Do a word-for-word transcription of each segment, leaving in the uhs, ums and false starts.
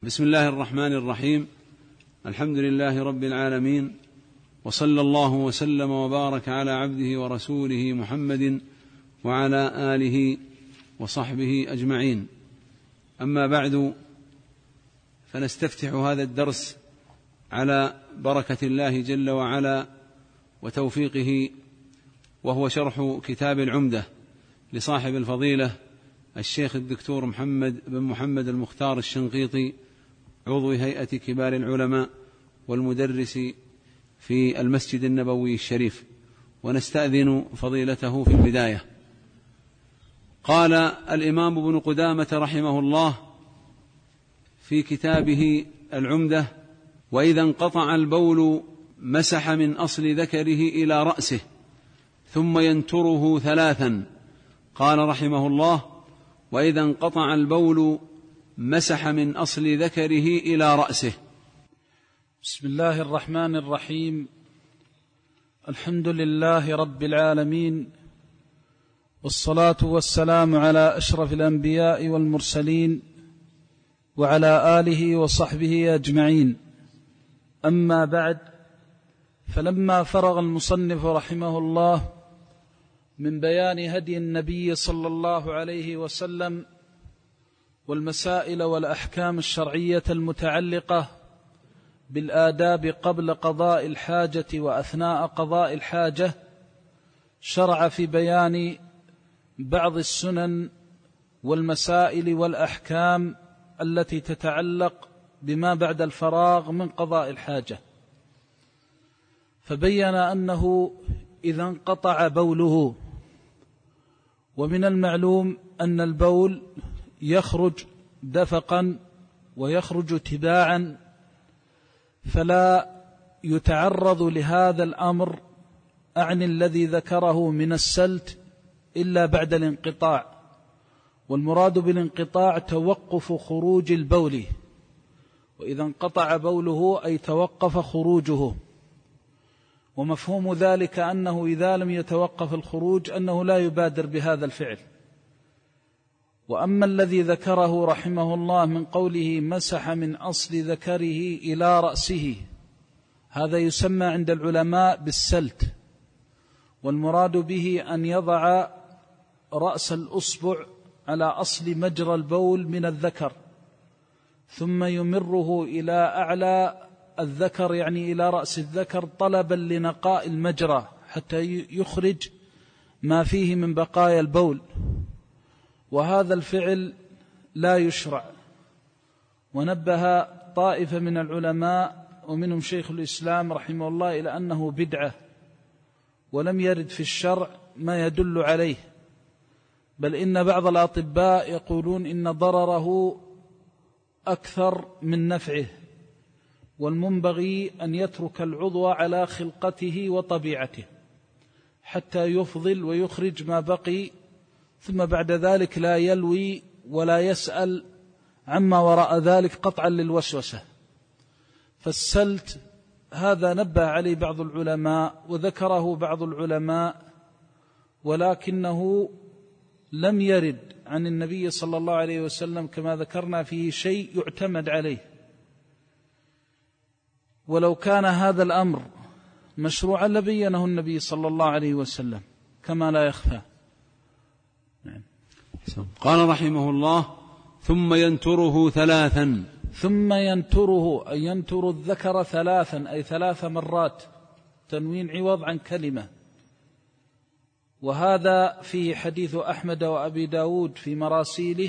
بسم الله الرحمن الرحيم. الحمد لله رب العالمين، وصلى الله وسلم وبارك على عبده ورسوله محمد وعلى آله وصحبه أجمعين. أما بعد، فنستفتح هذا الدرس على بركة الله جل وعلا وتوفيقه، وهو شرح كتاب العمدة لصاحب الفضيلة الشيخ الدكتور محمد بن محمد المختار الشنقيطي، عضو هيئة كبار العلماء والمدرس في المسجد النبوي الشريف، ونستأذن فضيلته في البداية. قال الإمام ابن قدامة رحمه الله في كتابه العمدة: وإذا انقطع البول مسح من أصل ذكره إلى رأسه ثم ينتره ثلاثا. قال رحمه الله: وإذا انقطع البول مسح من أصل ذكره إلى رأسه. بسم الله الرحمن الرحيم. الحمد لله رب العالمين، والصلاة والسلام على أشرف الأنبياء والمرسلين وعلى آله وصحبه أجمعين. أما بعد، فلما فرغ المصنف رحمه الله من بيان هدي النبي صلى الله عليه وسلم والمسائل والأحكام الشرعية المتعلقة بالآداب قبل قضاء الحاجة وأثناء قضاء الحاجة، شرع في بيان بعض السنن والمسائل والأحكام التي تتعلق بما بعد الفراغ من قضاء الحاجة. فبين أنه إذا انقطع بوله، ومن المعلوم أن البول يخرج دفقا ويخرج تباعا، فلا يتعرض لهذا الأمر أعني الذي ذكره من السلت إلا بعد الانقطاع، والمراد بالانقطاع توقف خروج البول، وإذا انقطع بوله أي توقف خروجه. ومفهوم ذلك أنه إذا لم يتوقف الخروج أنه لا يبادر بهذا الفعل. وأما الذي ذكره رحمه الله من قوله مسح من أصل ذكره إلى رأسه، هذا يسمى عند العلماء بالسلت، والمراد به أن يضع رأس الأصبع على أصل مجرى البول من الذكر، ثم يمره إلى أعلى الذكر، يعني إلى رأس الذكر، طلبا لنقاء المجرى حتى يخرج ما فيه من بقايا البول. وهذا الفعل لا يشرع، ونبه طائفة من العلماء ومنهم شيخ الإسلام رحمه الله إلى أنه بدعة، ولم يرد في الشرع ما يدل عليه، بل إن بعض الأطباء يقولون إن ضرره أكثر من نفعه، والمنبغي أن يترك العضو على خلقته وطبيعته حتى يفضل ويخرج ما بقي، ثم بعد ذلك لا يلوي ولا يسأل عما وراء ذلك قطعا للوسوسة. فالسلت هذا نبه عليه بعض العلماء وذكره بعض العلماء، ولكنه لم يرد عن النبي صلى الله عليه وسلم كما ذكرنا فيه شيء يعتمد عليه. ولو كان هذا الأمر مشروعا لبينه النبي صلى الله عليه وسلم كما لا يخفى. قال رحمه الله: ثم ينتره ثلاثا. ثم ينتره أي ينتر الذكر ثلاثا، أي ثلاث مرات، تنوين عوض عن كلمة. وهذا فيه حديث أحمد وأبي داود في مراسيله: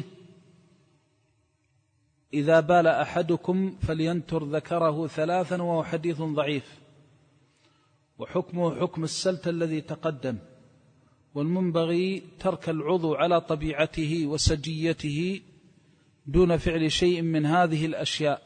إذا بال أحدكم فلينتر ذكره ثلاثا، وهو حديث ضعيف، وحكمه حكم السلت الذي تقدم. والمنبغي ترك العضو على طبيعته وسجيته دون فعل شيء من هذه الأشياء.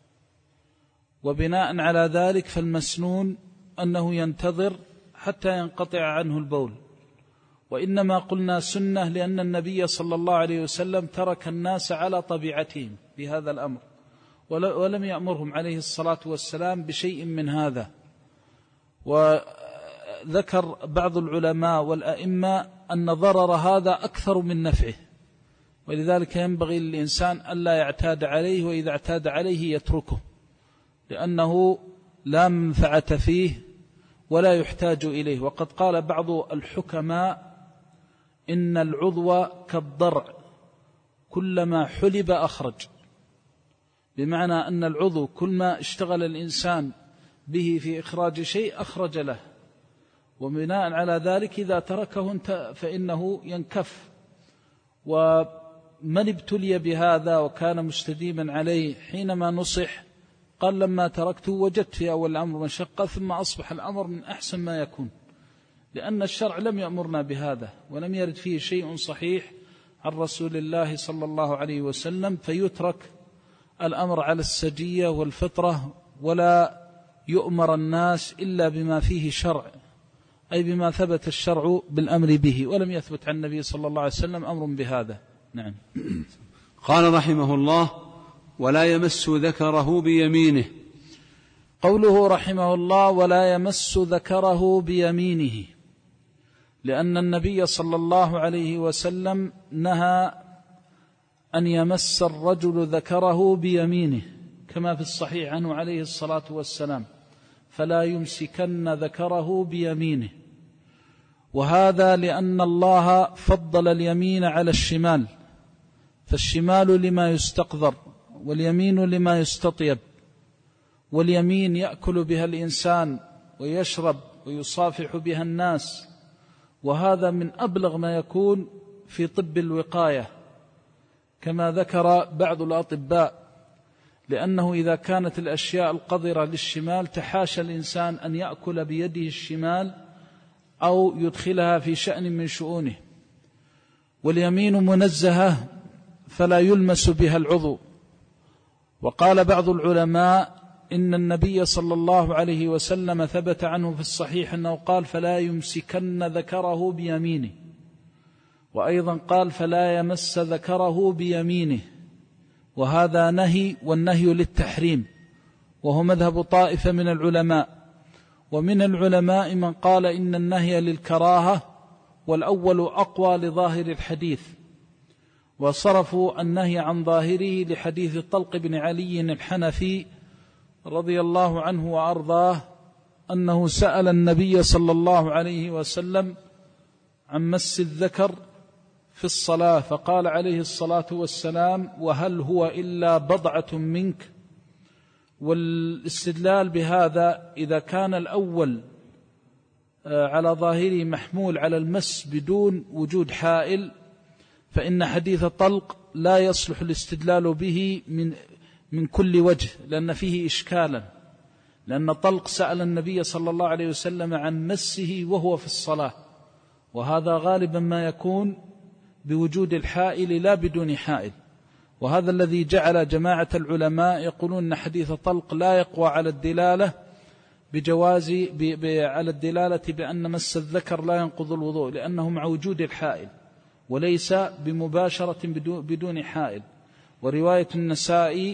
وبناء على ذلك فالمسنون أنه ينتظر حتى ينقطع عنه البول. وإنما قلنا سنة لأن النبي صلى الله عليه وسلم ترك الناس على طبيعتهم بهذا الأمر، ولم يأمرهم عليه الصلاة والسلام بشيء من هذا. وذكر بعض العلماء والأئمة أن ضرر هذا أكثر من نفعه، ولذلك ينبغي للإنسان ألا يعتاد عليه، وإذا اعتاد عليه يتركه، لأنه لا منفعة فيه ولا يحتاج إليه. وقد قال بعض الحكماء إن العضو كالضرع كلما حلب أخرج، بمعنى أن العضو كل ما اشتغل الإنسان به في إخراج شيء أخرج له، وبناء على ذلك إذا تركه فإنه ينكف. ومن ابتلي بهذا وكان مستديما عليه حينما نصح قال لما تركته وجدت في أول الأمر مشقة، ثم أصبح الأمر من أحسن ما يكون، لأن الشرع لم يأمرنا بهذا ولم يرد فيه شيء صحيح عن رسول الله صلى الله عليه وسلم، فيترك الأمر على السجية والفطرة، ولا يؤمر الناس إلا بما فيه شرع، أي بما ثبت الشرع بالأمر به، ولم يثبت عن النبي صلى الله عليه وسلم أمر بهذا. نعم. قال رحمه الله: ولا يمس ذكره بيمينه. قوله رحمه الله: ولا يمس ذكره بيمينه، لأن النبي صلى الله عليه وسلم نهى أن يمس الرجل ذكره بيمينه، كما في الصحيح عنه عليه الصلاة والسلام: فلا يمسكن ذكره بيمينه. وهذا لأن الله فضل اليمين على الشمال، فالشمال لما يستقذر واليمين لما يستطيب، واليمين يأكل بها الإنسان ويشرب ويصافح بها الناس، وهذا من أبلغ ما يكون في طب الوقاية كما ذكر بعض الأطباء، لأنه إذا كانت الأشياء القذرة للشمال تحاشى الإنسان أن يأكل بيده الشمال أو يدخلها في شأن من شؤونه. واليمين منزهة فلا يلمس بها العضو. وقال بعض العلماء إن النبي صلى الله عليه وسلم ثبت عنه في الصحيح أنه قال: فلا يمسكن ذكره بيمينه، وأيضا قال: فلا يمس ذكره بيمينه، وهذا نهي، والنهي للتحريم، وهو مذهب طائفة من العلماء. ومن العلماء من قال إن النهي للكراهة، والأول أقوى لظاهر الحديث، وصرفوا النهي عن ظاهره لحديث طلق بن علي الحنفي رضي الله عنه وأرضاه أنه سأل النبي صلى الله عليه وسلم عن مس الذكر في الصلاة، فقال عليه الصلاة والسلام: وهل هو إلا بضعة منك؟ والاستدلال بهذا إذا كان الأول على ظاهره محمول على المس بدون وجود حائل، فإن حديث طلق لا يصلح الاستدلال به من من كل وجه، لأن فيه إشكالا، لأن طلق سأل النبي صلى الله عليه وسلم عن مسه وهو في الصلاة، وهذا غالبا ما يكون بوجود الحائل لا بدون حائل. وهذا الذي جعل جماعة العلماء يقولون أن حديث طلق لا يقوى على الدلالة بجواز على الدلالة بأن مس الذكر لا ينقض الوضوء، لأنه مع وجود الحائل وليس بمباشرة بدون حائل. ورواية النسائي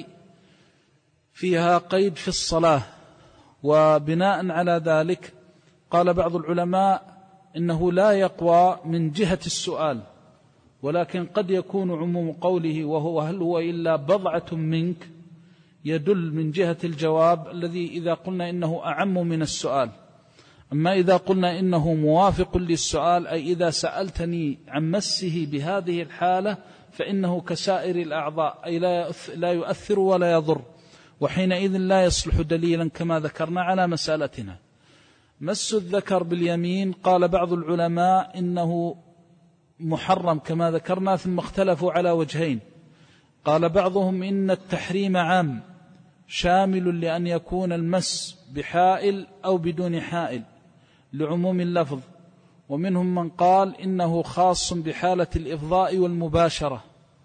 فيها قيد في الصلاة، وبناء على ذلك قال بعض العلماء إنه لا يقوى من جهة السؤال، ولكن قد يكون عموم قوله وهو هل هو إلا بضعة منك يدل من جهة الجواب الذي إذا قلنا إنه أعم من السؤال. أما إذا قلنا إنه موافق للسؤال، أي إذا سألتني عن مسه بهذه الحالة فإنه كسائر الأعضاء، أي لا يؤثر ولا يضر، وحينئذ لا يصلح دليلا كما ذكرنا على مسألتنا. مس الذكر باليمين قال بعض العلماء إنه محرم كما ذكرنا، ثم اختلفوا على وجهين. قال بعضهم إن التحريم عام شامل لأن يكون المس بحائل أو بدون حائل لعموم اللفظ، ومنهم من قال إنه خاص بحالة الإفضاء والمباشرة.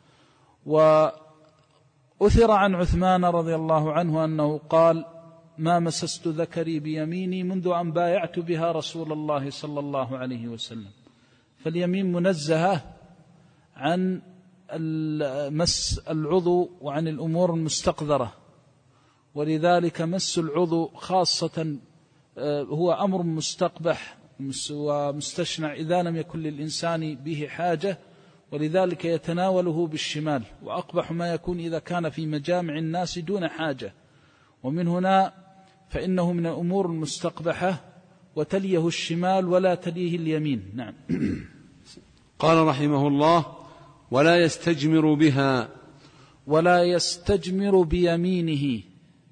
وأثر عن عثمان رضي الله عنه أنه قال: ما مسست ذكري بيميني منذ أن بايعت بها رسول الله صلى الله عليه وسلم. فاليمين منزهة عن مس العضو وعن الأمور المستقذرة، ولذلك مس العضو خاصة هو أمر مستقبح ومستشنع إذا لم يكن للإنسان به حاجة، ولذلك يتناوله بالشمال، وأقبح ما يكون إذا كان في مجامع الناس دون حاجة، ومن هنا فإنه من الأمور المستقبحة، وتليه الشمال ولا تليه اليمين. نعم. قال رحمه الله: ولا يستجمر بها. ولا يستجمر بيمينه.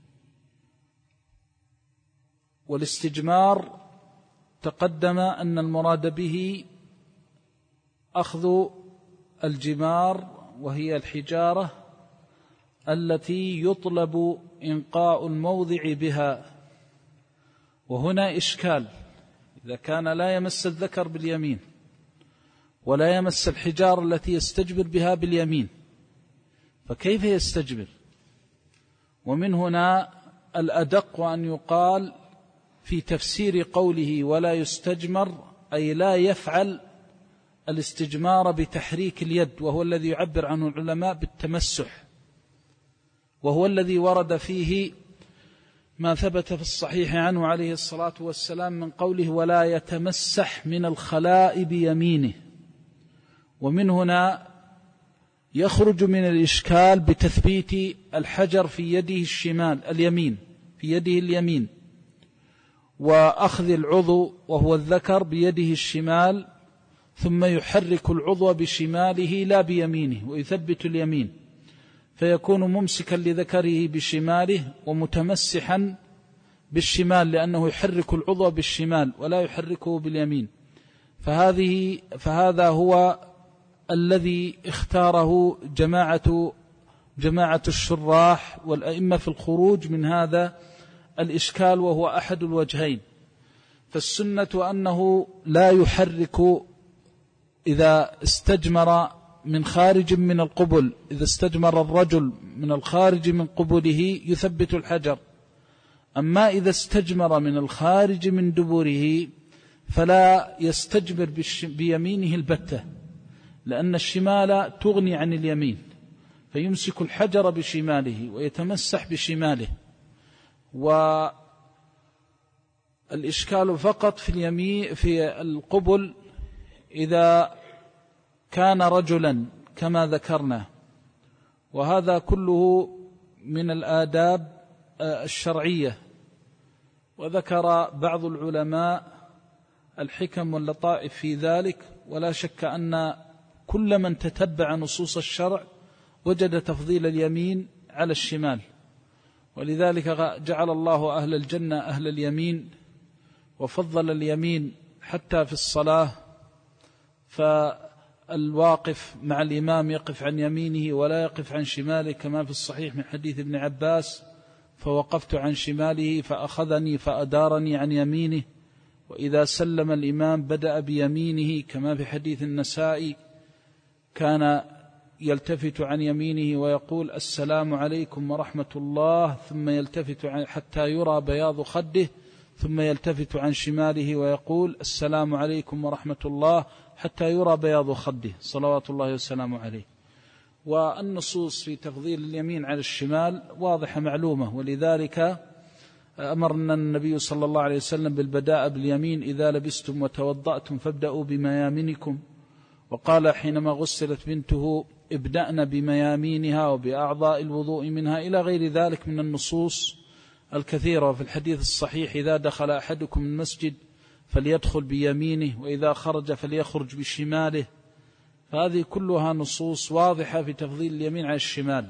والاستجمار تقدم أن المراد به أخذ الجمار، وهي الحجارة التي يطلب إنقاء الموضع بها. وهنا إشكال: إذا كان لا يمس الذكر باليمين ولا يمس الحجارة التي يستجبر بها باليمين، فكيف يستجبر؟ ومن هنا الأدق أن يقال في تفسير قوله ولا يستجمر، أي لا يفعل الاستجمار بتحريك اليد، وهو الذي يعبر عنه العلماء بالتمسح، وهو الذي ورد فيه ما ثبت في الصحيح عنه عليه الصلاة والسلام من قوله ولا يتمسح من الخلاء بيمينه. ومن هنا يخرج من الإشكال بتثبيت الحجر في يده الشمال اليمين في يده اليمين، وأخذ العضو وهو الذكر بيده الشمال، ثم يحرك العضو بشماله لا بيمينه ويثبت اليمين، فيكون ممسكا لذكره بشماله ومتمسحا بالشمال، لأنه يحرك العضو بالشمال ولا يحركه باليمين. فهذه فهذا هو الذي اختاره جماعة جماعة الشراح والأئمة في الخروج من هذا الإشكال، وهو أحد الوجهين. فالسنة أنه لا يحرك إذا استجمر من خارج من القبل، إذا استجمر الرجل من الخارج من قبله يثبت الحجر. أما إذا استجمر من الخارج من دبره فلا يستجمر بيمينه البتة، لأن الشمال تغني عن اليمين، فيمسك الحجر بشماله ويتمسح بشماله. والإشكال فقط في اليمين في القبل إذا كان رجلا كما ذكرنا، وهذا كله من الآداب الشرعية. وذكر بعض العلماء الحكم واللطائف في ذلك، ولا شك أن كل من تتبع نصوص الشرع وجد تفضيل اليمين على الشمال، ولذلك جعل الله أهل الجنة أهل اليمين، وفضل اليمين حتى في الصلاة، فالواقف مع الإمام يقف عن يمينه ولا يقف عن شماله، كما في الصحيح من حديث ابن عباس: فوقفت عن شماله فأخذني فأدارني عن يمينه. وإذا سلم الإمام بدأ بيمينه، كما في حديث النسائي: كان يلتفت عن يمينه ويقول السلام عليكم ورحمة الله، ثم يلتفت حتى يرى بياض خده، ثم يلتفت عن شماله ويقول السلام عليكم ورحمة الله، حتى يرى بياض خده، صلوات الله وسلامه عليه. والنصوص في تفضيل اليمين على الشمال واضحة معلومة، ولذلك أمرنا النبي صلى الله عليه وسلم بالبداء باليمين: إذا لبستم وتوضأتم فابدأوا بميامنكم. وقال حينما غسلت بنته: ابدأنا بميامينها وبأعضاء الوضوء منها، إلى غير ذلك من النصوص الكثيرة. في الحديث الصحيح: إذا دخل أحدكم المسجد فليدخل بيمينه، وإذا خرج فليخرج بشماله. فهذه كلها نصوص واضحة في تفضيل اليمين على الشمال.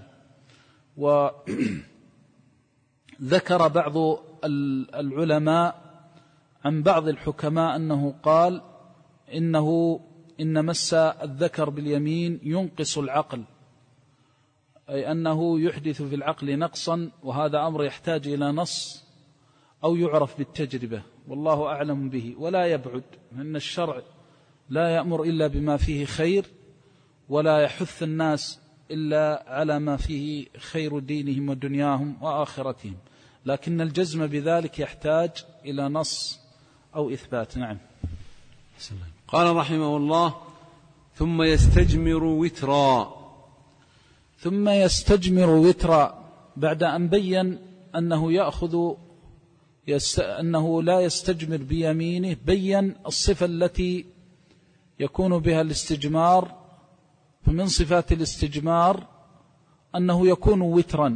وذكر بعض العلماء عن بعض الحكماء أنه قال إنه إن مس الذكر باليمين ينقص العقل، أي أنه يحدث في العقل نقصا، وهذا أمر يحتاج إلى نص أو يعرف بالتجربة، والله أعلم به. ولا يبعد، أن الشرع لا يأمر إلا بما فيه خير، ولا يحث الناس إلا على ما فيه خير دينهم ودنياهم وآخرتهم، لكن الجزم بذلك يحتاج إلى نص أو إثبات. نعم. قال رحمه الله: ثم يستجمر وترا. ثم يستجمر وترا، بعد أن بين أنه يأخذ يست... أنه لا يستجمر بيمينه، بين الصفة التي يكون بها الاستجمار فمن صفات الاستجمار أنه يكون وترا.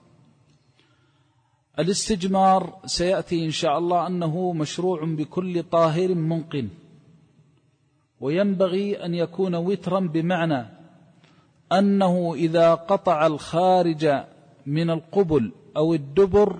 الاستجمار سيأتي إن شاء الله أنه مشروع بكل طاهر منقٍ، وينبغي أن يكون وترا بمعنى أنه إذا قطع الخارج من القبل أو الدبر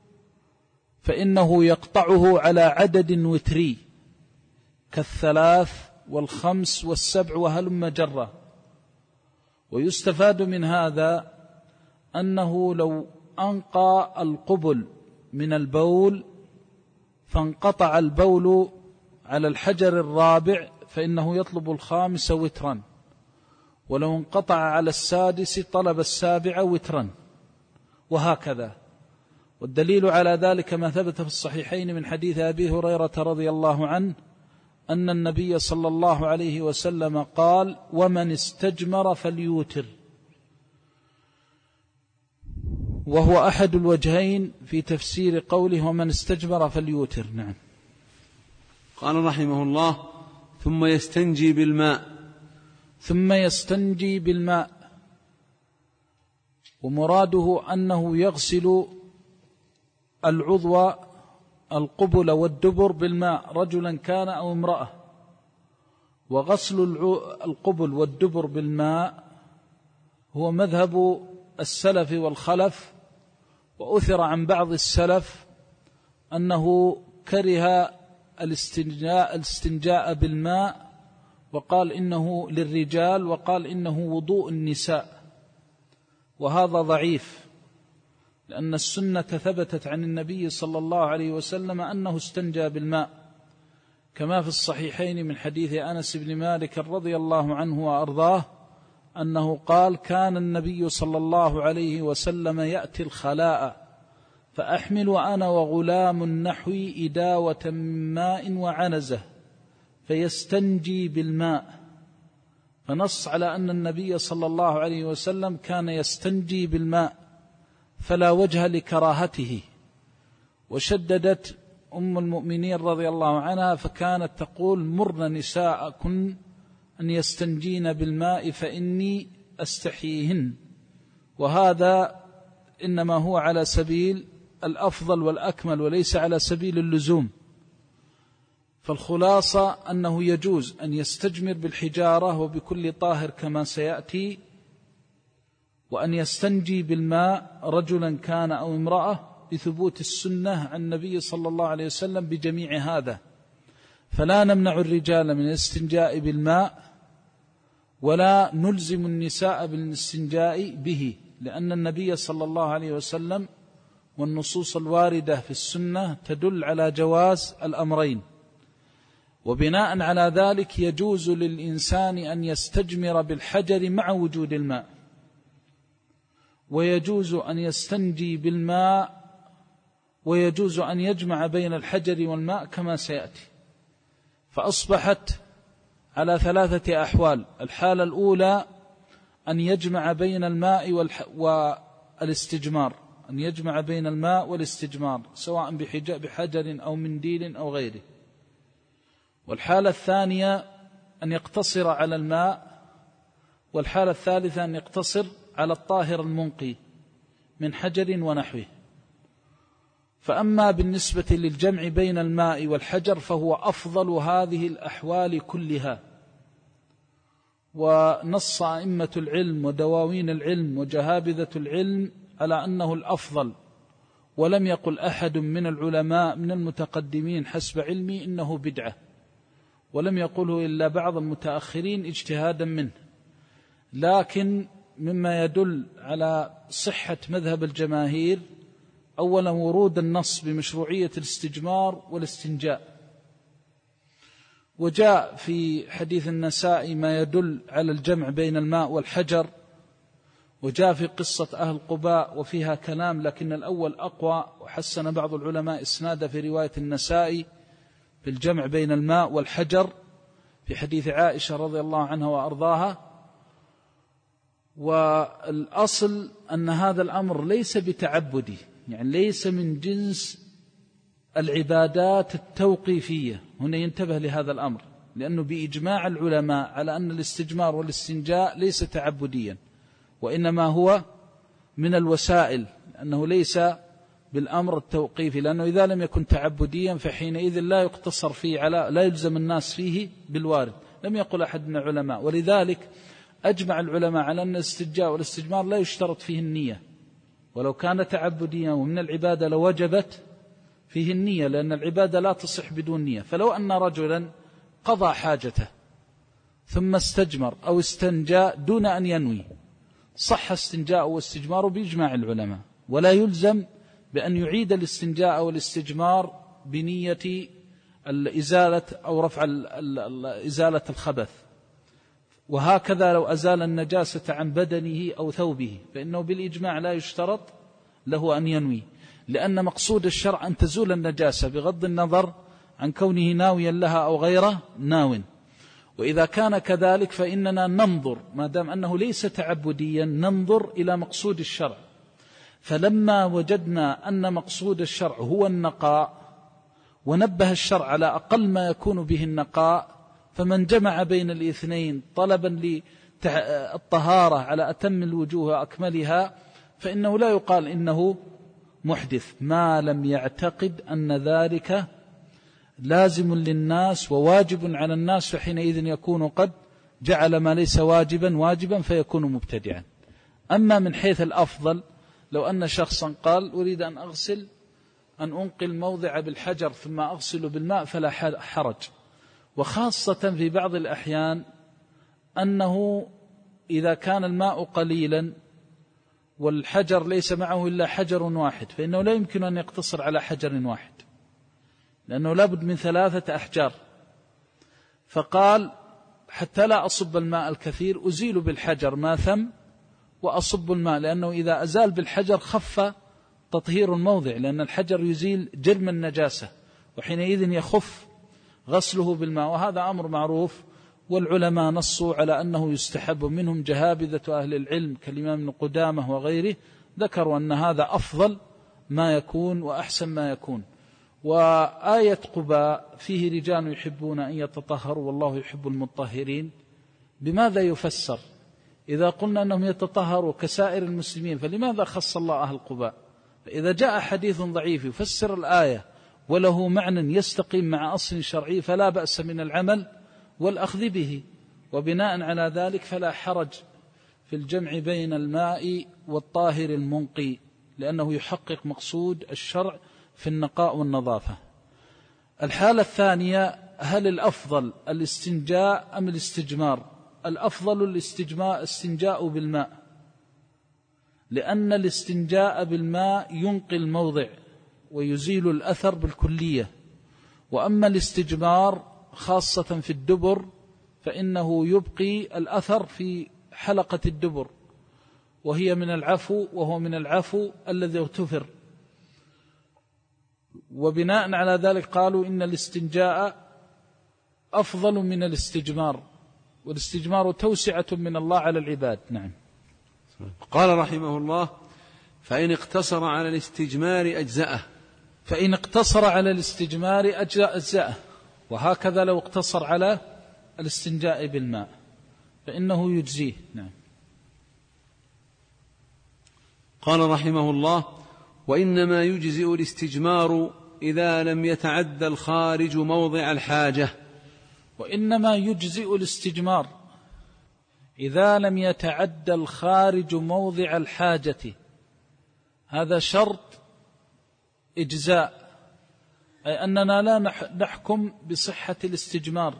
فإنه يقطعه على عدد وتري كالثلاث والخمس والسبع وهلم جرة. ويستفاد من هذا أنه لو أنقى القبل من البول فانقطع البول على الحجر الرابع فإنه يطلب الخامس وترا، ولو انقطع على السادس طلب السابع وترا، وهكذا. والدليل على ذلك ما ثبت في الصحيحين من حديث أبي هريرة رضي الله عنه أن النبي صلى الله عليه وسلم قال: ومن استجمر فليوتر، وهو أحد الوجهين في تفسير قوله ومن استجمر فليوتر. نعم. قال رحمه الله: ثم يستنجي بالماء. ثم يستنجي بالماء، ومراده أنه يغسل العضو القبل والدبر بالماء رجلا كان أو امرأة. وغسل القبل والدبر بالماء هو مذهب السلف والخلف، وأثر عن بعض السلف أنه كره الاستنجاء, الاستنجاء بالماء، وقال إنه للرجال، وقال إنه وضوء النساء، وهذا ضعيف، لأن السنة ثبتت عن النبي صلى الله عليه وسلم أنه استنجى بالماء، كما في الصحيحين من حديث أنس بن مالك رضي الله عنه وأرضاه أنه قال: كان النبي صلى الله عليه وسلم يأتي الخلاء فأحمل أنا وغلام نحوي إداوة من ماء وعنزة فيستنجي بالماء. فنص على أن النبي صلى الله عليه وسلم كان يستنجي بالماء، فلا وجه لكراهته. وشددت أم المؤمنين رضي الله عنها فكانت تقول: مرن نساءكن أن يستنجين بالماء فإني أستحييهن. وهذا إنما هو على سبيل الأفضل والأكمل وليس على سبيل اللزوم. فالخلاصة أنه يجوز أن يستجمر بالحجارة وبكل طاهر كما سيأتي، وأن يستنجي بالماء رجلا كان أو امرأة بثبوت السنة عن النبي صلى الله عليه وسلم بجميع هذا. فلا نمنع الرجال من الاستنجاء بالماء ولا نلزم النساء بالاستنجاء به، لأن النبي صلى الله عليه وسلم والنصوص الواردة في السنة تدل على جواز الأمرين. وبناء على ذلك يجوز للإنسان أن يستجمر بالحجر مع وجود الماء، ويجوز أن يستنجي بالماء، ويجوز أن يجمع بين الحجر والماء كما سيأتي. فأصبحت على ثلاثة أحوال: الحالة الأولى أن يجمع بين الماء والاستجمار، أن يجمع بين الماء والاستجمار سواء بحجر أو منديل أو غيره. والحالة الثانية أن يقتصر على الماء. والحالة الثالثة أن يقتصر على الطاهر المنقي من حجر ونحوه. فأما بالنسبة للجمع بين الماء والحجر فهو أفضل هذه الأحوال كلها. ونص أئمة العلم ودواوين العلم وجهابذة العلم على أنه الأفضل، ولم يقل أحد من العلماء من المتقدمين حسب علمي إنه بدعة، ولم يقله إلا بعض المتأخرين اجتهادا منه. لكن مما يدل على صحة مذهب الجماهير أولا ورود النص بمشروعية الاستجمار والاستنجاء، وجاء في حديث النسائي ما يدل على الجمع بين الماء والحجر، وجاء في قصة أهل قباء وفيها كلام، لكن الأول أقوى، وحسن بعض العلماء إسناد في رواية النسائي في الجمع بين الماء والحجر في حديث عائشة رضي الله عنها وأرضاها. والأصل أن هذا الأمر ليس بتعبدي، يعني ليس من جنس العبادات التوقيفية، هنا ينتبه لهذا الأمر، لأنه بإجماع العلماء على أن الاستجمار والاستنجاء ليس تعبديا، وإنما هو من الوسائل، أنه ليس بالأمر التوقيفي، لأنه إذا لم يكن تعبديا فحينئذ لا يقتصر فيه على لا يلزم الناس فيه بالوارد. لم يقل أحد من العلماء، ولذلك أجمع العلماء على أن الاستنجاء والاستجمار لا يشترط فيه النية، ولو كان تعبديا ومن العبادة لوجبت فيه النية، لأن العبادة لا تصح بدون نية. فلو أن رجلا قضى حاجته ثم استجمر أو استنجى دون أن ينوي صح استنجاء واستجمار بإجماع العلماء، ولا يلزم بأن يعيد الاستنجاء والاستجمار بنية الإزالة أو رفع إزالة الخبث. وهكذا لو أزال النجاسة عن بدنه أو ثوبه فإنه بالإجماع لا يشترط له أن ينوي، لأن مقصود الشرع أن تزول النجاسة بغض النظر عن كونه ناويا لها أو غيره ناو. وإذا كان كذلك فإننا ننظر، ما دام أنه ليس تعبديا ننظر إلى مقصود الشرع. فلما وجدنا أن مقصود الشرع هو النقاء، ونبه الشرع على أقل ما يكون به النقاء، فمن جمع بين الاثنين طلبا للطهارة على أتم الوجوه وأكملها فإنه لا يقال إنه محدث، ما لم يعتقد أن ذلك لازم للناس وواجب على الناس، فحينئذ يكون قد جعل ما ليس واجبا واجبا فيكون مبتدعا. أما من حيث الأفضل، لو أن شخصا قال أريد أن أغسل أن أنقل الموضع بالحجر ثم أغسل بالماء فلا حرج، وخاصة في بعض الأحيان أنه إذا كان الماء قليلا والحجر ليس معه إلا حجر واحد فإنه لا يمكن أن يقتصر على حجر واحد، لأنه لابد من ثلاثة أحجار. فقال حتى لا أصب الماء الكثير أزيل بالحجر ما ثم وأصب الماء، لأنه إذا أزال بالحجر خف تطهير الموضع، لأن الحجر يزيل جرم النجاسة وحينئذ يخف غسله بالماء، وهذا أمر معروف. والعلماء نصوا على أنه يستحب، منهم جهابذة أهل العلم كالإمام ابن قدامة وغيره ذكروا أن هذا أفضل ما يكون وأحسن ما يكون. وآية قباء فيه رجال يحبون أن يتطهروا والله يحب المطهرين، بماذا يفسر؟ إذا قلنا أنهم يتطهروا كسائر المسلمين فلماذا خص الله أهل قباء؟ فإذا جاء حديث ضعيف يفسر الآية وله معنى يستقيم مع أصل شرعي فلا بأس من العمل والأخذ به، وبناء على ذلك فلا حرج في الجمع بين الماء والطاهر المنقي، لأنه يحقق مقصود الشرع في النقاء والنظافة. الحالة الثانية، هل الأفضل الاستنجاء أم الاستجمار؟ الأفضل الاستجماء استنجاء بالماء، لأن الاستنجاء بالماء ينقي الموضع ويزيل الأثر بالكلية، وأما الاستجمار خاصة في الدبر فإنه يبقي الأثر في حلقة الدبر، وهي من العفو وهو من العفو الذي اغتفر. وبناء على ذلك قالوا إن الاستنجاء أفضل من الاستجمار، والاستجمار توسعة من الله على العباد. نعم. قال رحمه الله: فإن اقتصر على الاستجمار أجزأه. فإن اقتصر على الاستجمار أجزأه، وهكذا لو اقتصر على الاستنجاء بالماء فإنه يجزيه. نعم. قال رحمه الله: وإنما يجزئ الاستجمار إذا لم يتعدى الخارج موضع الحاجة. وإنما يجزئ الاستجمار إذا لم يتعدى الخارج موضع الحاجة، هذا شرط إجزاء، أي أننا لا نحكم بصحة الاستجمار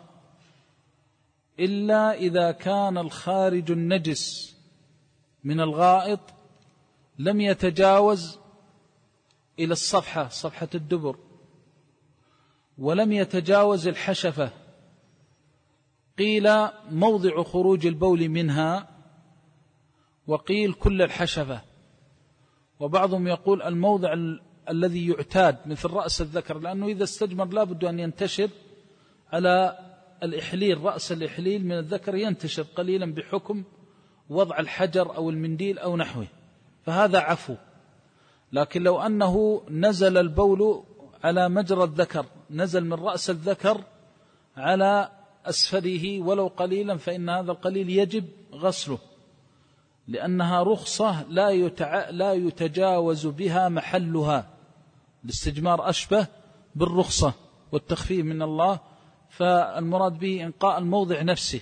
إلا إذا كان الخارج النجس من الغائط لم يتجاوز إلى الصفحة، صفحة الدبر، ولم يتجاوز الحشفة. قيل موضع خروج البول منها، وقيل كل الحشفة، وبعضهم يقول الموضع ال... الذي يعتاد مثل رأس الذكر، لأنه إذا استجمر لا بد أن ينتشر على الإحليل، رأس الإحليل من الذكر ينتشر قليلا بحكم وضع الحجر أو المنديل أو نحوه، فهذا عفو. لكن لو أنه نزل البول على مجرى الذكر، نزل من رأس الذكر على أسفله ولو قليلا فإن هذا القليل يجب غسله، لأنها رخصة لا يتع... لا يتجاوز بها محلها. الاستجمار أشبه بالرخصة والتخفيف من الله، فالمراد به إنقاء الموضع نفسه.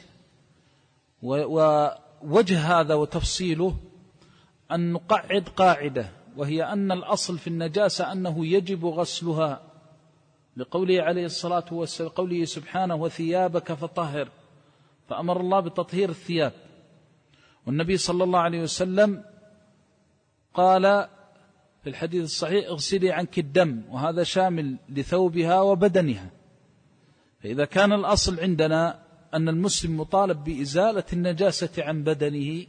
ووجه هذا وتفصيله أن نقعد قاعدة، وهي أن الأصل في النجاسة أنه يجب غسلها، لقوله عليه الصلاة والسلام، قوله سبحانه وثيابك فطهر، فأمر الله بتطهير الثياب. والنبي صلى الله عليه وسلم قال في الحديث الصحيح اغسلي عنك الدم، وهذا شامل لثوبها وبدنها. فإذا كان الأصل عندنا أن المسلم مطالب بإزالة النجاسة عن بدنه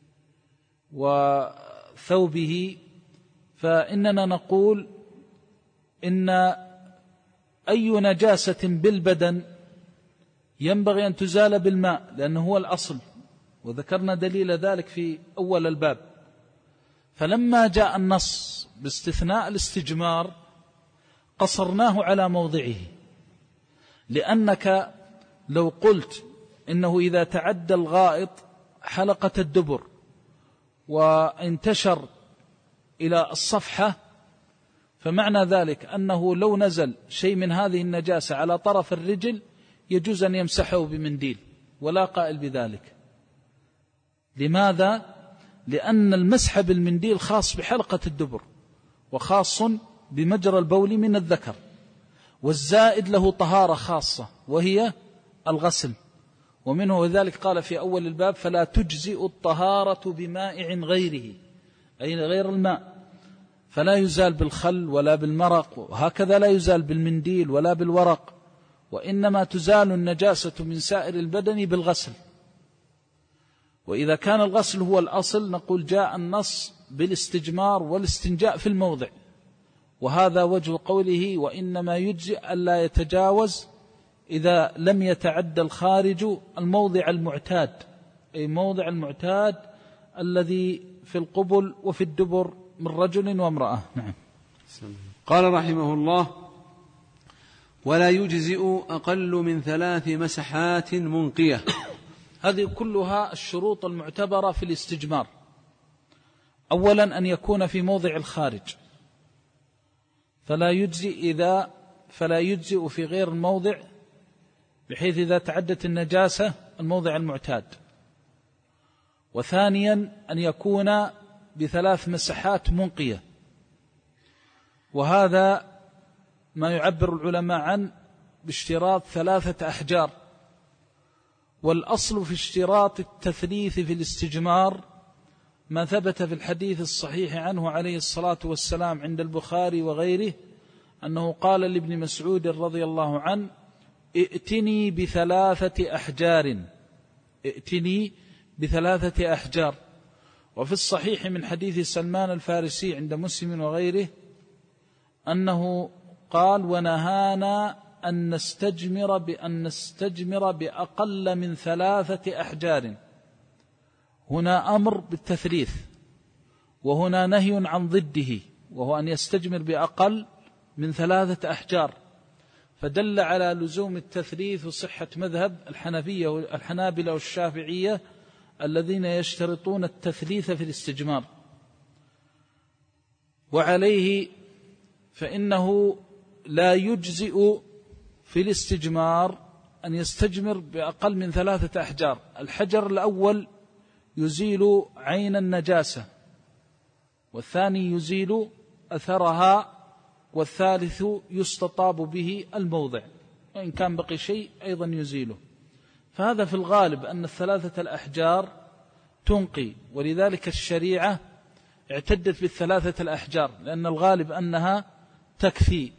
وثوبه، فإننا نقول إن أي نجاسة بالبدن ينبغي أن تزال بالماء، لأنه هو الأصل، وذكرنا دليل ذلك في أول الباب. فلما جاء النص باستثناء الاستجمار قصرناه على موضعه، لأنك لو قلت إنه إذا تعدى الغائط حلقة الدبر وانتشر إلى الصفحة، فمعنى ذلك أنه لو نزل شيء من هذه النجاسة على طرف الرجل يجوز أن يمسحه بمنديل، ولا قائل بذلك. لماذا؟ لأن المسح بالمنديل خاص بحلقة الدبر، وخاص بمجرى البول من الذكر، والزائد له طهارة خاصة وهي الغسل. ومنه وذلك قال في أول الباب فلا تجزئ الطهارة بمائع غيره، أي غير الماء، فلا يزال بالخل ولا بالمرق، وهكذا لا يزال بالمنديل ولا بالورق، وإنما تزال النجاسة من سائر البدن بالغسل. وإذا كان الغسل هو الأصل نقول جاء النص بالاستجمار والاستنجاء في الموضع، وهذا وجه قوله وإنما يجزئ ألا يتجاوز إذا لم يتعدى الخارج الموضع المعتاد، أي موضع المعتاد الذي في القبل وفي الدبر من رجل وامرأة. نعم. قال رحمه الله ولا يجزئ أقل من ثلاث مسحات منقية. هذه كلها الشروط المعتبرة في الاستجمار. أولا أن يكون في موضع الخارج، فلا يجزئ إذا فلا يجزئ في غير الموضع، بحيث إذا تعدت النجاسة الموضع المعتاد. وثانيا أن يكون بثلاث مسحات منقية، وهذا ما يعبر العلماء عنه باشتراط ثلاثة أحجار. والأصل في اشتراط التثليث في الاستجمار ما ثبت في الحديث الصحيح عنه عليه الصلاة والسلام عند البخاري وغيره، أنه قال لابن مسعود رضي الله عنه ائتني بثلاثة أحجار، ائتني بثلاثة أحجار. وفي الصحيح من حديث سلمان الفارسي عند مسلم وغيره أنه قال ونهانا أن نستجمر بأن نستجمر بأقل من ثلاثة أحجار. هنا أمر بالتثليث، وهنا نهي عن ضده، وهو أن يستجمر بأقل من ثلاثة أحجار، فدل على لزوم التثليث وصحة مذهب الحنفية والحنابلة والشافعية الذين يشترطون التثليث في الاستجمار. وعليه فإنه لا يجزئ في الاستجمار أن يستجمر بأقل من ثلاثة أحجار. الحجر الأول يزيل عين النجاسة، والثاني يزيل أثرها، والثالث يستطاب به الموضع، وإن كان بقي شيء أيضا يزيله. فهذا في الغالب أن الثلاثة الأحجار تنقي، ولذلك الشريعة اعتدت بالثلاثة الأحجار، لأن الغالب أنها تكفي.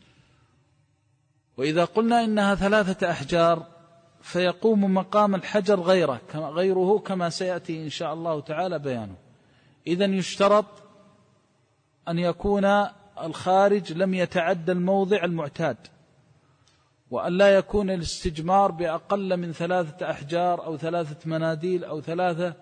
وإذا قلنا إنها ثلاثة أحجار فيقوم مقام الحجر غيره غيره كما سيأتي إن شاء الله تعالى بيانه. إذن يشترط أن يكون الخارج لم يتعدى الموضع المعتاد، وأن لا يكون الاستجمار بأقل من ثلاثة أحجار أو ثلاثة مناديل أو ثلاثة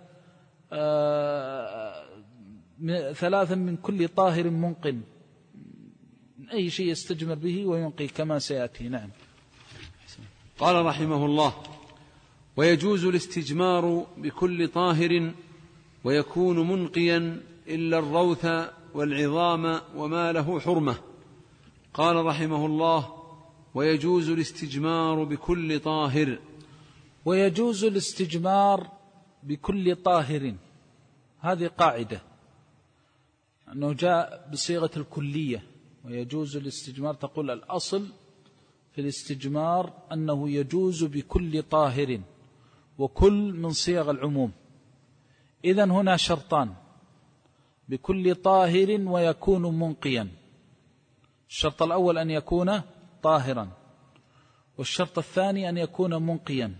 آه ثلاثا من كل طاهر منقٍ، أي شيء يستجمر به وينقي كما سيأتي. نعم. قال رحمه الله: ويجوز الاستجمار بكل طاهر ويكون منقيا إلا الروث والعظام وما له حرمة. قال رحمه الله: ويجوز الاستجمار بكل طاهر. ويجوز الاستجمار بكل طاهر، هذه قاعدة أنه جاء بصيغة الكلية، ويجوز الاستجمار، تقول الأصل في الاستجمار أنه يجوز بكل طاهر، وكل من صيغ العموم. إذن هنا شرطان: بكل طاهر ويكون منقيا. الشرط الأول أن يكون طاهرا، والشرط الثاني أن يكون منقيا.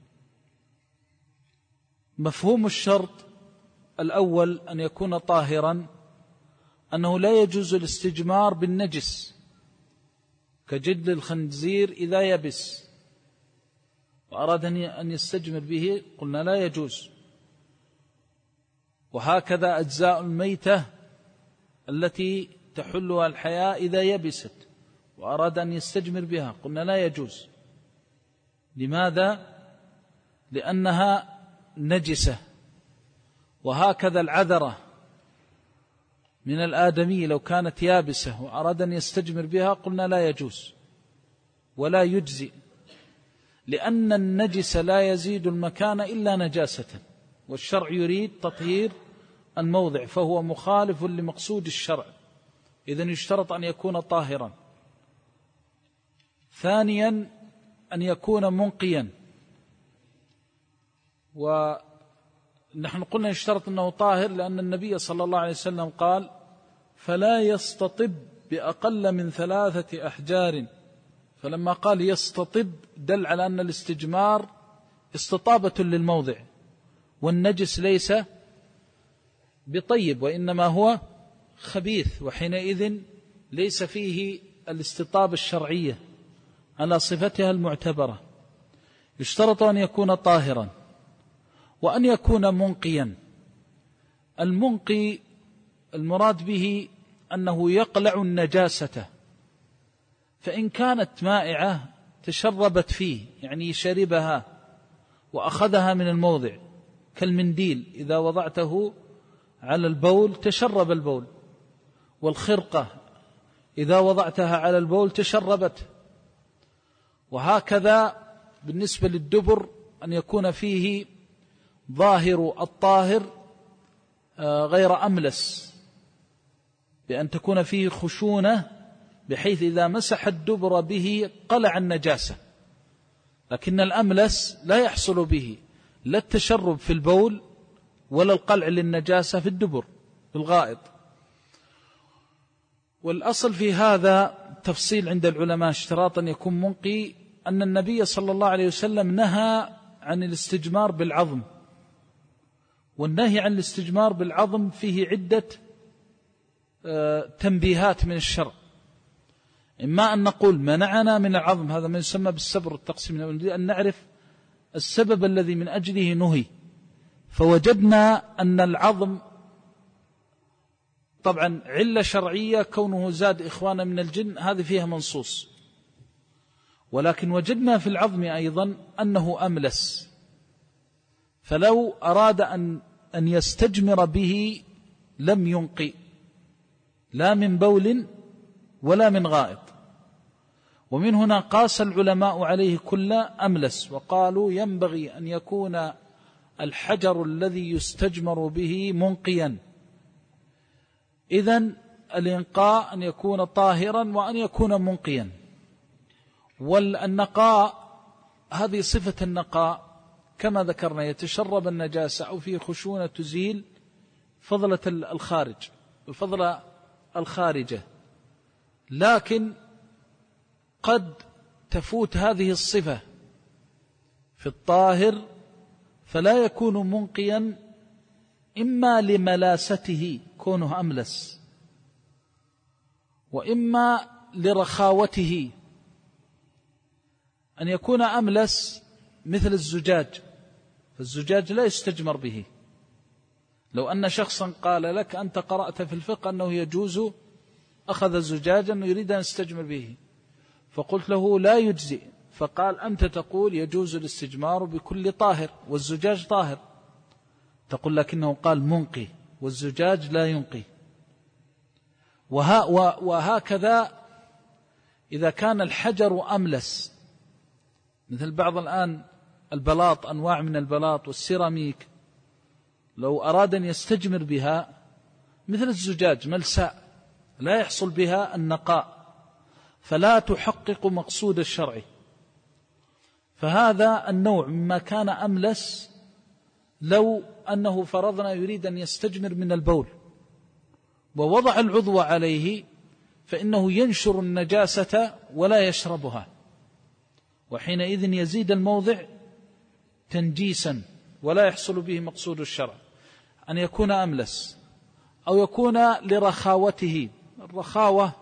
مفهوم الشرط الأول أن يكون طاهرا أنه لا يجوز الاستجمار بالنجس، كجلد الخنزير إذا يبس وأراد أن يستجمر به قلنا لا يجوز. وهكذا أجزاء الميتة التي تحلها الحياة إذا يبست وأراد أن يستجمر بها قلنا لا يجوز. لماذا؟ لأنها نجسة. وهكذا العذرة من الآدمي لو كانت يابسة وأراد أن يستجمر بها قلنا لا يجوز ولا يجزي، لأن النجس لا يزيد المكان إلا نجاسة، والشرع يريد تطهير الموضع، فهو مخالف لمقصود الشرع. إذن يشترط أن يكون طاهرا. ثانيا أن يكون منقيا، ونحن قلنا يشترط أنه طاهر لأن النبي صلى الله عليه وسلم قال: فلا يستطب بأقل من ثلاثة أحجار. فلما قال يستطب دل على أن الاستجمار استطابة للموضع، والنجس ليس بطيب وإنما هو خبيث، وحينئذ ليس فيه الاستطابة الشرعية على صفتها المعتبرة. يشترط أن يكون طاهرا وأن يكون منقيا. المنقي المراد به أنه يقلع النجاسة، فإن كانت مائعة تشربت فيه، يعني شربها وأخذها من الموضع، كالمنديل إذا وضعته على البول تشرب البول، والخرقة إذا وضعتها على البول تشربت. وهكذا بالنسبة للدبر أن يكون فيه ظاهر الطاهر غير أملس، بأن تكون فيه خشونة بحيث إذا مسح الدبر به قلع النجاسة، لكن الأملس لا يحصل به لا التشرب في البول ولا القلع للنجاسة في الدبر في الغائط. والأصل في هذا تفصيل عند العلماء اشتراط أن يكون منقي، أن النبي صلى الله عليه وسلم نهى عن الاستجمار بالعظم، والنهي عن الاستجمار بالعظم فيه عدة تنبيهات من الشرع. إما أن نقول منعنا من العظم، هذا ما يسمى بالسبر التقسيم، أن نعرف السبب الذي من أجله نهي، فوجدنا أن العظم طبعا علة شرعية كونه زاد إخوانا من الجن، هذه فيها منصوص، ولكن وجدنا في العظم أيضا أنه أملس، فلو أراد أن أن يستجمر به لم ينقي لا من بول ولا من غائط. ومن هنا قاس العلماء عليه كل أملس، وقالوا ينبغي أن يكون الحجر الذي يستجمر به منقيا. إذن الإنقاء أن يكون طاهرا وأن يكون منقيا. والنقاء هذه صفة النقاء كما ذكرنا، يتشرب النجاسة أو فيه خشونة تزيل فضلة الخارج فضل الخارجة، لكن قد تفوت هذه الصفة في الطاهر فلا يكون منقيا، إما لملاسته كونه أملس، وإما لرخاوته، أن يكون أملس مثل الزجاج، فالزجاج لا يستجمر به. لو أن شخصا قال لك أنت قرأت في الفقه أنه يجوز أخذ زجاجا ويريد أن يستجمر به، فقلت له لا يجزي فقال أنت تقول يجوز الاستجمار بكل طاهر والزجاج طاهر، تقول لكنه قال منقي والزجاج لا ينقي. وها وهكذا إذا كان الحجر أملس، مثل بعض الآن البلاط، أنواع من البلاط والسيراميك، لو أراد أن يستجمر بها مثل الزجاج ملساء لا يحصل بها النقاء، فلا تحقق مقصود الشرع. فهذا النوع مما كان أملس، لو أنه فرضنا يريد أن يستجمر من البول ووضع العضو عليه، فإنه ينشر النجاسة ولا يشربها، وحينئذ يزيد الموضع تنجيسا ولا يحصل به مقصود الشرع. أن يكون أملس أو يكون لرخاوته، الرخاوة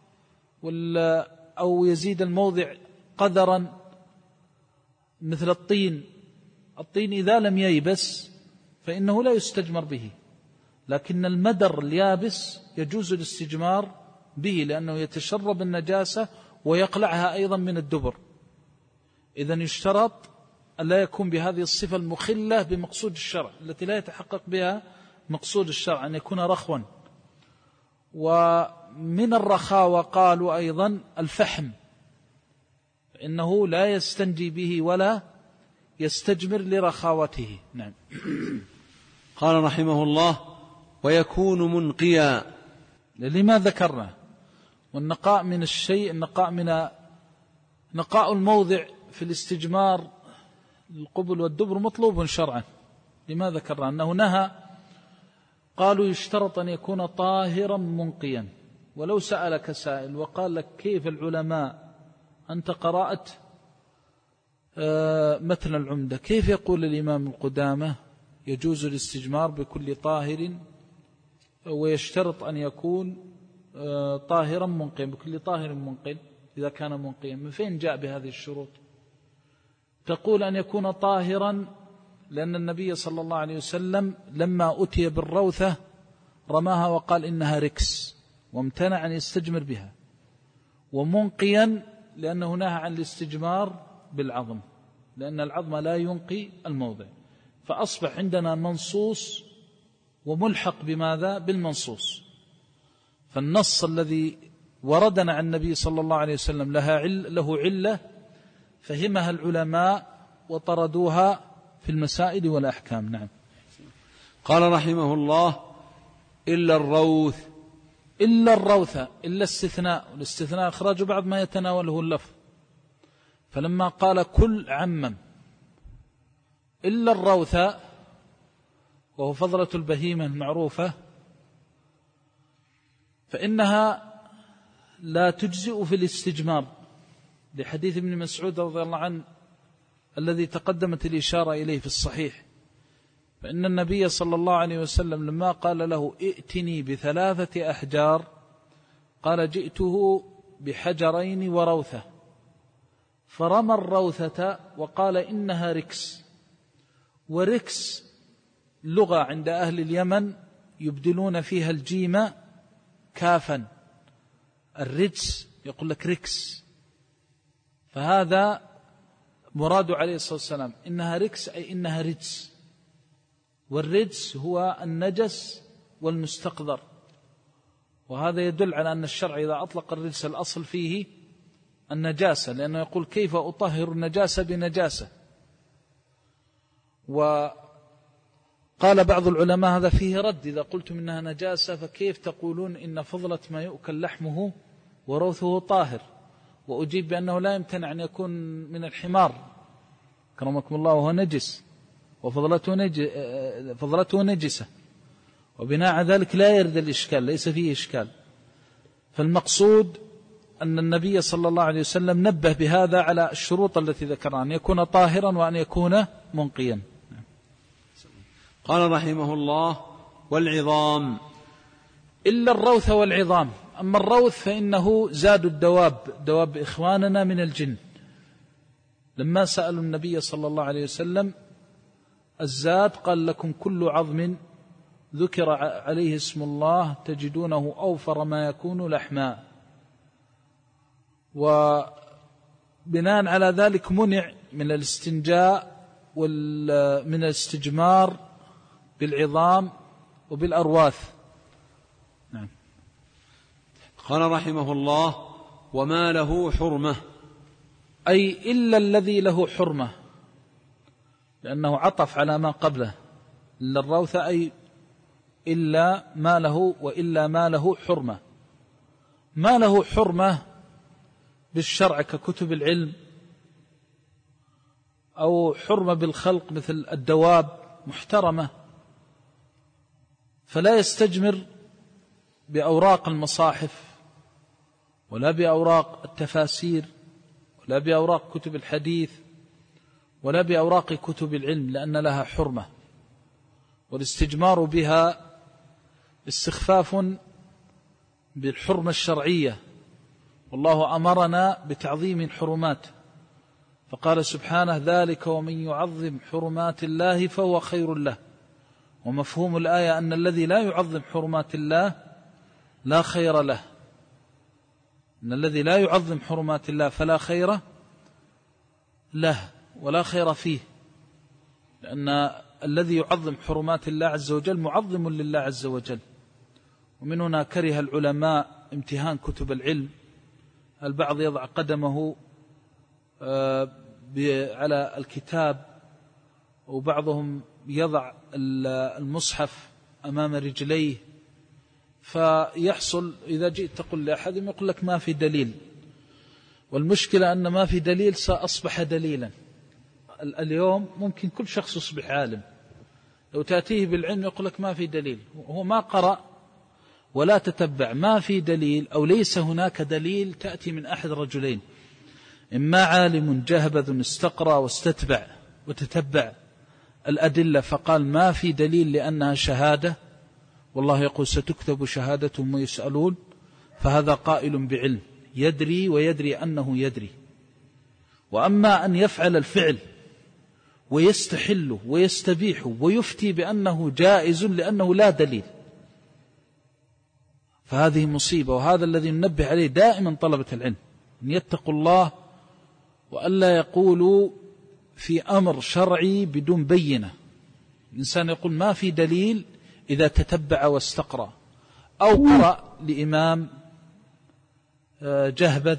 أو يزيد الموضع قدرا مثل الطين. الطين إذا لم ييبس فإنه لا يستجمر به، لكن المدر اليابس يجوز الاستجمار به لأنه يتشرب النجاسة ويقلعها أيضا من الدبر. إذن يشترط أن لا يكون بهذه الصفة المخلة بمقصود الشرع التي لا يتحقق بها مقصود الشرع، أن يكون رخوا. ومن الرخاوة قالوا أيضا الفحم، فإنه لا يستنجي به ولا يستجمر لرخاوته. نعم. قال رحمه الله: ويكون منقيا، لما ذكرنا. والنقاء من الشيء، النقاء من نقاء الموضع في الاستجمار القبل والدبر مطلوب شرعا، لما ذكرنا أنه نهى. قالوا يشترط أن يكون طاهرا منقيا. ولو سألك سائل وقال لك كيف العلماء، أنت قرأت متن العمدة، كيف يقول الإمام القدامى يجوز الاستجمار بكل طاهر ويشترط أن يكون طاهرا منقيا، بكل طاهر منقي إذا كان منقيا، من فين جاء بهذه الشروط؟ تقول أن يكون طاهرا لأن النبي صلى الله عليه وسلم لما أتي بالروثة رماها وقال إنها ركس وامتنع أن يستجمر بها. ومنقيا لأنه نهى عن الاستجمار بالعظم، لأن العظم لا ينقي الموضع. فأصبح عندنا منصوص وملحق بماذا؟ بالمنصوص. فالنص الذي وردنا عن النبي صلى الله عليه وسلم لها عل له علة فهمها العلماء وطردوها في المسائل والأحكام. نعم. قال رحمه الله: إلا الروث. إلا الروث، إلا استثناء، والاستثناء إخراج بعض ما يتناوله اللفظ، فلما قال كل عمم. إلا الروث وهو فضلة البهيمة المعروفة، فإنها لا تجزئ في الاستجمار، لحديث ابن مسعود رضي الله عنه الذي تقدمت الإشارة إليه في الصحيح. فإن النبي صلى الله عليه وسلم لما قال له ائتني بثلاثة أحجار قال جئته بحجرين وروثة، فرمى الروثة وقال إنها ركس. وركس لغة عند أهل اليمن يبدلون فيها الجيم كافا، الرجس يقول لك ركس، فهذا مراد عليه الصلاة والسلام إنها ركس أي إنها رجس. والرجس هو النجس والمستقذر، وهذا يدل على أن الشرع إذا أطلق الرجس الأصل فيه النجاسة، لأنه يقول كيف أطهر النجاسة بنجاسة. وقال بعض العلماء هذا فيه رد، إذا قلتم إنها نجاسة فكيف تقولون إن فضلة ما يؤكل لحمه وروثه طاهر؟ وأجيب بأنه لا يمتنع أن يكون من الحمار كرمكم الله وهو نجس وفضلته نج... فضلته نجسة، وبناء على ذلك لا يرد الإشكال، ليس فيه إشكال. فالمقصود أن النبي صلى الله عليه وسلم نبه بهذا على الشروط التي ذكرها، أن يكون طاهرا وأن يكون منقيا. قال رحمه الله: والعظام. إلا الروث والعظام. أما الروث فإنه زاد الدواب، دواب إخواننا من الجن. لما سألوا النبي صلى الله عليه وسلم الزاد قال لكم كل عظم ذكر عليه اسم الله تجدونه أوفر ما يكون لحما. بناء على ذلك منع من الاستنجاء ومن الاستجمار بالعظام وبالأرواث. نعم. قال رحمه الله: وما له حرمة، أي إلا الذي له حرمة، لأنه عطف على ما قبله. إلا الروث أي إلا ما له، وإلا ما له حرمة. ما له حرمة بالشرع ككتب العلم، أو حرمة بالخلق مثل الدواب محترمة، فلا يستجمر بأوراق المصاحف ولا بأوراق التفاسير ولا بأوراق كتب الحديث ولا بأوراق كتب العلم، لأن لها حرمة، والاستجمار بها استخفاف بالحرمة الشرعية، والله أمرنا بتعظيم الحرمات، فقال سبحانه: ذلك ومن يعظم حرمات الله فهو خير له. ومفهوم الآية أن الذي لا يعظم حرمات الله لا خير له، أن الذي لا يعظم حرمات الله فلا خير له ولا خير فيه، لأن الذي يعظم حرمات الله عز وجل معظم لله عز وجل. ومن هنا كره العلماء امتهان كتب العلم، البعض يضع قدمه على الكتاب، وبعضهم يضع المصحف أمام رجليه، فيحصل إذا جئت تقول لأحدهم يقول لك ما في دليل، والمشكلة أن ما في دليل سأصبح دليلا. اليوم ممكن كل شخص يصبح عالم، لو تأتيه بالعلم يقول لك ما في دليل، وهو ما قرأ ولا تتبع. ما في دليل أو ليس هناك دليل تأتي من أحد رجلين: إما عالم جهبذ استقرأ واستتبع وتتبع الأدلة فقال ما في دليل لأنها شهادة، والله يقول ستكتب شهادتهم ويسألون، فهذا قائل بعلم يدري ويدري أنه يدري. وأما أن يفعل الفعل ويستحله ويستبيحه ويفتي بأنه جائز لأنه لا دليل، فهذه مصيبة. وهذا الذي ننبه عليه دائما طلبة العلم، أن يتقوا الله وألا يقولوا في أمر شرعي بدون بينة. الإنسان يقول ما في دليل إذا تتبع واستقرأ، أو قرأ لإمام جهبذ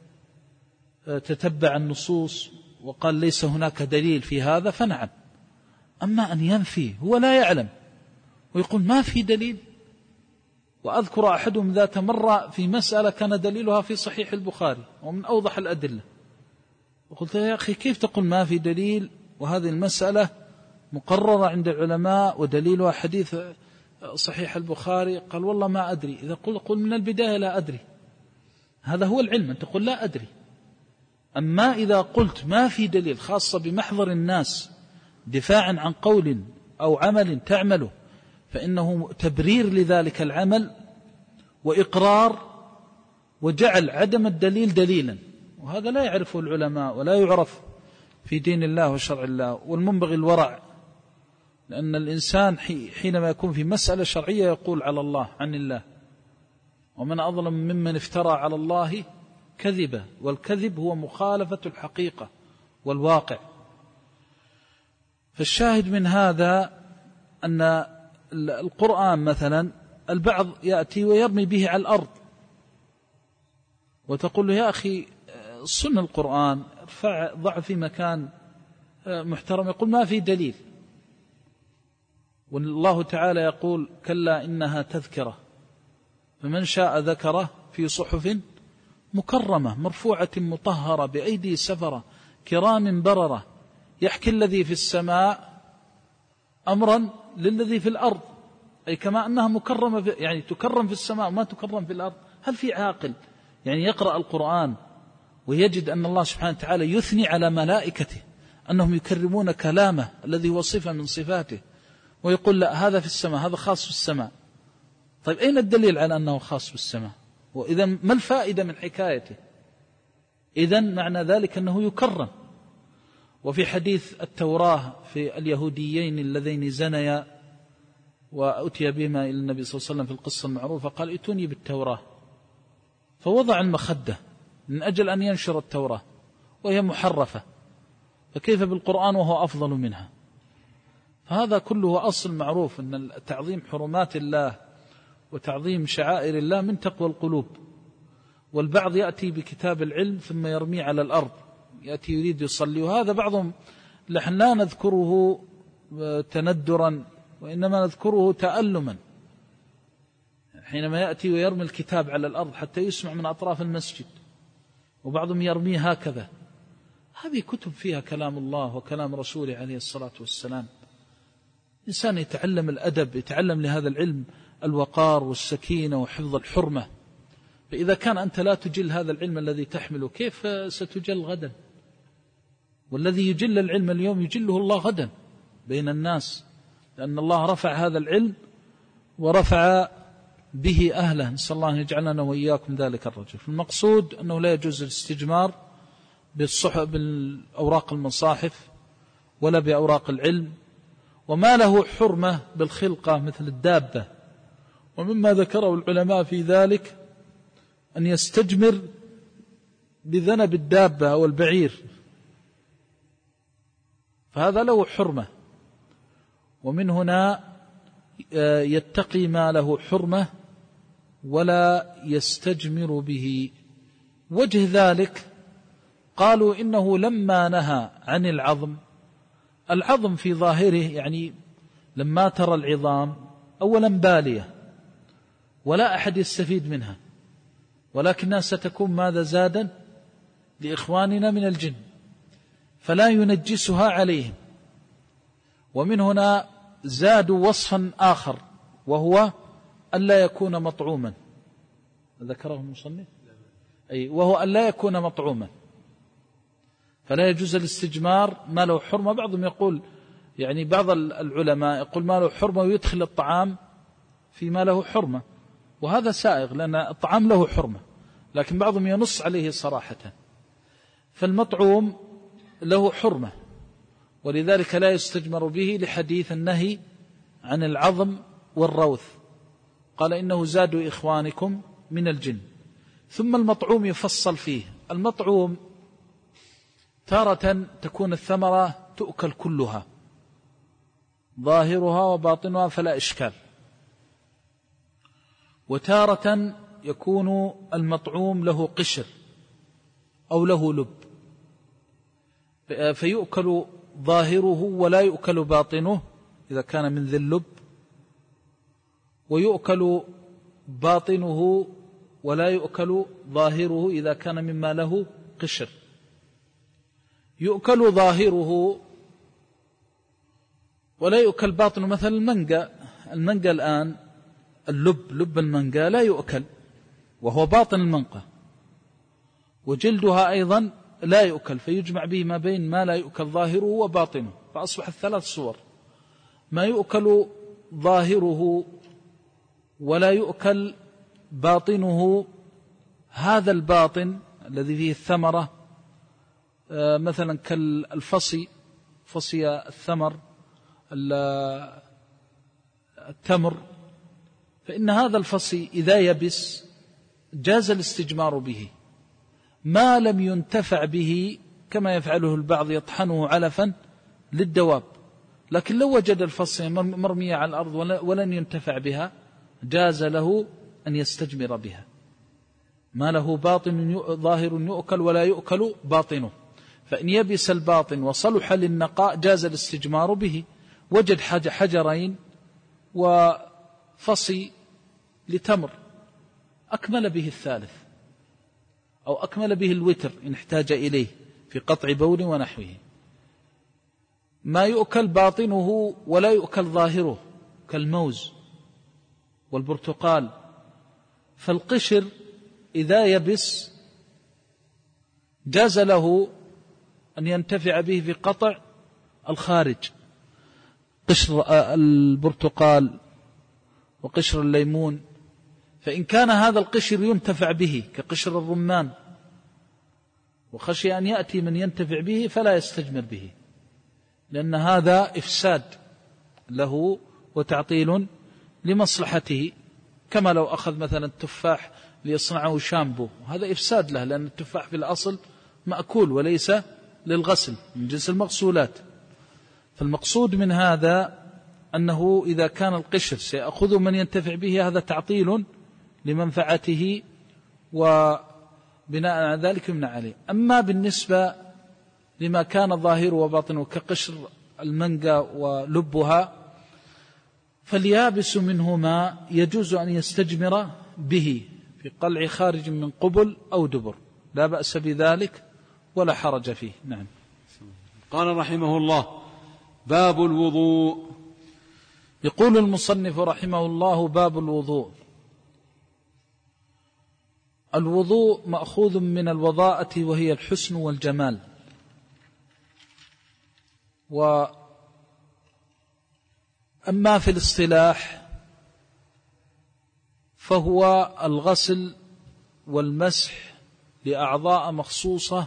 تتبع النصوص وقال ليس هناك دليل في هذا فنعم. أما أن ينفي هو لا يعلم ويقول ما في دليل. وأذكر أحدهم ذات مرة في مسألة كان دليلها في صحيح البخاري ومن أوضح الأدلة، وقلت يا أخي كيف تقول ما في دليل وهذه المسألة مقررة عند العلماء ودليلها حديث صحيح البخاري؟ قال والله ما أدري. إذا قل قل من البداية لا أدري، هذا هو العلم، أن تقول لا أدري. أما إذا قلت ما في دليل، خاصة بمحضر الناس دفاعا عن قول أو عمل تعمله، فإنه تبرير لذلك العمل وإقرار وجعل عدم الدليل دليلا، وهذا لا يعرفه العلماء ولا يعرف في دين الله وشرع الله. والمنبغي الورع، لأن الإنسان حينما يكون في مسألة شرعية يقول على الله عن الله، ومن أظلم ممن افترى على الله كذبا، والكذب هو مخالفة الحقيقة والواقع. فالشاهد من هذا أن القرآن مثلا البعض يأتي ويرمي به على الأرض، وتقول له يا أخي صن القرآن، ارفع ضع في مكان محترم، يقول ما في دليل. والله تعالى يقول كلا إنها تذكرة فمن شاء ذكره في صحف مكرمة مرفوعة مطهرة بأيدي سفرة كرام بررة، يحكي الذي في السماء أمرا للذي في الأرض، أي كما أنها مكرمة في يعني تكرم في السماء وما تكرم في الأرض. هل في عاقل يعني يقرأ القرآن ويجد أن الله سبحانه وتعالى يثني على ملائكته أنهم يكرمون كلامه الذي هو صفة من صفاته، ويقول لا هذا في السماء، هذا خاص بالسماء؟ طيب أين الدليل على أنه خاص بالسماء؟ وإذا ما الفائدة من حكايته؟ إذن معنى ذلك أنه يكرم. وفي حديث التوراة في اليهوديين اللذين زنيا وأتي بهما إلى النبي صلى الله عليه وسلم في القصة المعروفة، قال ائتوني بالتوراة، فوضع المخدة من أجل أن ينشر التوراة، وهي محرفة، فكيف بالقرآن وهو أفضل منها؟ فهذا كله أصل معروف أن تعظيم حرمات الله وتعظيم شعائر الله من تقوى القلوب. والبعض يأتي بكتاب العلم ثم يرميه على الأرض، يأتي يريد يصلي، وهذا بعضهم نحن لا نذكره تندرا وإنما نذكره تألما، حينما يأتي ويرمي الكتاب على الأرض حتى يسمع من أطراف المسجد، وبعضهم يرميه هكذا. هذه كتب فيها كلام الله وكلام رسوله عليه الصلاة والسلام. إنسان يتعلم الأدب، يتعلم لهذا العلم الوقار والسكينة وحفظ الحرمة. فإذا كان أنت لا تجل هذا العلم الذي تحمله، كيف ستجل غدا؟ والذي يجل العلم اليوم يجله الله غدا بين الناس، لأن الله رفع هذا العلم ورفع به أهله. نسأل الله أن يجعلنا وإياكم ذلك الرجل. المقصود أنه لا يجوز الاستجمار بالصحف بالأوراق المصاحف ولا بأوراق العلم، وما له حرمة بالخلقة مثل الدابة. ومما ذكره العلماء في ذلك أن يستجمر بذنب الدابة أو البعير، فهذا له حرمة. ومن هنا يتقي ما له حرمة ولا يستجمر به. وجه ذلك قالوا إنه لما نهى عن العظم، العظم في ظاهره يعني لما ترى العظام أولا بالية ولا أحد يستفيد منها، ولكنها ستكون ماذا زادا لإخواننا من الجن، فلا ينجسها عليهم. ومن هنا زادوا وصفا آخر وهو ألا يكون مطعوما، ذكره المصنف، أي وهو ألا يكون مطعوما، فلا يجوز الاستجمار ما له حرمة. بعضهم يقول يعني بعض العلماء يقول ما له حرمة ويدخل الطعام فيما له حرمة، وهذا سائغ لأن الطعام له حرمة، لكن بعضهم ينص عليه صراحة. فالمطعوم له حرمة، ولذلك لا يستجمر به لحديث النهي عن العظم والروث، قال إنه زاد إخوانكم من الجن. ثم المطعوم يفصل فيه. المطعوم تارة تكون الثمرة تؤكل كلها ظاهرها وباطنها فلا إشكال، وتارة يكون المطعوم له قشر أو له لب، فيؤكل ظاهره ولا يؤكل باطنه إذا كان من ذي اللب، ويؤكل باطنه ولا يؤكل ظاهره إذا كان مما له قشر. يؤكل ظاهره ولا يؤكل باطنه، مثل المنقى. المنقى الآن اللب، لب المنقى لا يؤكل وهو باطن المنقى، وجلدها أيضا لا يؤكل، فيجمع به ما بين ما لا يؤكل ظاهره وباطنه، فأصبح الثلاث صور: ما يؤكل ظاهره ولا يؤكل باطنه. هذا الباطن الذي فيه الثمرة مثلا كالفصي، فصي الثمر التمر، فإن هذا الفصي إذا يبس جاز الاستجمار به ما لم ينتفع به، كما يفعله البعض يطحنه علفا للدواب. لكن لو وجد الفصي مرمية على الأرض ولن ينتفع بها جاز له أن يستجمر بها. ما له باطن ظاهر يؤكل ولا يؤكل باطنه، فإن يبس الباطن وصلح للنقاء جاز الاستجمار به. وجد حجرين وفصي لتمر أكمل به الثالث، أو أكمل به الوتر إن احتاج إليه في قطع بول ونحوه. ما يؤكل باطنه ولا يؤكل ظاهره كالموز والبرتقال، فالقشر إذا يبس جاز له أن ينتفع به في قطع الخارج، قشر البرتقال وقشر الليمون. فإن كان هذا القشر ينتفع به كقشر الرمان وخشي أن يأتي من ينتفع به فلا يستجمر به، لأن هذا إفساد له وتعطيل لمصلحته، كما لو أخذ مثلا التفاح ليصنعه شامبو، هذا إفساد له، لأن التفاح في الأصل مأكول وليس للغسل، من جنس المغسولات. فالمقصود من هذا أنه إذا كان القشر سيأخذ من ينتفع به هذا تعطيل لمنفعته، وبناء على ذلك يمنع عليه. أما بالنسبة لما كان ظاهره وباطنه كقشر المانجا ولبها، فاليابس منهما يجوز أن يستجمر به في قلع خارج من قبل أو دبر، لا بأس بذلك ولا حرج فيه. نعم. قال رحمه الله: باب الوضوء. يقول المصنف رحمه الله: باب الوضوء. الوضوء مأخوذ من الوضاءة وهي الحسن والجمال، وأما في الاصطلاح فهو الغسل والمسح لأعضاء مخصوصة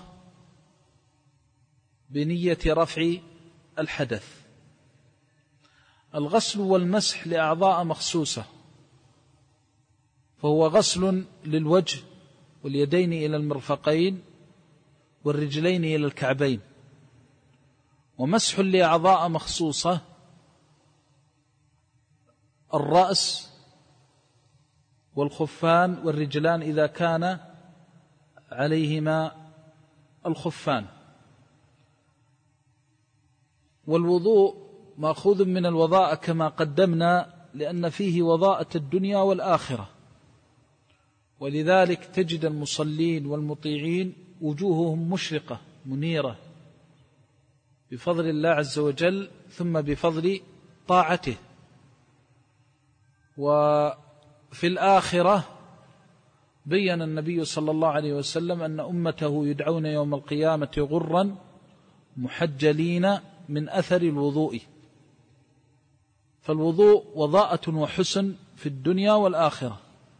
بنية رفع الحدث. الغسل والمسح لأعضاء مخصوصة فهو غسل للوجه واليدين إلى المرفقين والرجلين إلى الكعبين، ومسح لأعضاء مخصوصة الرأس والخفان والرجلان إذا كان عليهما الخفان. والوضوء مأخوذ من الوضاءة كما قدمنا، لأن فيه وضاءة الدنيا والآخرة، ولذلك تجد المصلين والمطيعين وجوههم مشرقة منيرة بفضل الله عز وجل، ثم بفضل طاعته. وفي الآخرة بين النبي صلى الله عليه وسلم أن أمته يدعون يوم القيامة غرا محجلين من أثر الوضوء. فالوضوء وضاءة وحسن في الدنيا والآخرة.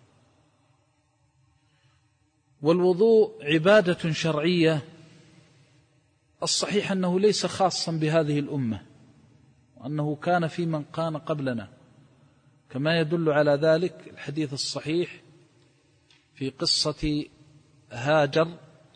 والوضوء عبادة شرعية، الصحيح أنه ليس خاصا بهذه الأمة، وأنه كان في من كان قبلنا، كما يدل على ذلك الحديث الصحيح في قصة هاجر،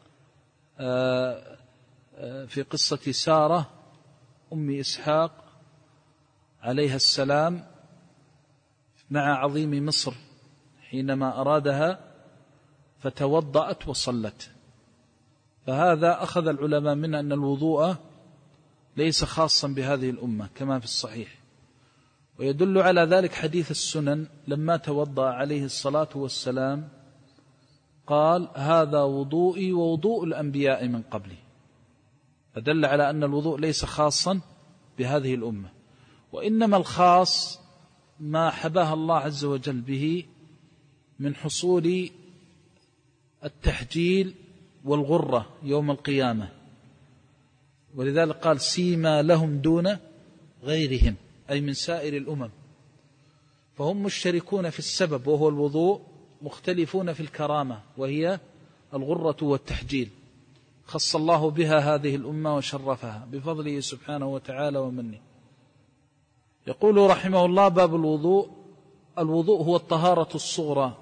في قصة سارة أم إسحاق عليها السلام مع عظيم مصر حينما أرادها فتوضأت وصلت. فهذا أخذ العلماء من أن الوضوء ليس خاصا بهذه الأمة كما في الصحيح. ويدل على ذلك حديث السنن لما توضأ عليه الصلاة والسلام قال: هذا وضوئي ووضوء الأنبياء من قبلي. فدل على أن الوضوء ليس خاصا بهذه الأمة، وإنما الخاص ما حباها الله عز وجل به من حصول التحجيل والغرة يوم القيامة. ولذلك قال: سيما لهم دون غيرهم، أي من سائر الأمم. فهم مشتركون في السبب وهو الوضوء، مختلفون في الكرامة وهي الغرة والتحجيل. خص الله بها هذه الأمة وشرفها بفضله سبحانه وتعالى ومنه. يقول رحمه الله: باب الوضوء. الوضوء هو الطهارة الصغرى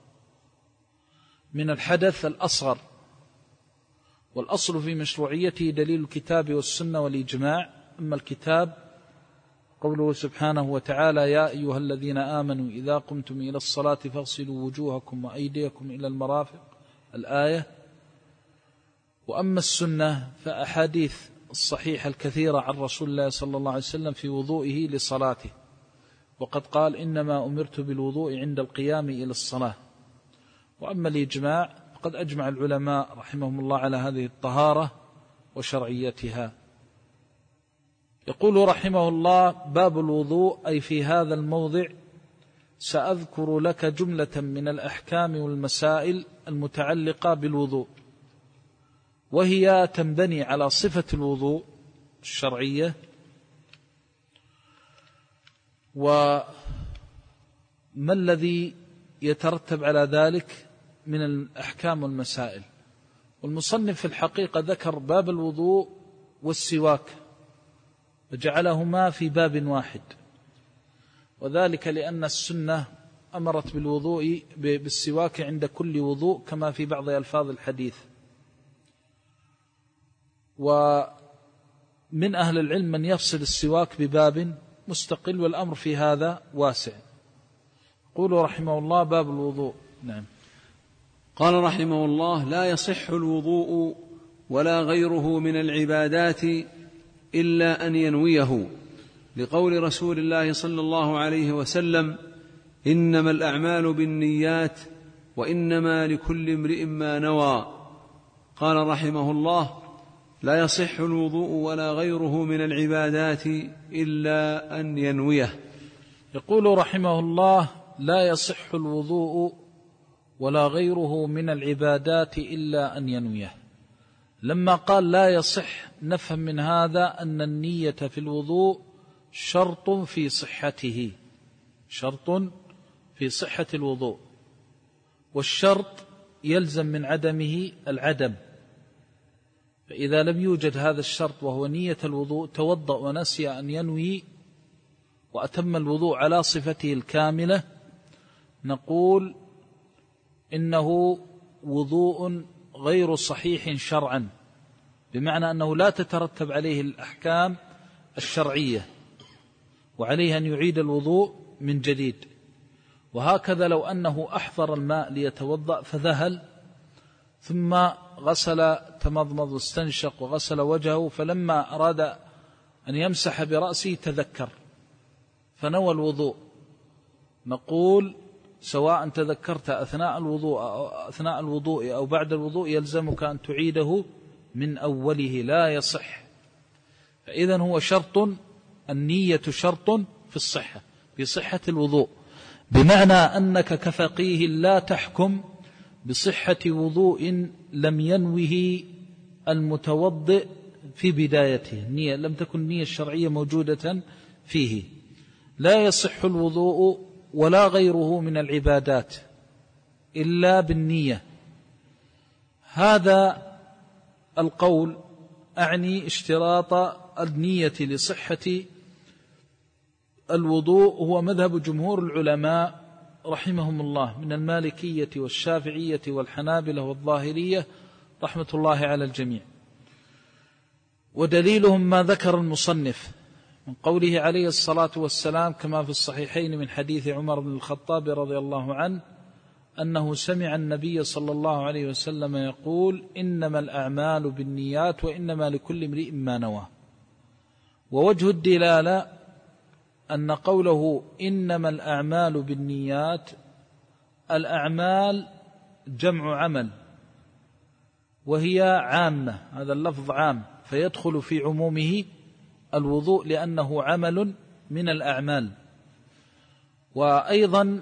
من الحدث الأصغر، والأصل في مشروعيته دليل الكتاب والسنة والإجماع. أما الكتاب قوله سبحانه وتعالى: يا أيها الذين آمنوا إذا قمتم إلى الصلاة فاغسلوا وجوهكم وأيديكم إلى المرافق، الآية. وأما السنة فأحاديث الصحيحة الكثيرة عن رسول الله صلى الله عليه وسلم في وضوئه لصلاته، وقد قال: إنما أمرت بالوضوء عند القيام إلى الصلاة. وأما الإجماع فقد أجمع العلماء رحمهم الله على هذه الطهارة وشرعيتها. يقول رحمه الله: باب الوضوء. أي في هذا الموضع سأذكر لك جملة من الأحكام والمسائل المتعلقة بالوضوء، وهي تنبني على صفة الوضوء الشرعية وما الذي يترتب على ذلك من الأحكام والمسائل. والمصنف في الحقيقة ذكر باب الوضوء والسواك وجعلهما في باب واحد، وذلك لأن السنة أمرت بالوضوء بالسواك عند كل وضوء كما في بعض ألفاظ الحديث. ومن أهل العلم من يفصل السواك بباب مستقل، والأمر في هذا واسع. قولوا رحمه الله باب الوضوء. نعم. قال رحمه الله: لا يصح الوضوء ولا غيره من العبادات إلا أن ينويه، لقول رسول الله صلى الله عليه وسلم: إنما الأعمال بالنيات وإنما لكل امرئ ما نوى. قال رحمه الله: لا يصح الوضوء ولا غيره من العبادات إلا أن ينويه. يقول رحمه الله: لا يصح الوضوء ولا غيره من العبادات إلا أن ينويه. لما قال لا يصح نفهم من هذا أن النية في الوضوء شرط في صحته، شرط في صحة الوضوء، والشرط يلزم من عدمه العدم. فإذا لم يوجد هذا الشرط وهو نية الوضوء، توضأ ونسي أن ينوي وأتم الوضوء على صفته الكاملة، نقول إنه وضوء غير صحيح شرعا، بمعنى أنه لا تترتب عليه الأحكام الشرعية، وعليه أن يعيد الوضوء من جديد. وهكذا لو أنه أحضر الماء ليتوضأ فذهل، ثم غسل تمضمض واستنشق وغسل وجهه، فلما أراد أن يمسح برأسه تذكر فنوى الوضوء، نقول سواء تذكرت أثناء الوضوء أو أثناء الوضوء أو بعد الوضوء يلزمك أن تعيده من أوله، لا يصح. فإذن هو شرط، النية شرط في الصحة، في صحة الوضوء، بمعنى أنك كفقيه لا تحكم بصحة وضوء لم ينوه المتوضئ في بدايته، النية لم تكن النية الشرعية موجودة فيه. لا يصح الوضوء ولا غيره من العبادات إلا بالنية. هذا القول أعني اشتراط النية لصحة الوضوء هو مذهب جمهور العلماء رحمهم الله من المالكية والشافعية والحنابلة والظاهرية رحمة الله على الجميع. ودليلهم ما ذكر المصنف من قوله عليه الصلاة والسلام كما في الصحيحين من حديث عمر بن الخطاب رضي الله عنه أنه سمع النبي صلى الله عليه وسلم يقول: إنما الأعمال بالنيات وإنما لكل امرئ ما نوى. ووجه الدلالة أن قوله إنما الأعمال بالنيات، الأعمال جمع عمل وهي عامة، هذا اللفظ عام فيدخل في عمومه الوضوء لأنه عمل من الأعمال. وأيضا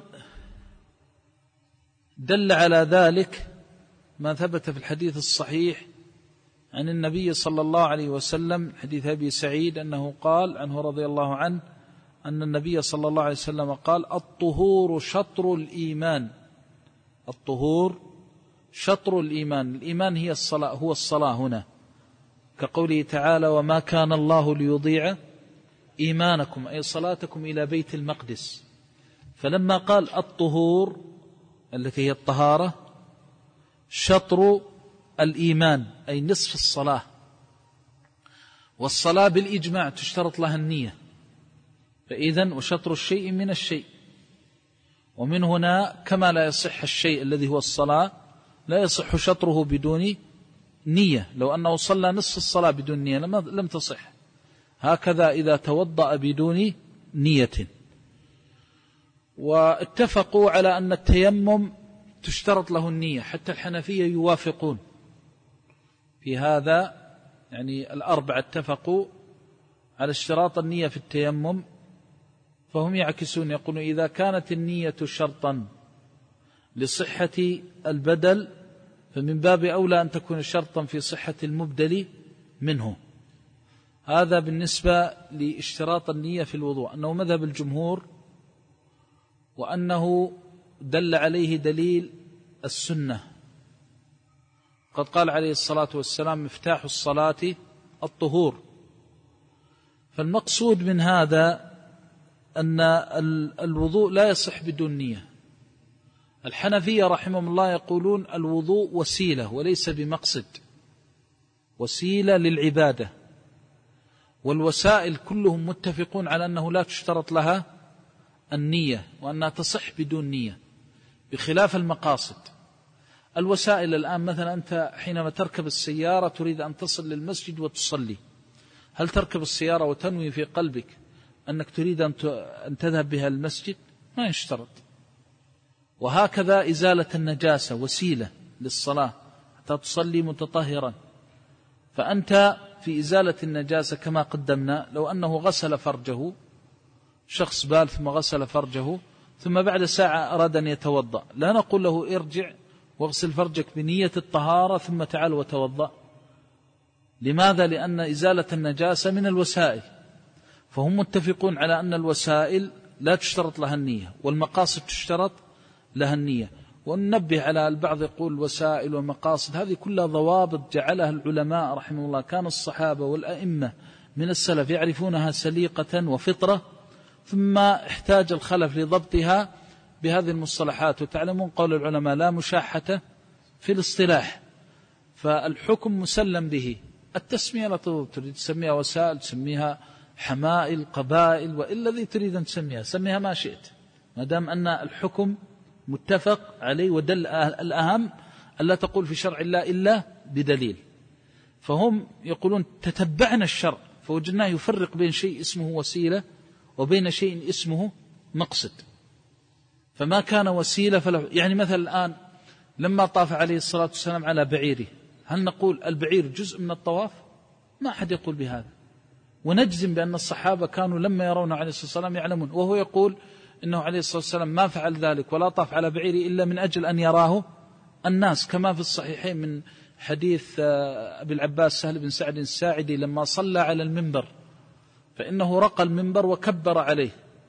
دل على ذلك ما ثبت في الحديث الصحيح عن النبي صلى الله عليه وسلم، حديث أبي سعيد أنه قال عنه رضي الله عنه أن النبي صلى الله عليه وسلم قال: الطهور شطر الإيمان. الطهور شطر الإيمان، الإيمان هي الصلاة، هو الصلاة هنا، كقوله تعالى: وما كان الله ليضيع إيمانكم أي صلاتكم إلى بيت المقدس. فلما قال الطهور التي هي الطهارة شطر الإيمان أي نصف الصلاة، والصلاة بالإجماع تشترط لها النية، فإذن وشطر الشيء من الشيء. ومن هنا كما لا يصح الشيء الذي هو الصلاة لا يصح شطره بدون نية، لو أنه صلى نصف الصلاة بدون نية لم تصح. هكذا إذا توضأ بدون نية. واتفقوا على أن التيمم تشترط له النية، حتى الحنفية يوافقون في هذا، يعني الأربعة اتفقوا على اشتراط النية في التيمم، فهم يعكسون يقولون إذا كانت النية شرطا لصحة البدل فمن باب أولى أن تكون شرطا في صحة المبدل منه. هذا بالنسبة لاشتراط النية في الوضوء، أنه مذهب الجمهور، وأنه دل عليه دليل السنة. قد قال عليه الصلاة والسلام: مفتاح الصلاة الطهور. فالمقصود من هذا أن الوضوء لا يصح بدون نية. الحنفية رحمهم الله يقولون الوضوء وسيلة وليس بمقصد، وسيلة للعبادة، والوسائل كلهم متفقون على أنه لا تشترط لها النية وأنها تصح بدون نية، بخلاف المقاصد. الوسائل الآن مثلا أنت حينما تركب السيارة تريد أن تصل للمسجد وتصلي، هل تركب السيارة وتنوي في قلبك أنك تريد أن تذهب بها المسجد؟ ما يشترط. وهكذا إزالة النجاسة وسيلة للصلاة حتى تصلي متطهرا. فأنت في إزالة النجاسة كما قدمنا، لو أنه غسل فرجه، شخص بال ثم غسل فرجه ثم بعد ساعة أراد أن يتوضأ، لا نقول له ارجع واغسل فرجك بنية الطهارة ثم تعال وتوضأ. لماذا؟ لأن إزالة النجاسة من الوسائل، فهم متفقون على أن الوسائل لا تشترط لها النية والمقاصد تشترط لها النية. وننبه على البعض يقول وسائل ومقاصد، هذه كلها ضوابط جعلها العلماء رحمه الله. كان الصحابة والأئمة من السلف يعرفونها سليقة وفطرة، ثم احتاج الخلف لضبطها بهذه المصطلحات. وتعلمون قول العلماء لا مشاحة في الاصطلاح، فالحكم مسلم به. التسمية لا تريد تسميها وسائل، تسميها حمائل، قبائل، وإلا الذي تريد أن تسميها سميها ما شئت، ما دام أن الحكم متفق عليه. ودل الأهم ألا تقول في شرع الله إلا بدليل. فهم يقولون تتبعنا الشرع فوجدناه يفرق بين شيء اسمه وسيلة وبين شيء اسمه مقصد، فما كان وسيلة فله. يعني مثلا الآن لما طاف عليه الصلاة والسلام على بعيره، هل نقول البعير جزء من الطواف؟ ما أحد يقول بهذا. ونجزم بأن الصحابة كانوا لما يرونه عليه الصلاة والسلام يعلمون. وهو يقول إنه عليه الصلاة والسلام ما فعل ذلك ولا طاف على بعيره إلا من أجل أن يراه الناس، كما في الصحيحين من حديث أبي العباس سهل بن سعد الساعدي لما صلى على المنبر، فإنه رقى المنبر وكبر عليه،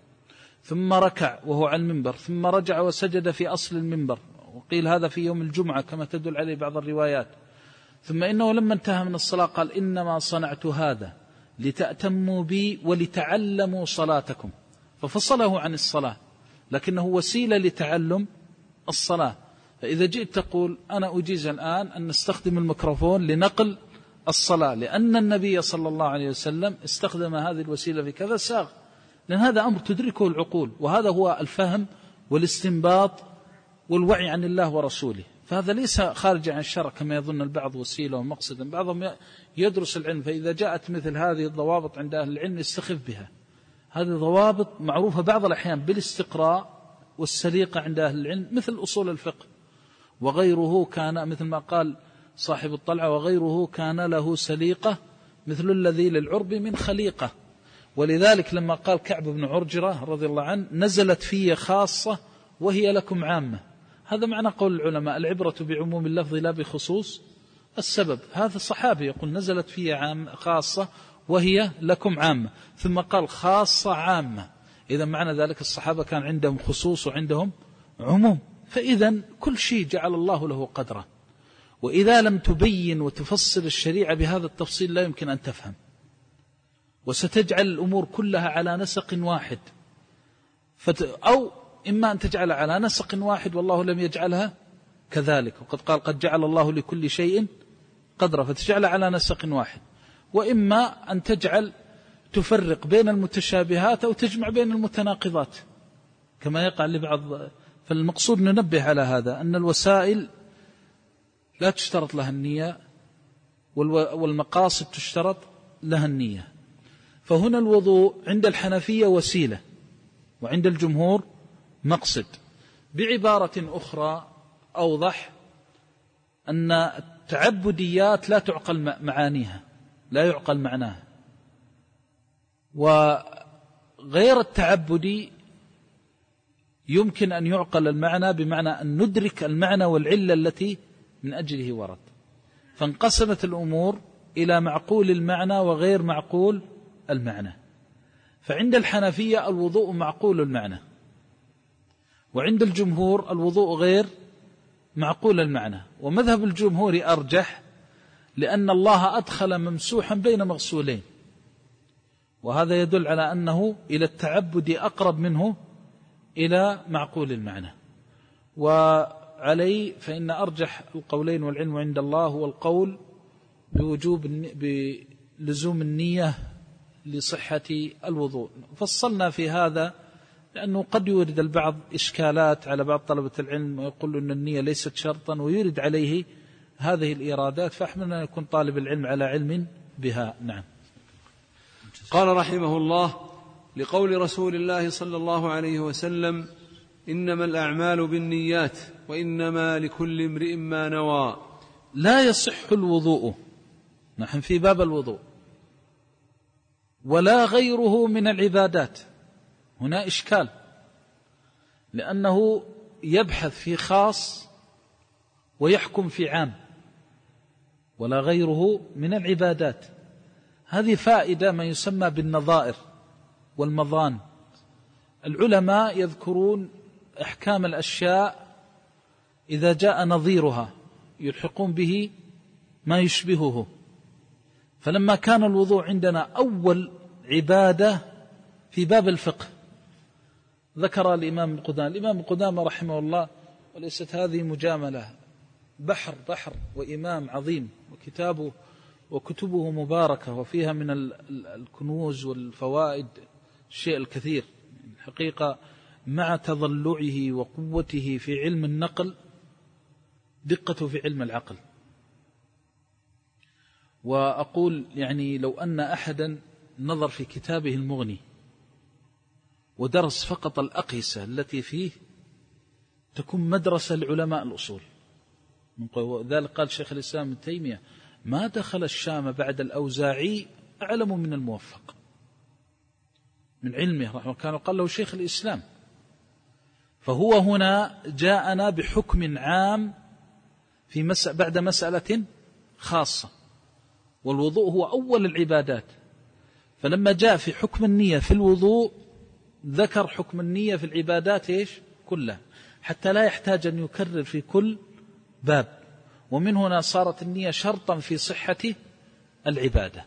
ثم ركع وهو على المنبر، ثم رجع وسجد في أصل المنبر، وقيل هذا في يوم الجمعة كما تدل عليه بعض الروايات. ثم إنه لما انتهى من الصلاة قال إنما صنعت هذا لتأتموا بي ولتعلموا صلاتكم، ففصله عن الصلاة، لكنه وسيلة لتعلم الصلاة. فإذا جئت تقول أنا أجيز الآن أن نستخدم الميكروفون لنقل الصلاة لأن النبي صلى الله عليه وسلم استخدم هذه الوسيلة في كذا، ساغ، لأن هذا أمر تدركه العقول، وهذا هو الفهم والاستنباط والوعي عن الله ورسوله. فهذا ليس خارج عن الشرع كما يظن البعض وسيلة ومقصدا. بعضهم يدرس العلم، فإذا جاءت مثل هذه الضوابط عند أهل العلم يستخف بها. هذه ضوابط معروفة بعض الأحيان بالاستقراء والسليقة عند أهل العلم، مثل أصول الفقه وغيره. كان مثل ما قال صاحب الطلعة وغيره كان له سليقة مثل الذي للعرب من خليقة. ولذلك لما قال كعب بن عرجرة رضي الله عنه نزلت في خاصة وهي لكم عامة، هذا معنى قول العلماء العبرة بعموم اللفظ لا بخصوص السبب. هذا الصحابي يقول نزلت في عام خاصة وهي لكم عامة، ثم قال خاصة عامة. إذا معنى ذلك الصحابة كان عندهم خصوص وعندهم عموم. فإذا كل شيء جعل الله له قدرا، وإذا لم تبين وتفصل الشريعة بهذا التفصيل لا يمكن أن تفهم، وستجعل الأمور كلها على نسق واحد، فت... أو إما أن تجعل على نسق واحد والله لم يجعلها كذلك، وقد قال قد جعل الله لكل شيء قدرا، فتجعل على نسق واحد، وإما أن تجعل تفرق بين المتشابهات أو تجمع بين المتناقضات كما يقع لبعض. فالمقصود ننبه على هذا أن الوسائل لا تشترط لها النية والمقاصد تشترط لها النية. فهنا الوضوء عند الحنفية وسيلة وعند الجمهور مقصد. بعبارة أخرى أوضح أن التعبديات لا تعقل معانيها، لا يعقل معناها، وغير التعبدي يمكن أن يعقل المعنى بمعنى أن ندرك المعنى والعلة التي من أجله ورد. فانقسمت الأمور إلى معقول المعنى وغير معقول المعنى. فعند الحنفية الوضوء معقول المعنى، وعند الجمهور الوضوء غير معقول المعنى. ومذهب الجمهور أرجح لأن الله أدخل ممسوحا بين مغسولين، وهذا يدل على أنه إلى التعبد أقرب منه إلى معقول المعنى. وعليه فإن أرجح القولين والعلم عند الله هو القول بوجوب بلزوم النية لصحة الوضوء. فصلنا في هذا لأنه قد يورد البعض إشكالات على بعض طلبة العلم ويقول أن النية ليست شرطا ويرد عليه هذه الإيرادات، فأحملنا أن يكون طالب العلم على علم بها. نعم. قال رحمه الله: لقول رسول الله صلى الله عليه وسلم: إنما الأعمال بالنيات وإنما لكل امرئ ما نوى. لا يصح الوضوء، نحن في باب الوضوء، ولا غيره من العبادات. هنا إشكال، لأنه يبحث في خاص ويحكم في عام. ولا غيره من العبادات، هذه فائدة ما يسمى بالنظائر والمظان. العلماء يذكرون أحكام الأشياء إذا جاء نظيرها يلحقون به ما يشبهه. فلما كان الوضوء عندنا أول عبادة في باب الفقه، ذكر الإمام القدامى الإمام القدامى رحمه الله، وليست هذه مجاملة، بحر بحر وإمام عظيم، وكتابه وكتبه مباركة وفيها من الكنوز والفوائد الشيء الكثير الحقيقة، مع تضلعه وقوته في علم النقل دقته في علم العقل. وأقول يعني لو أن أحدا نظر في كتابه المغني ودرس فقط الأقيسة التي فيه تكون مدرسة لعلماء الأصول. وذلك قال شيخ الإسلام ابن تيمية: ما دخل الشام بعد الأوزاعي أعلم من الموفق من علمه رحمه الله، كان قال له شيخ الإسلام. فهو هنا جاءنا بحكم عام في مس... بعد مسألة خاصة، والوضوء هو أول العبادات. فلما جاء في حكم النية في الوضوء ذكر حكم النية في العبادات إيش كلها، حتى لا يحتاج أن يكرر في كل باب. ومن هنا صارت النية شرطا في صحة العبادة.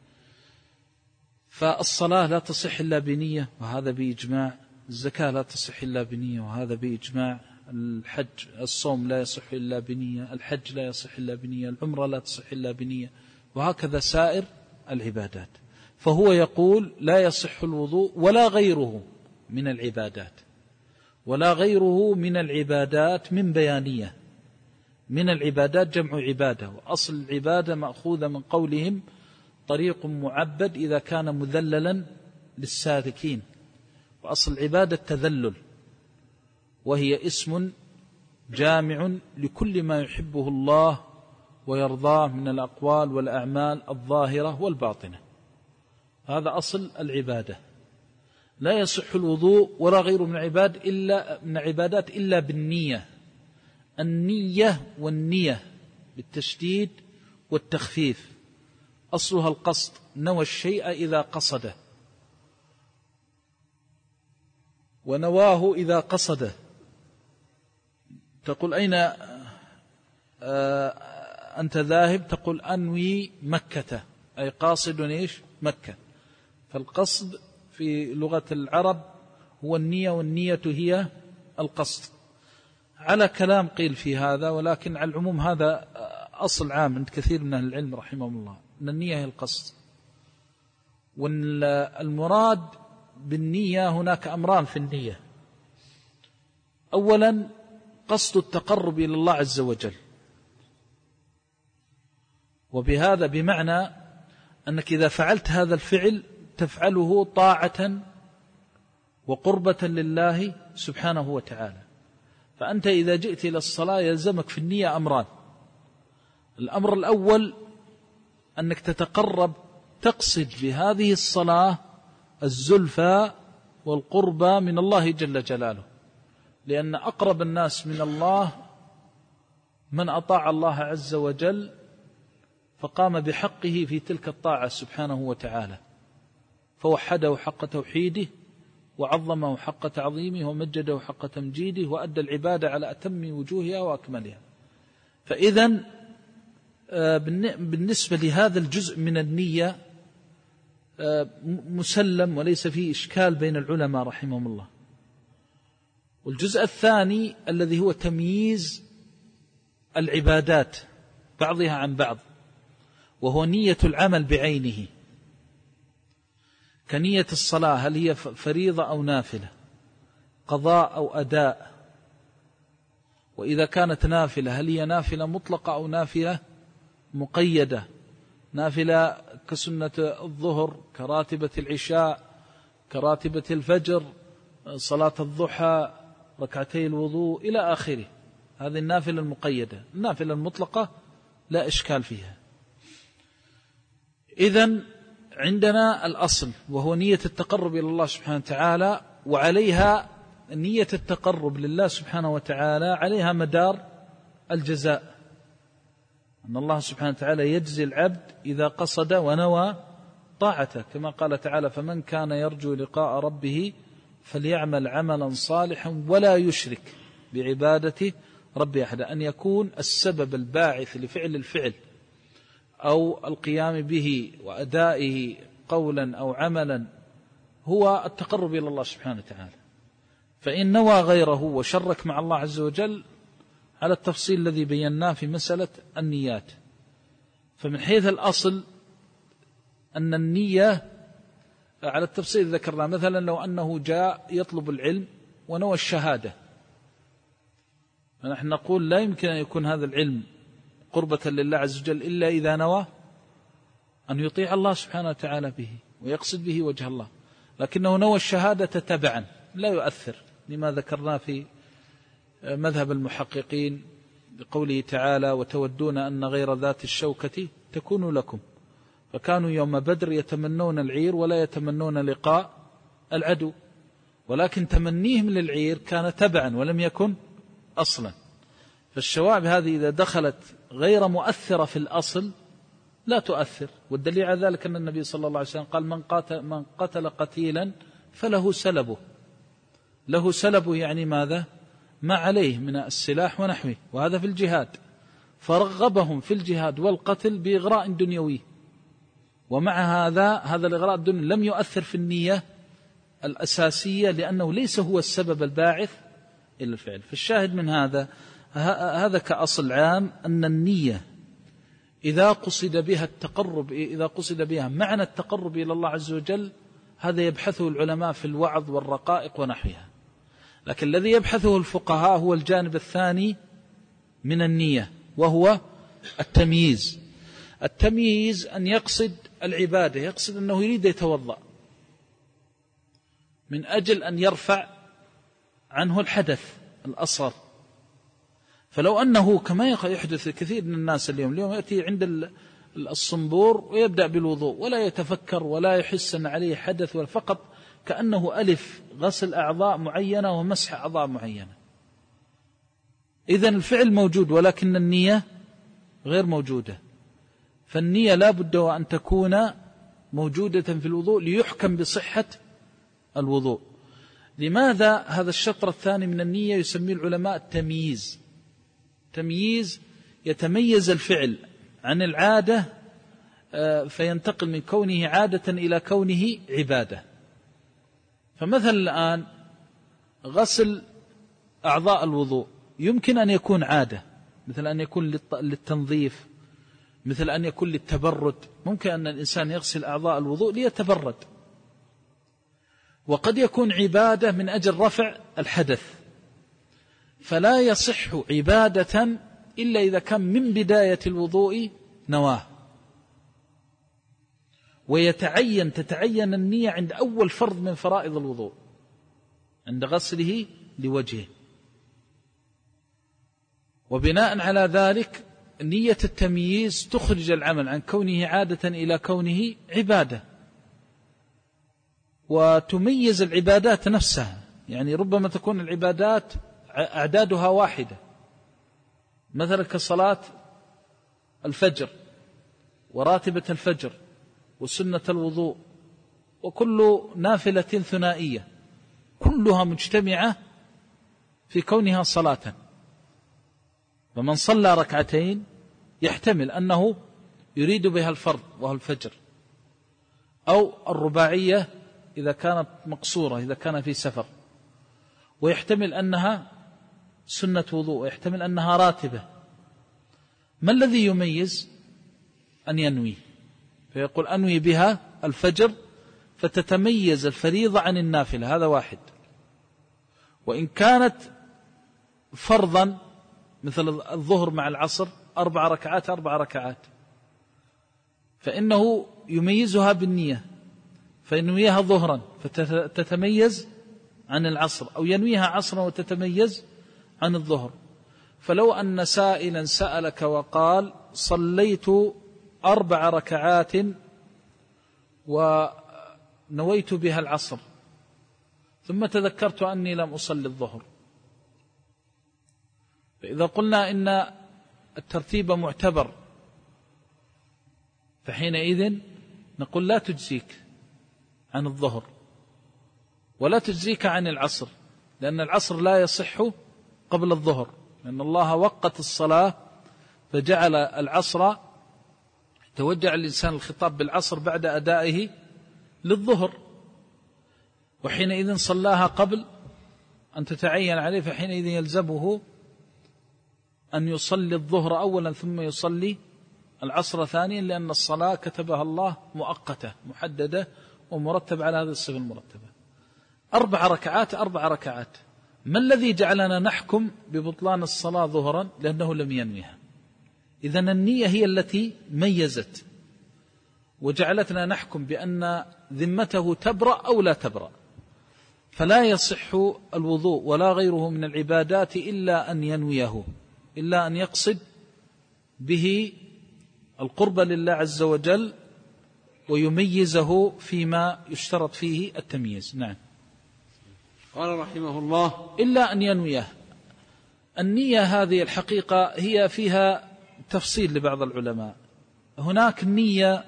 فالصلاة لا تصح إلا بنية وهذا بإجماع، الزكاة لا تصح إلا بنية وهذا بإجماع، الحج الصوم لا يصح إلا بنية، الحج لا يصح إلا بنية، العمرة لا تصح إلا بنية، وهكذا سائر العبادات. فهو يقول لا يصح الوضوء ولا غيره من العبادات، ولا غيره من العبادات من بيانية. من العبادات جمع عبادة، وأصل العبادة مأخوذة من قولهم طريق معبد إذا كان مذللا للسالكين، وأصل العبادة التذلل، وهي اسم جامع لكل ما يحبه الله ويرضاه من الأقوال والأعمال الظاهرة والباطنة. هذا أصل العبادة. لا يصح الوضوء ولا غيره من العباد إلا من عبادات إلا بالنية. النية والنية بالتشديد والتخفيف، أصلها القصد، نوى الشيء إذا قصده، ونواه إذا قصده. تقول أين أنت ذاهب؟ تقول أنوي مكة، أي قاصد إيش مكة. فالقصد في لغة العرب هو النية، والنية هي القصد. على كلام قيل في هذا، ولكن على العموم هذا أصل عام عند كثير من أهل العلم رحمهم الله، أن النية هي القصد. والمراد بالنية هناك أمران في النية. أولا قصد التقرب إلى الله عز وجل، وبهذا بمعنى أنك إذا فعلت هذا الفعل تفعله طاعة وقربة لله سبحانه وتعالى. فأنت إذا جئت إلى الصلاة يلزمك في النية أمران. الأمر الأول أنك تتقرب، تقصد بهذه الصلاة الزلفى والقربى من الله جل جلاله، لأن أقرب الناس من الله من أطاع الله عز وجل فقام بحقه في تلك الطاعة سبحانه وتعالى، فوحده حق توحيده وعظمه حق تعظيمه ومجده حق تمجيده وأدى العبادة على أتم وجوهها وأكملها. فإذن بالنسبة لهذا الجزء من النية مسلم وليس فيه إشكال بين العلماء رحمهم الله. والجزء الثاني الذي هو تمييز العبادات بعضها عن بعض، وهو نية العمل بعينه، كنية الصلاة، هل هي فريضة أو نافلة، قضاء أو أداء، وإذا كانت نافلة هل هي نافلة مطلقة أو نافلة مقيدة، نافلة كسنة الظهر، كراتبة العشاء، كراتبة الفجر، صلاة الضحى، ركعتي الوضوء إلى آخره. هذه النافلة المقيدة. النافلة المطلقة لا إشكال فيها. إذن عندنا الأصل وهو نية التقرب إلى الله سبحانه وتعالى، وعليها نية التقرب لله سبحانه وتعالى عليها مدار الجزاء، أن الله سبحانه وتعالى يجزي العبد إذا قصد ونوى طاعته، كما قال تعالى: فمن كان يرجو لقاء ربه فليعمل عملا صالحا ولا يشرك بعبادة ربه أحدا. أن يكون السبب الباعث لفعل الفعل أو القيام به وأدائه قولا أو عملا هو التقرب إلى الله سبحانه وتعالى. فإن نوى غيره وشرك مع الله عز وجل على التفصيل الذي بيناه في مسألة النيات. فمن حيث الأصل أن النية على التفصيل ذكرنا، مثلا لو أنه جاء يطلب العلم ونوى الشهادة، فنحن نقول لا يمكن أن يكون هذا العلم قربة لله عز وجل إلا إذا نوى أن يطيع الله سبحانه وتعالى به ويقصد به وجه الله، لكنه نوى الشهادة تبعا لا يؤثر، لما ذكرنا في مذهب المحققين بقوله تعالى: وتودون أن غير ذات الشوكة تكون لكم، فكانوا يوم بدر يتمنون العير ولا يتمنون لقاء العدو، ولكن تمنيهم للعير كان تبعا ولم يكن أصلا. فالشوائب هذه إذا دخلت غير مؤثرة في الأصل لا تؤثر. والدليل على ذلك أن النبي صلى الله عليه وسلم قال: من قاتل, من قتل قتيلا فله سلبه. له سلبه يعني ماذا؟ ما عليه من السلاح ونحوه، وهذا في الجهاد، فرغبهم في الجهاد والقتل بإغراء دنيوي، ومع هذا هذا الإغراء الدنيوي لم يؤثر في النية الأساسية، لأنه ليس هو السبب الباعث إلى الفعل. فالشاهد من هذا هذا كأصل عام أن النية إذا قصد بها التقرب، إذا قصد بها معنى التقرب إلى الله عز وجل، هذا يبحثه العلماء في الوعظ والرقائق ونحوها. لكن الذي يبحثه الفقهاء هو الجانب الثاني من النية، وهو التمييز. التمييز أن يقصد العبادة، يقصد أنه يريد يتوضأ من أجل أن يرفع عنه الحدث الأصغر. فلو أنه كما يحدث كثير من الناس اليوم اليوم يأتي عند الصنبور ويبدأ بالوضوء ولا يتفكر ولا يحس أن عليه حدث، فقط كأنه ألف غسل أعضاء معينة ومسح أعضاء معينة. إذن الفعل موجود ولكن النية غير موجودة. فالنية لا بد وأن تكون موجودة في الوضوء ليحكم بصحة الوضوء. لماذا هذا الشطر الثاني من النية يسميه العلماء التمييز؟ تمييز يتميز الفعل عن العادة فينتقل من كونه عادة إلى كونه عبادة. فمثلا الآن غسل أعضاء الوضوء يمكن أن يكون عادة، مثل أن يكون للتنظيف، مثل أن يكون للتبرد. ممكن أن الإنسان يغسل أعضاء الوضوء ليتبرد، وقد يكون عبادة من أجل رفع الحدث. فلا يصح عبادة إلا إذا كان من بداية الوضوء نواه، ويتعين تتعين النية عند أول فرض من فرائض الوضوء، عند غسله لوجهه. وبناء على ذلك نية التمييز تخرج العمل عن كونه عادة إلى كونه عبادة، وتميز العبادات نفسها. يعني ربما تكون العبادات أعدادها واحدة، مثلا كصلاة الفجر وراتبة الفجر وسنة الوضوء وكل نافلة ثنائية، كلها مجتمعة في كونها صلاة. فمن صلى ركعتين يحتمل أنه يريد بها الفرض وهو الفجر، أو الرباعية إذا كانت مقصورة إذا كان في سفر، ويحتمل أنها سنة وضوء، ويحتمل أنها راتبة. ما الذي يميز؟ أن ينوي، فيقول أنوي بها الفجر فتتميز الفريضة عن النافلة، هذا واحد. وإن كانت فرضا مثل الظهر مع العصر أربع ركعات أربع ركعات فإنه يميزها بالنية، فينويها ظهرا فتتميز عن العصر، أو ينويها عصرا وتتميز عن الظهر. فلو أن سائلا سألك وقال صليت أربع ركعات ونويت بها العصر ثم تذكرت أني لم أصلي الظهر، فإذا قلنا إن الترتيب معتبر فحينئذ نقول لا تجزيك عن الظهر ولا تجزيك عن العصر، لأن العصر لا يصح قبل الظهر، لأن الله وقت الصلاة فجعل العصر، توجع الإنسان الخطاب بالعصر بعد أدائه للظهر، وحينئذ صلاها قبل أن تتعين عليه، فحينئذ يلزمه أن يصلي الظهر أولا ثم يصلي العصر ثانيا، لأن الصلاة كتبها الله مؤقتة محددة ومرتب على هذه الصفة المرتبة. أربع ركعات أربع ركعات، ما الذي جعلنا نحكم ببطلان الصلاة ظهرا؟ لأنه لم ينويها. إذن النية هي التي ميزت وجعلتنا نحكم بأن ذمته تبرأ أو لا تبرأ، فلا يصح الوضوء ولا غيره من العبادات إلا أن ينويه، إلا أن يقصد به القرب لله عز وجل ويميزه فيما يشترط فيه التمييز. نعم. قال رحمه الله إلا أن ينويه. النية هذه الحقيقة هي فيها تفصيل لبعض العلماء. هناك نية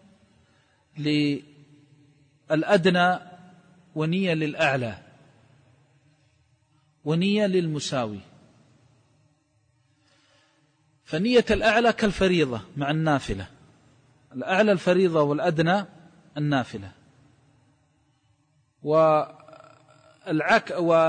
للأدنى ونية للأعلى ونية للمساوي. فنية الأعلى كالفريضة مع النافلة، الأعلى الفريضة والأدنى النافلة، والعك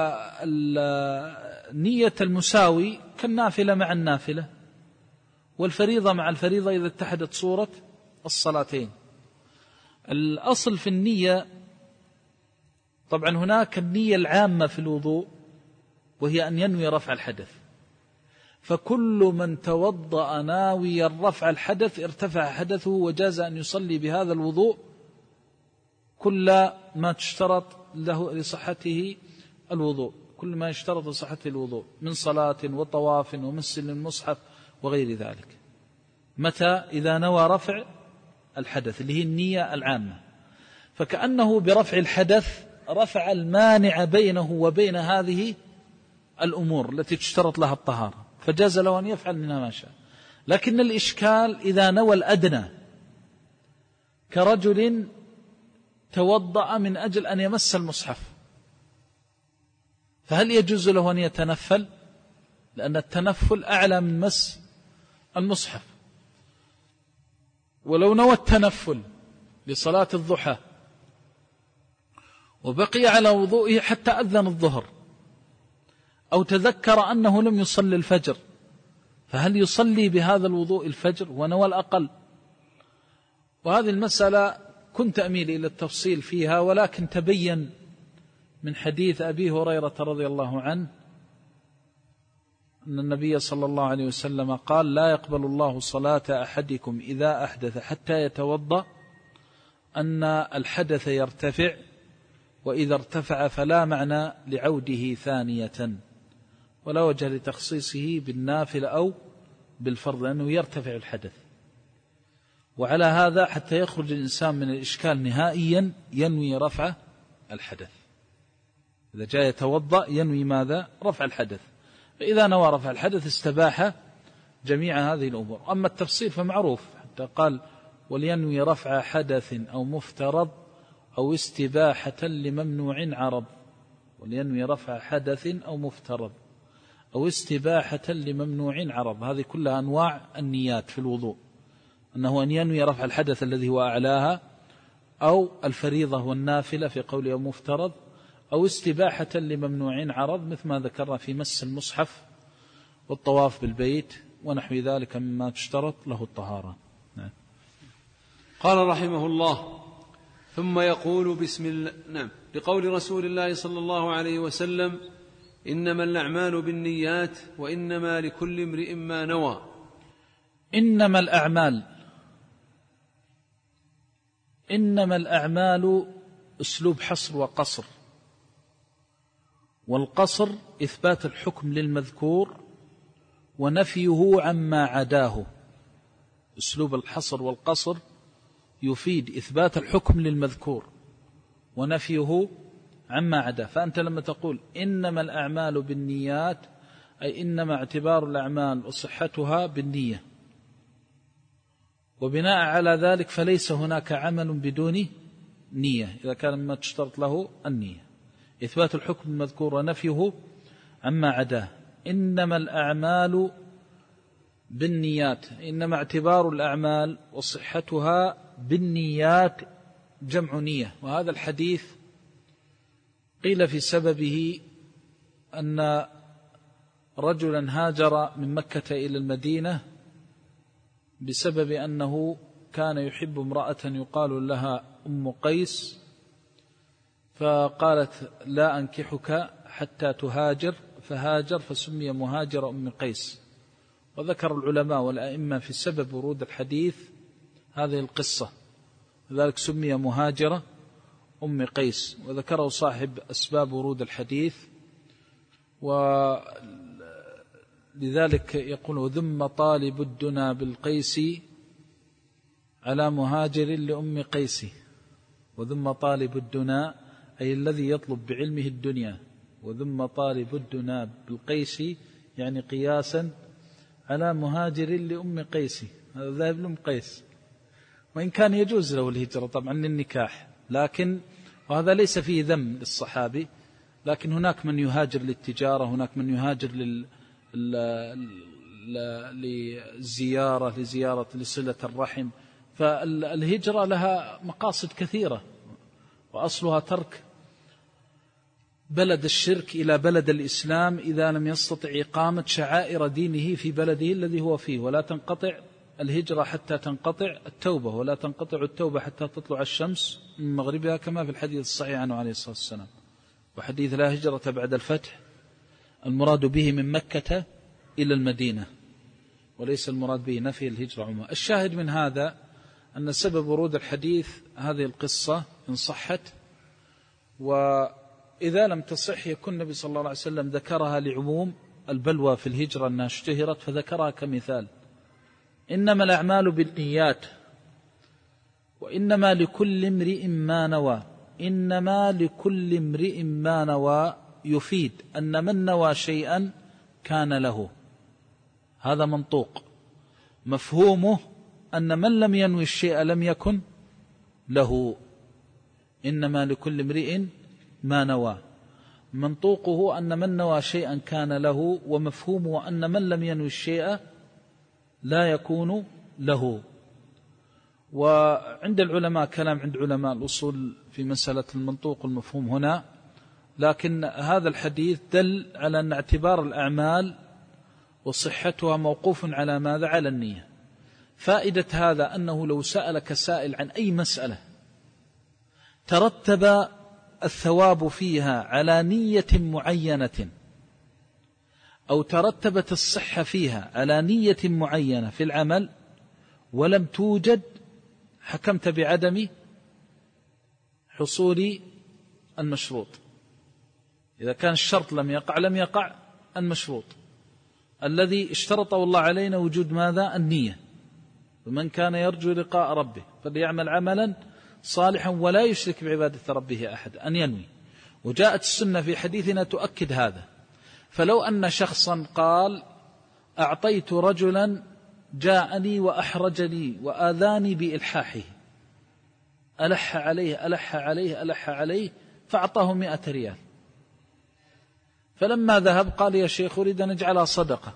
والنية المساوي كالنافلة مع النافلة، والفريضة مع الفريضة إذا اتحدت صورة الصلاتين. الأصل في النية طبعا هناك النية العامة في الوضوء وهي أن ينوي رفع الحدث، فكل من توضأ ناويا رفع الحدث ارتفع حدثه وجاز أن يصلي بهذا الوضوء كل ما تشترط له لصحته الوضوء، كل ما يشترط لصحته الوضوء من صلاة وطواف ومس للمصحف وغير ذلك، متى إذا نوى رفع الحدث اللي هي النية العامة. فكأنه برفع الحدث رفع المانع بينه وبين هذه الأمور التي تشترط لها الطهارة، فجاز له أن يفعل منها ما شاء. لكن الإشكال إذا نوى الأدنى كرجل توضأ من أجل أن يمس المصحف، فهل يجوز له أن يتنفل؟ لأن التنفل أعلى من مس المصحف. ولو نوى التنفل لصلاة الضحى وبقي على وضوئه حتى أذن الظهر، أو تذكر أنه لم يصلي الفجر، فهل يصلي بهذا الوضوء الفجر ونوى الأقل؟ وهذه المسألة كنت أميل إلى التفصيل فيها، ولكن تبين من حديث أبي هريرة رضي الله عنه أن النبي صلى الله عليه وسلم قال: لا يقبل الله صلاة أحدكم إذا أحدث حتى يتوضأ، أن الحدث يرتفع، وإذا ارتفع فلا معنى لعوده ثانية، ولا وجه لتخصيصه بالنافل أو بالفرض، لأنه يرتفع الحدث. وعلى هذا حتى يخرج الإنسان من الإشكال نهائيا ينوي رفع الحدث، إذا جاء يتوضأ ينوي ماذا؟ رفع الحدث. فإذا نوى رفع الحدث استباح جميع هذه الأمور. أما التفصيل فمعروف، حتى قال: ولينوي رفع حدث أو مفترض أو استباحة لممنوع عرض. ولينوي رفع حدث أو مفترض أو استباحة لممنوع عرض، هذه كلها أنواع النيات في الوضوء، أنه أن ينوي رفع الحدث الذي هو أعلاها، أو الفريضة والنافلة في قوله أو مفترض، أو استباحة لممنوع عرض مثل ما ذكرنا في مس المصحف والطواف بالبيت ونحو ذلك مما تشترط له الطهارة. نعم. قال رحمه الله: ثم يقول بسم الله. نعم. لقول رسول الله صلى الله عليه وسلم: إنما الأعمال بالنيات وإنما لكل امرئ ما نوى. إنما الأعمال إنما الأعمال أسلوب حصر وقصر، والقصر إثبات الحكم للمذكور ونفيه عما عداه. أسلوب الحصر والقصر يفيد إثبات الحكم للمذكور ونفيه عما عداه. فأنت لما تقول إنما الأعمال بالنيات، أي إنما اعتبار الأعمال وصحتها بالنية، وبناء على ذلك فليس هناك عمل بدون نية إذا كان مما تشترط له النية. إثبات الحكم المذكور ونفيه عما عداه. إنما الأعمال بالنيات، إنما اعتبار الأعمال وصحتها بالنيات جمع نية. وهذا الحديث قيل في سببه أن رجلا هاجر من مكة إلى المدينة بسبب أنه كان يحب امرأة يقال لها أم قيس، فقالت: لا أنكحك حتى تهاجر، فهاجر فسمي مهاجر أم قيس. وذكر العلماء والأئمة في سبب ورود الحديث هذه القصة، لذلك سمي مهاجرة أم قيس، وذكره صاحب أسباب ورود الحديث. ولذلك يقول: ذم طالب الدنا بالقيس على مهاجر لأم قيس. وذم طالب الدنا أي الذي يطلب بعلمه الدنيا، وذم طالب الدنا بالقيس يعني قياسا على مهاجر لأم قيس. هذا ذهب لأم قيس، وإن كان يجوز له الهجرة طبعا للنكاح، لكن وهذا ليس فيه ذم للصحابي، لكن هناك من يهاجر للتجارة، هناك من يهاجر لل... للزيارة لزيارة لصلة الرحم. فالهجرة لها مقاصد كثيرة، وأصلها ترك بلد الشرك إلى بلد الإسلام إذا لم يستطع إقامة شعائر دينه في بلده الذي هو فيه. ولا تنقطع الهجرة حتى تنقطع التوبة، ولا تنقطع التوبة حتى تطلع الشمس من مغربها، كما في الحديث الصحيح عنه عليه الصلاة والسلام. وحديث لا هجرة بعد الفتح المراد به من مكة إلى المدينة، وليس المراد به نفي الهجرة عموما. الشاهد من هذا أن سبب ورود الحديث هذه القصة إن صحت، وإذا لم تصح يكون النبي صلى الله عليه وسلم ذكرها لعموم البلوى في الهجرة أنها اشتهرت فذكرها كمثال. إنما الأعمال بالنيات وإنما لكل امرئ ما نوى. إنما لكل امرئ ما نوى يفيد أن من نوى شيئا كان له، هذا منطوق. مفهومه أن من لم ينوي الشيء لم يكن له. إنما لكل امرئ ما نوى. منطوقه أن من نوى شيئا كان له، ومفهومه أن من لم ينوي الشيء لا يكون له. وعند العلماء كلام عند علماء الأصول في مسألة المنطوق والمفهوم هنا، لكن هذا الحديث دل على أن اعتبار الأعمال وصحتها موقوف على ماذا؟ على النية. فائدة هذا أنه لو سألك سائل عن أي مسألة ترتب الثواب فيها على نية معينة، أو ترتبت الصحة فيها على نية معينة في العمل ولم توجد، حكمت بعدم حصول المشروط. إذا كان الشرط لم يقع لم يقع المشروط الذي اشترطه الله علينا، وجود ماذا؟ النية. ومن كان يرجو لقاء ربه فليعمل عملا صالحا ولا يشرك بعبادة ربه أحد، أن ينوي. وجاءت السنة في حديثنا تؤكد هذا. فلو أن شخصا قال: أعطيت رجلا جاءني وأحرجني وآذاني بإلحاحه، ألح عليه ألح عليه ألح عليه فأعطاه مئة ريال، فلما ذهب قال: يا شيخ أريد أن نجعلها صدقة.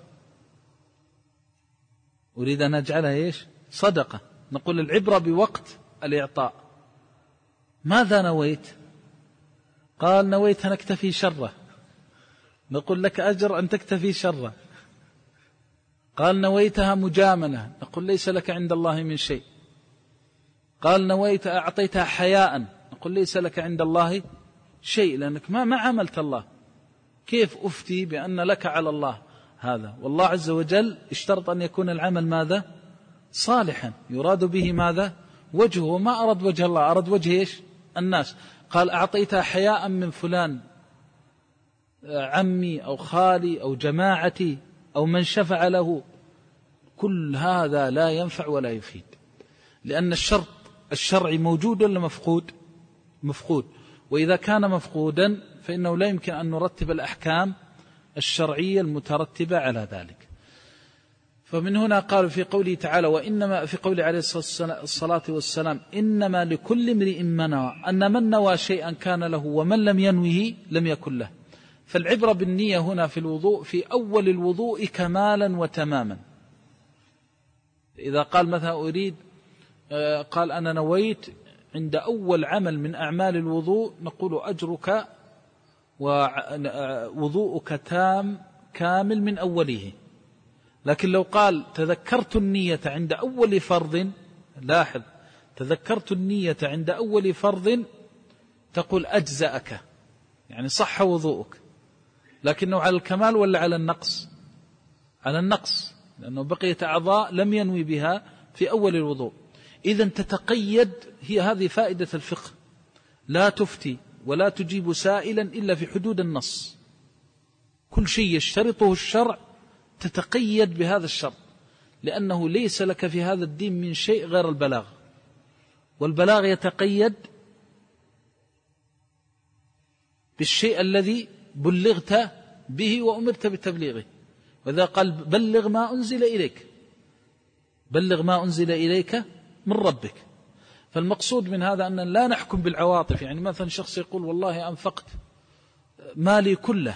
أريد أن نجعلها إيش؟ صدقة. نقول العبرة بوقت الإعطاء. ماذا نويت؟ قال: نويت أن أكتفي شره. نقول لك أجر أن تكتفي شره. قال: نويتها مجاملة. نقول ليس لك عند الله من شيء. قال نويت أعطيتها حياء، نقول ليس لك عند الله شيء لأنك ما ما عملت الله. كيف أفتي بأن لك على الله هذا؟ والله عز وجل اشترط أن يكون العمل ماذا؟ صالحا، يراد به ماذا؟ وجهه، ما أرد وجه الله، أرد وجه إيش؟ الناس. قال أعطيتها حياء من فلان عمي أو خالي أو جماعتي أو من شفع له، كل هذا لا ينفع ولا يفيد، لأن الشرط الشرعي موجود ولا مفقود؟ مفقود. وإذا كان مفقودا فإنه لا يمكن أن نرتب الأحكام الشرعية المترتبة على ذلك. فمن هنا قالوا في قوله تعالى وإنما، في قوله عليه الصلاة والسلام إنما لكل امرئ ما نوى، أن من نوى شيئا كان له ومن لم ينوه لم يكن له. فالعبرة بالنية هنا في الوضوء في أول الوضوء كمالا وتماما. إذا قال مثلا أريد، قال أنا نويت عند أول عمل من أعمال الوضوء، نقول أجرك ووضوءك تام كامل من أوله. لكن لو قال تذكرت النية عند أول فرض، لاحظ تذكرت النية عند أول فرض، تقول أجزأك، يعني صح وضوءك، لكنه على الكمال ولا على النقص؟ على النقص، لأنه بقية أعضاء لم ينوي بها في أول الوضوء. إذن تتقيد، هي هذه فائدة الفقه، لا تفتي ولا تجيب سائلا إلا في حدود النص. كل شيء يشترطه الشرع تتقيد بهذا الشرط، لأنه ليس لك في هذا الدين من شيء غير البلاغ، والبلاغ يتقيد بالشيء الذي بلغت به وأمرت بتبليغه. وإذا قال بلغ ما أنزل إليك، بلغ ما أنزل إليك من ربك. فالمقصود من هذا أن لا نحكم بالعواطف. يعني مثلا شخص يقول والله أنفقت مالي كله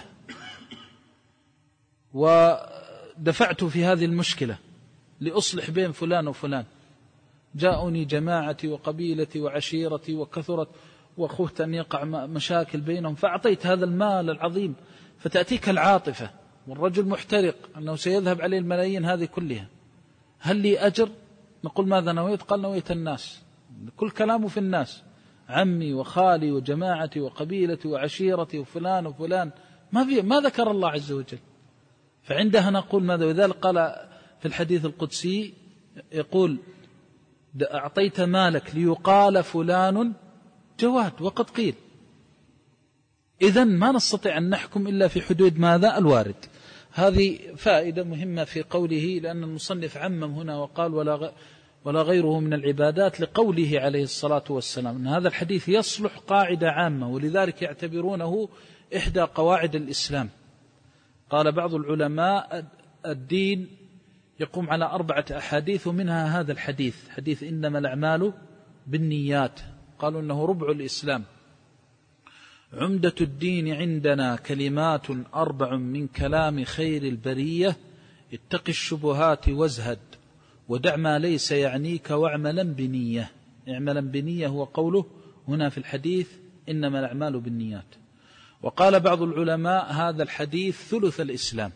ودفعت في هذه المشكلة لأصلح بين فلان وفلان، جاءوني جماعتي وقبيلتي وعشيرتي وكثرت وخفت أن يقع مشاكل بينهم فأعطيت هذا المال العظيم، فتأتيك العاطفة والرجل محترق أنه سيذهب عليه الملايين هذه كلها، هل لي أجر؟ نقول ماذا نويت؟ قال نويت الناس، كل كلامه في الناس، عمي وخالي وجماعتي وقبيلتي وعشيرتي وفلان وفلان، ما في ما ذكر الله عز وجل. فعندها نقول ماذا؟ وذلك قال في الحديث القدسي يقول أعطيت مالك ليقال فلان جواد وقد قيل. إذن ما نستطيع أن نحكم إلا في حدود ماذا؟ الوارد. هذه فائدة مهمة في قوله، لأن المصنف عمم هنا وقال ولا ولا غيره من العبادات، لقوله عليه الصلاة والسلام أن هذا الحديث يصلح قاعدة عامة، ولذلك يعتبرونه إحدى قواعد الإسلام. قال بعض العلماء الدين يقوم على أربعة أحاديث، ومنها هذا الحديث، حديث إنما الأعمال بالنيات، قالوا إنه ربع الإسلام. عمدة الدين عندنا كلمات أربع من كلام خير البرية، اتق الشبهات وازهد ودع ما ليس يعنيك واعملا بنية. اعملا بنية هو قوله هنا في الحديث إنما الأعمال بالنيات. وقال بعض العلماء هذا الحديث ثلث الإسلام،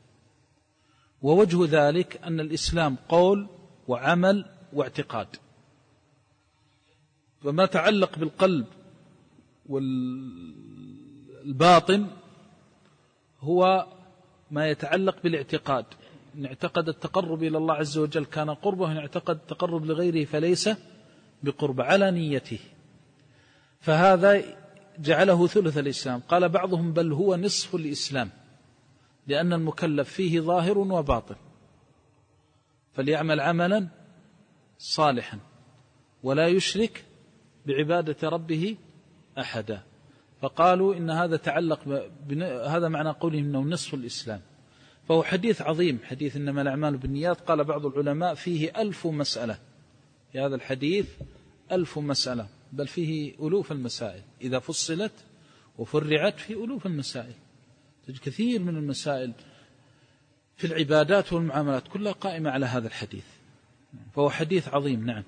ووجه ذلك أن الإسلام قول وعمل واعتقاد، فما تعلق بالقلب والباطن هو ما يتعلق بالاعتقاد. إن اعتقد التقرب إلى الله عز وجل كان قربه، وإن اعتقد التقرب لغيره فليس بقرب، على نيته. فهذا جعله ثلث الإسلام. قال بعضهم بل هو نصف الإسلام، لأن المكلف فيه ظاهر وباطن، فليعمل عملا صالحا ولا يشرك بعبادة ربه أحدا. فقالوا إن هذا تعلق هذا معنى قولهم إنه نصف الإسلام. فهو حديث عظيم، حديث إنما الأعمال بالنيات. قال بعض العلماء فيه ألف مسألة، في هذا الحديث ألف مسألة، بل فيه ألوف المسائل إذا فصلت وفرعت، في ألوف المسائل، تجد كثير من المسائل في العبادات والمعاملات كلها قائمة على هذا الحديث، فهو حديث عظيم. نعم.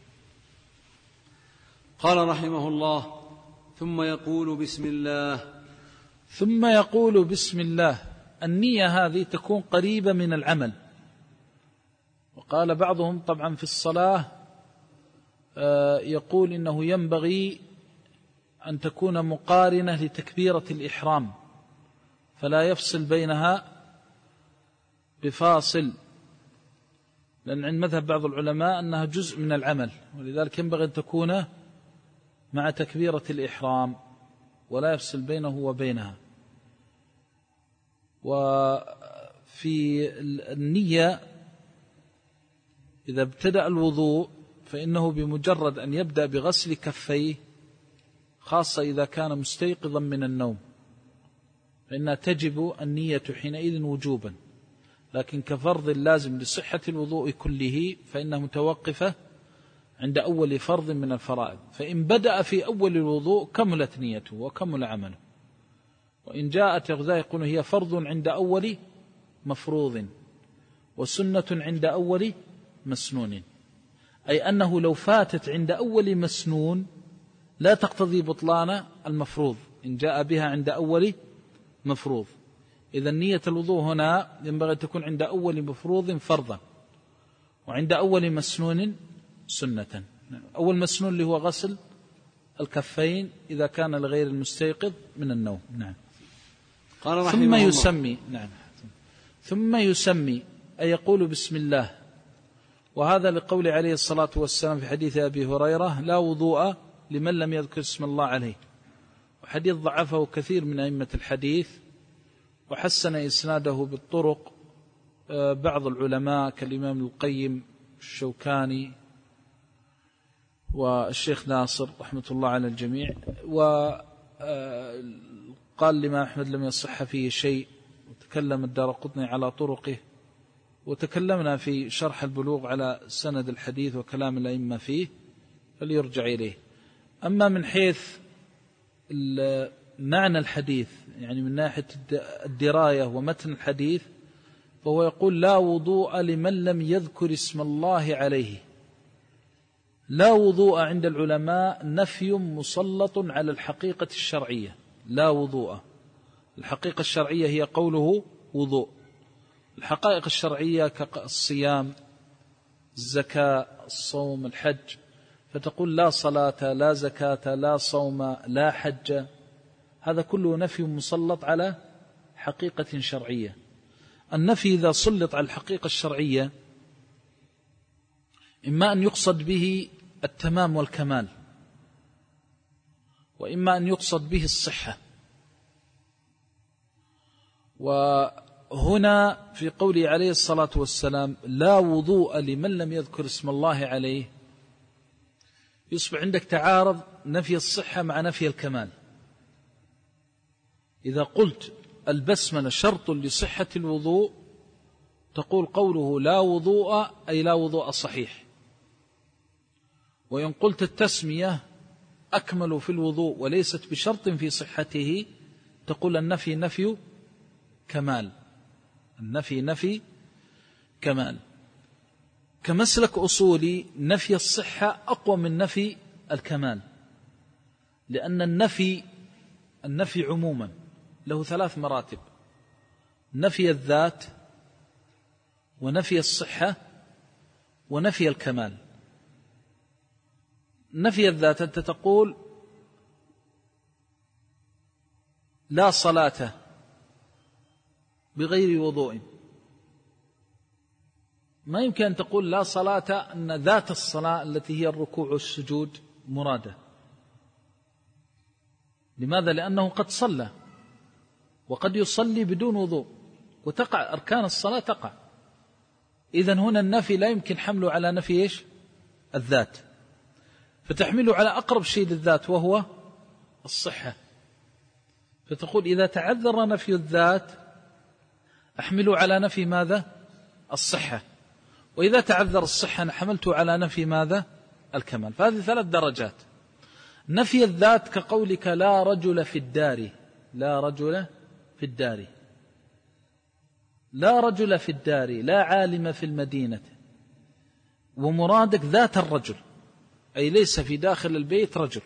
قال رحمه الله ثم يقول بسم الله. ثم يقول بسم الله، النية هذه تكون قريبة من العمل. وقال بعضهم طبعا في الصلاة يقول إنه ينبغي أن تكون مقارنة لتكبيرة الإحرام فلا يفصل بينها بفاصل، لأن عند مذهب بعض العلماء أنها جزء من العمل، ولذلك ينبغي أن تكون مع تكبيرة الإحرام ولا يفصل بينه وبينها. وفي النية إذا ابتدأ الوضوء فإنه بمجرد أن يبدأ بغسل كفيه، خاصة إذا كان مستيقظا من النوم، فإنها تجب النية حينئذ وجوبا، لكن كفرض لازم لصحة الوضوء كله فإنها متوقفة عند أول فرض من الفرائض، فإن بدأ في أول الوضوء كملت نيته وكمل عمله، وإن جاءت يغذى يقول هي فرض عند أول مفروض وسنة عند أول مسنون، أي أنه لو فاتت عند أول مسنون لا تقتضي بطلان المفروض إن جاء بها عند أول مفروض. إذا نية الوضوء هنا ينبغي أن تكون عند أول مفروض فرضا، وعند أول مسنون سنة. أول مسنون اللي هو غسل الكفين إذا كان لغير المستيقظ من النوم. نعم. قال ثم يسمي نعم ثم يسمي أي يقول بسم الله، وهذا لقول عليه الصلاة والسلام في حديث أبي هريرة لا وضوء لمن لم يذكر اسم الله عليه، وحديث ضعفه كثير من أئمة الحديث وحسن إسناده بالطرق بعض العلماء كالإمام القيم الشوكاني والشيخ ناصر رحمة الله على الجميع، وقال لما أحمد لم يصح فيه شيء، وتكلم الدارقطني على طرقه، وتكلمنا في شرح البلوغ على سند الحديث وكلام الأئمة فيه فليرجع إليه. أما من حيث معنى الحديث يعني من ناحية الدراية ومتن الحديث فهو يقول لا وضوء لمن لم يذكر اسم الله عليه. لا وضوء عند العلماء نفي مسلط على الحقيقة الشرعية، لا وضوء، الحقيقة الشرعية هي قوله وضوء، الحقائق الشرعية كالصيام الزكاة الصوم الحج، فتقول لا صلاة لا زكاة لا صوم لا حج، هذا كله نفي مسلط على حقيقة شرعية. النفي إذا سلط على الحقيقة الشرعية إما أن يقصد به التمام والكمال، وإما أن يقصد به الصحة. وهنا في قوله عليه الصلاة والسلام لا وضوء لمن لم يذكر اسم الله عليه، يصبح عندك تعارض نفي الصحة مع نفي الكمال. إذا قلت البسملة شرط لصحة الوضوء تقول قوله لا وضوء أي لا وضوء صحيح، وإن قلت التسمية أكمل في الوضوء وليست بشرط في صحته تقول النفي نفي كمال، النفي نفي كمال. كمسلك أصولي نفي الصحة أقوى من نفي الكمال، لأن النفي النفي عموما له ثلاث مراتب: نفي الذات ونفي الصحة ونفي الكمال. نفي الذات أنت تقول لا صلاة بغير وضوء، ما يمكن أن تقول لا صلاة أن ذات الصلاة التي هي الركوع والسجود مرادة. لماذا؟ لأنه قد صلى وقد يصلي بدون وضوء وتقع أركان الصلاة تقع. إذن هنا النفي لا يمكن حمله على نفي إيش؟ الذات، فتحمله على أقرب شيء للذات وهو الصحة، فتقول إذا تعذر نفي الذات أحمله على نفي ماذا؟ الصحة، وإذا تعذر الصحة حملته على نفي ماذا؟ الكمال. فهذه ثلاث درجات. نفي الذات كقولك لا رجل في الدار، لا رجل في الدار، لا رجل في الدار، لا عالم في المدينة، ومرادك ذات الرجل أي ليس في داخل البيت رجل،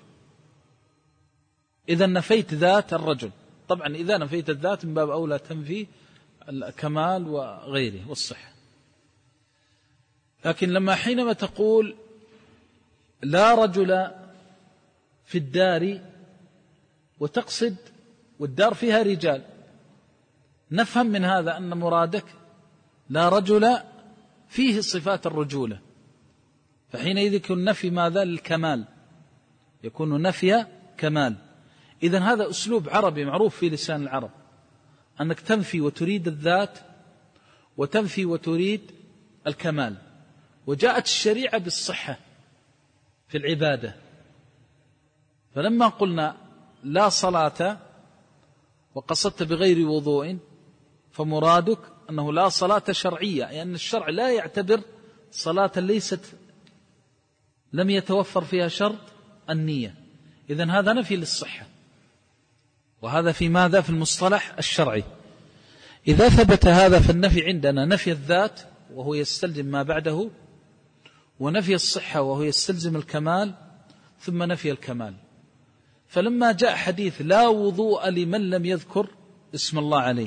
إذا نفيت ذات الرجل. طبعا إذا نفيت الذات من باب أولى تنفي الكمال وغيره والصحة. لكن لما حينما تقول لا رجل في الدار وتقصد والدار فيها رجال، نفهم من هذا أن مرادك لا رجل فيه صفات الرجولة، فحينئذ يكون نفي ماذا؟ للكمال، يكون نفي كمال. إذن هذا أسلوب عربي معروف في لسان العرب، أنك تنفي وتريد الذات وتنفي وتريد الكمال. وجاءت الشريعة بالصحة في العبادة، فلما قلنا لا صلاة وقصدت بغير وضوء فمرادك أنه لا صلاة شرعية، لأن يعني الشرع لا يعتبر صلاة ليست لم يتوفر فيها شرط النية. إذن هذا نفي للصحة، وهذا في ماذا؟ في المصطلح الشرعي. إذا ثبت هذا فالنفي عندنا نفي الذات وهو يستلزم ما بعده، ونفي الصحة وهو يستلزم الكمال، ثم نفي الكمال. فلما جاء حديث لا وضوء لمن لم يذكر اسم الله عليه،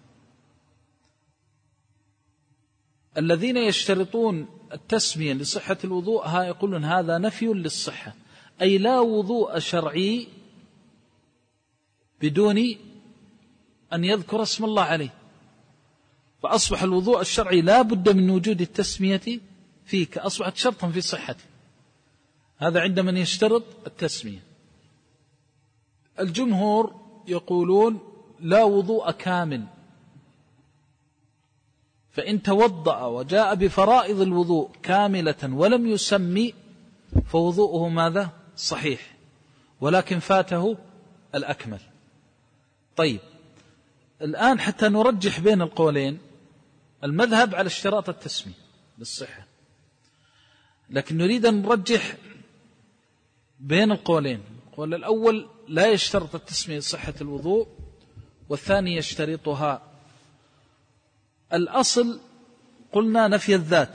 الذين يشترطون التسمية لصحة الوضوء ها يقولون هذا نفي للصحة، أي لا وضوء شرعي بدون أن يذكر اسم الله عليه، فأصبح الوضوء الشرعي لا بد من وجود التسمية فيه، أصبحت شرطا في صحته. هذا عند من يشترط التسمية. الجمهور يقولون لا وضوء كامل، فإن توضأ وجاء بفرائض الوضوء كاملة ولم يسمي فوضوءه ماذا؟ صحيح، ولكن فاته الأكمل. طيب، الآن حتى نرجح بين القولين، المذهب على اشتراط التسمية للصحة، لكن نريد أن نرجح بين القولين. القول الأول لا يشترط التسمية لصحة الوضوء، والثاني يشترطها. الأصل قلنا نفي الذات،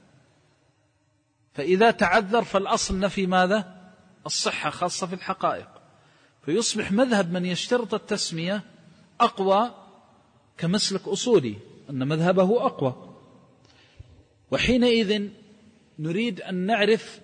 فإذا تعذر فالأصل نفي ماذا؟ الصحة، خاصة في الحقائق، فيصبح مذهب من يشترط التسمية أقوى كمسلك أصولي، أن مذهبه أقوى. وحينئذ نريد أن نعرف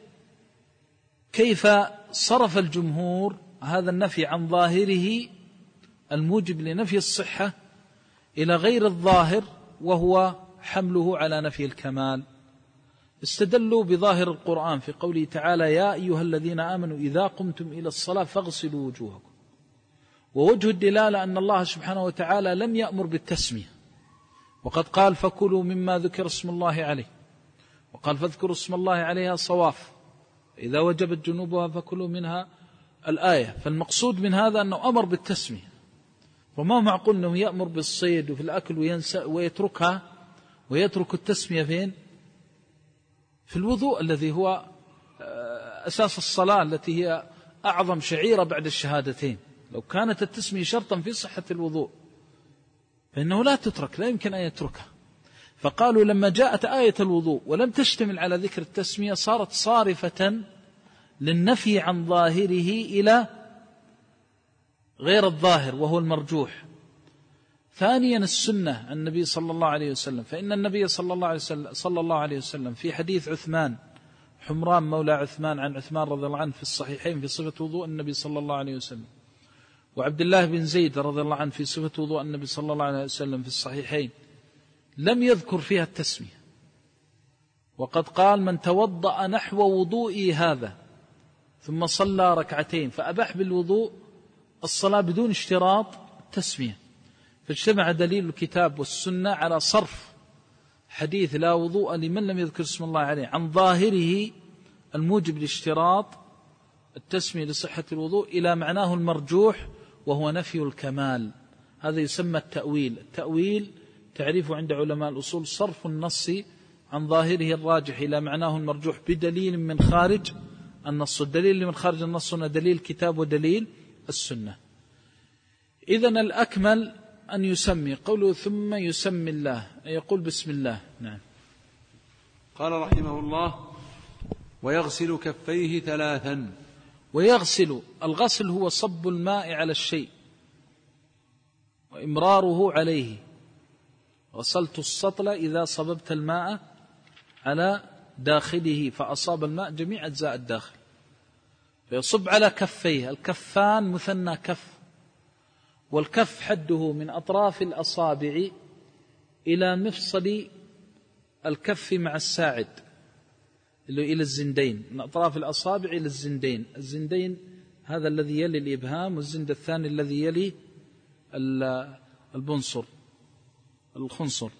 كيف صرف الجمهور هذا النفي عن ظاهره الموجب لنفي الصحة إلى غير الظاهر، وهو حمله على نفي الكمال. استدلوا بظاهر القرآن في قوله تعالى يا أيها الذين آمنوا إذا قمتم إلى الصلاة فاغسلوا وجوهكم. ووجه الدلالة أن الله سبحانه وتعالى لم يأمر بالتسمية، وقد قال فكلوا مما ذكر اسم الله عليه، وقال فاذكروا اسم الله عليها صواف، إذا وجبت جنوبها فكلوا منها الآية. فالمقصود من هذا أنه أمر بالتسمية، وما معقول أنه يأمر بالصيد وفي الأكل وينسى ويتركها ويترك التسمية فين؟ في الوضوء الذي هو أساس الصلاة، التي هي أعظم شعيرة بعد الشهادتين. لو كانت التسمية شرطا في صحة الوضوء فإنه لا تترك، لا يمكن أن يتركها. فقالوا لما جاءت آية الوضوء ولم تشتمل على ذكر التسمية صارت صارفة للنفي عن ظاهره إلى غير الظاهر وهو المرجوح. ثانيا السنة عن النبي صلى الله عليه وسلم، فإن النبي صلى الله عليه وسلم, صلى الله عليه وسلم في حديث عثمان حمران مولى عثمان عن عثمان رضي الله عنه في الصحيحين في صفة وضوء النبي صلى الله عليه وسلم، وعبد الله بن زيد رضي الله عنه في صفة وضوء النبي صلى الله عليه وسلم في الصحيحين، لم يذكر فيها التسمية، وقد قال من توضأ نحو وضوئي هذا ثم صلى ركعتين فأباح بالوضوء الصلاة بدون اشتراط التسمية. فاجتمع دليل الكتاب والسنة على صرف حديث لا وضوء لمن لم يذكر اسم الله عليه عن ظاهره الموجب لاشتراط التسمية لصحة الوضوء إلى معناه المرجوح وهو نفي الكمال. هذا يسمى التأويل. التأويل تعريفه عند علماء الأصول صرف النص عن ظاهره الراجح إلى معناه المرجوح بدليل من خارج النص. الدليل اللي من خارج النص هنا دليل الكتاب ودليل السنة. إذن الأكمل أن يسمي، قوله ثم يسمي الله أي يقول بسم الله. نعم. قال رحمه الله ويغسل كفيه ثلاثا. ويغسل، الغسل هو صب الماء على الشيء وإمراره عليه. غسلت السطل إذا صببت الماء على داخله فأصاب الماء جميع أجزاء الداخل. فيصب على كفيه. الكفان مثنى كف، والكف حده من أطراف الأصابع إلى مفصل الكف مع الساعد اللي إلى الزندين، من أطراف الأصابع إلى الزندين. الزندين هذا الذي يلي الإبهام، والزند الثاني الذي يلي البنصر الخنصر.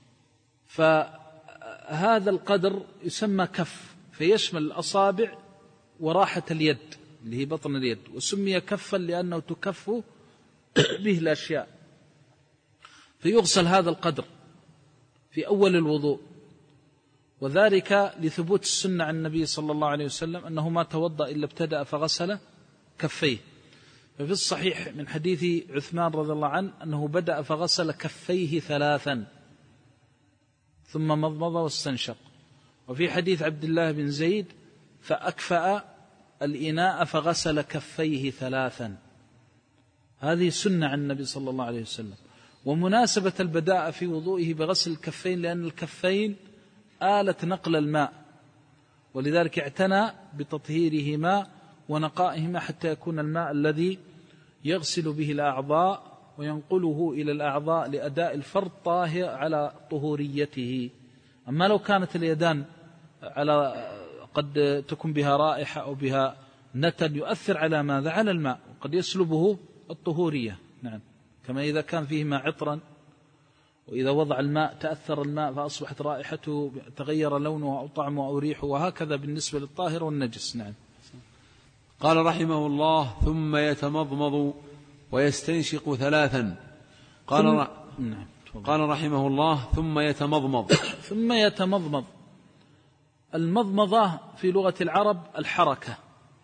فهذا القدر يسمى كف، فيشمل الأصابع وراحة اليد اللي هي بطن اليد، وسمي كفا لأنه تكف به الأشياء. فيغسل هذا القدر في أول الوضوء، وذلك لثبوت السنة عن النبي صلى الله عليه وسلم أنه ما توضأ إلا ابتدأ فغسل كفيه. ففي الصحيح من حديث عثمان رضي الله عنه أنه بدأ فغسل كفيه ثلاثا ثم مضمض واستنشق. وفي حديث عبد الله بن زيد فأكفأ الإناء فغسل كفيه ثلاثا. هذه سنة عن النبي صلى الله عليه وسلم. ومناسبة البداء في وضوئه بغسل الكفين لأن الكفين آلة نقل الماء، ولذلك اعتنى بتطهيرهما ونقائهما حتى يكون الماء الذي يغسل به الأعضاء وينقله إلى الأعضاء لأداء الفرض طاهر على طهوريته. أما لو كانت اليدان على قد تكون بها رائحة أو بها نتن يؤثر على ماذا؟ على الماء، وقد يسلبه الطهورية. نعم، كما إذا كان فيهما عطرا وإذا وضع الماء تأثر الماء فأصبحت رائحته تغير لونه أو طعمه أو ريحه، وهكذا بالنسبة للطاهر والنجس. نعم. قال رحمه الله: ثم يتمضمض ويستنشق ثلاثا. قال ر... نعم. قال رحمه الله: ثم يتمضمض. ثم يتمضمض. المضمضة في لغة العرب الحركة،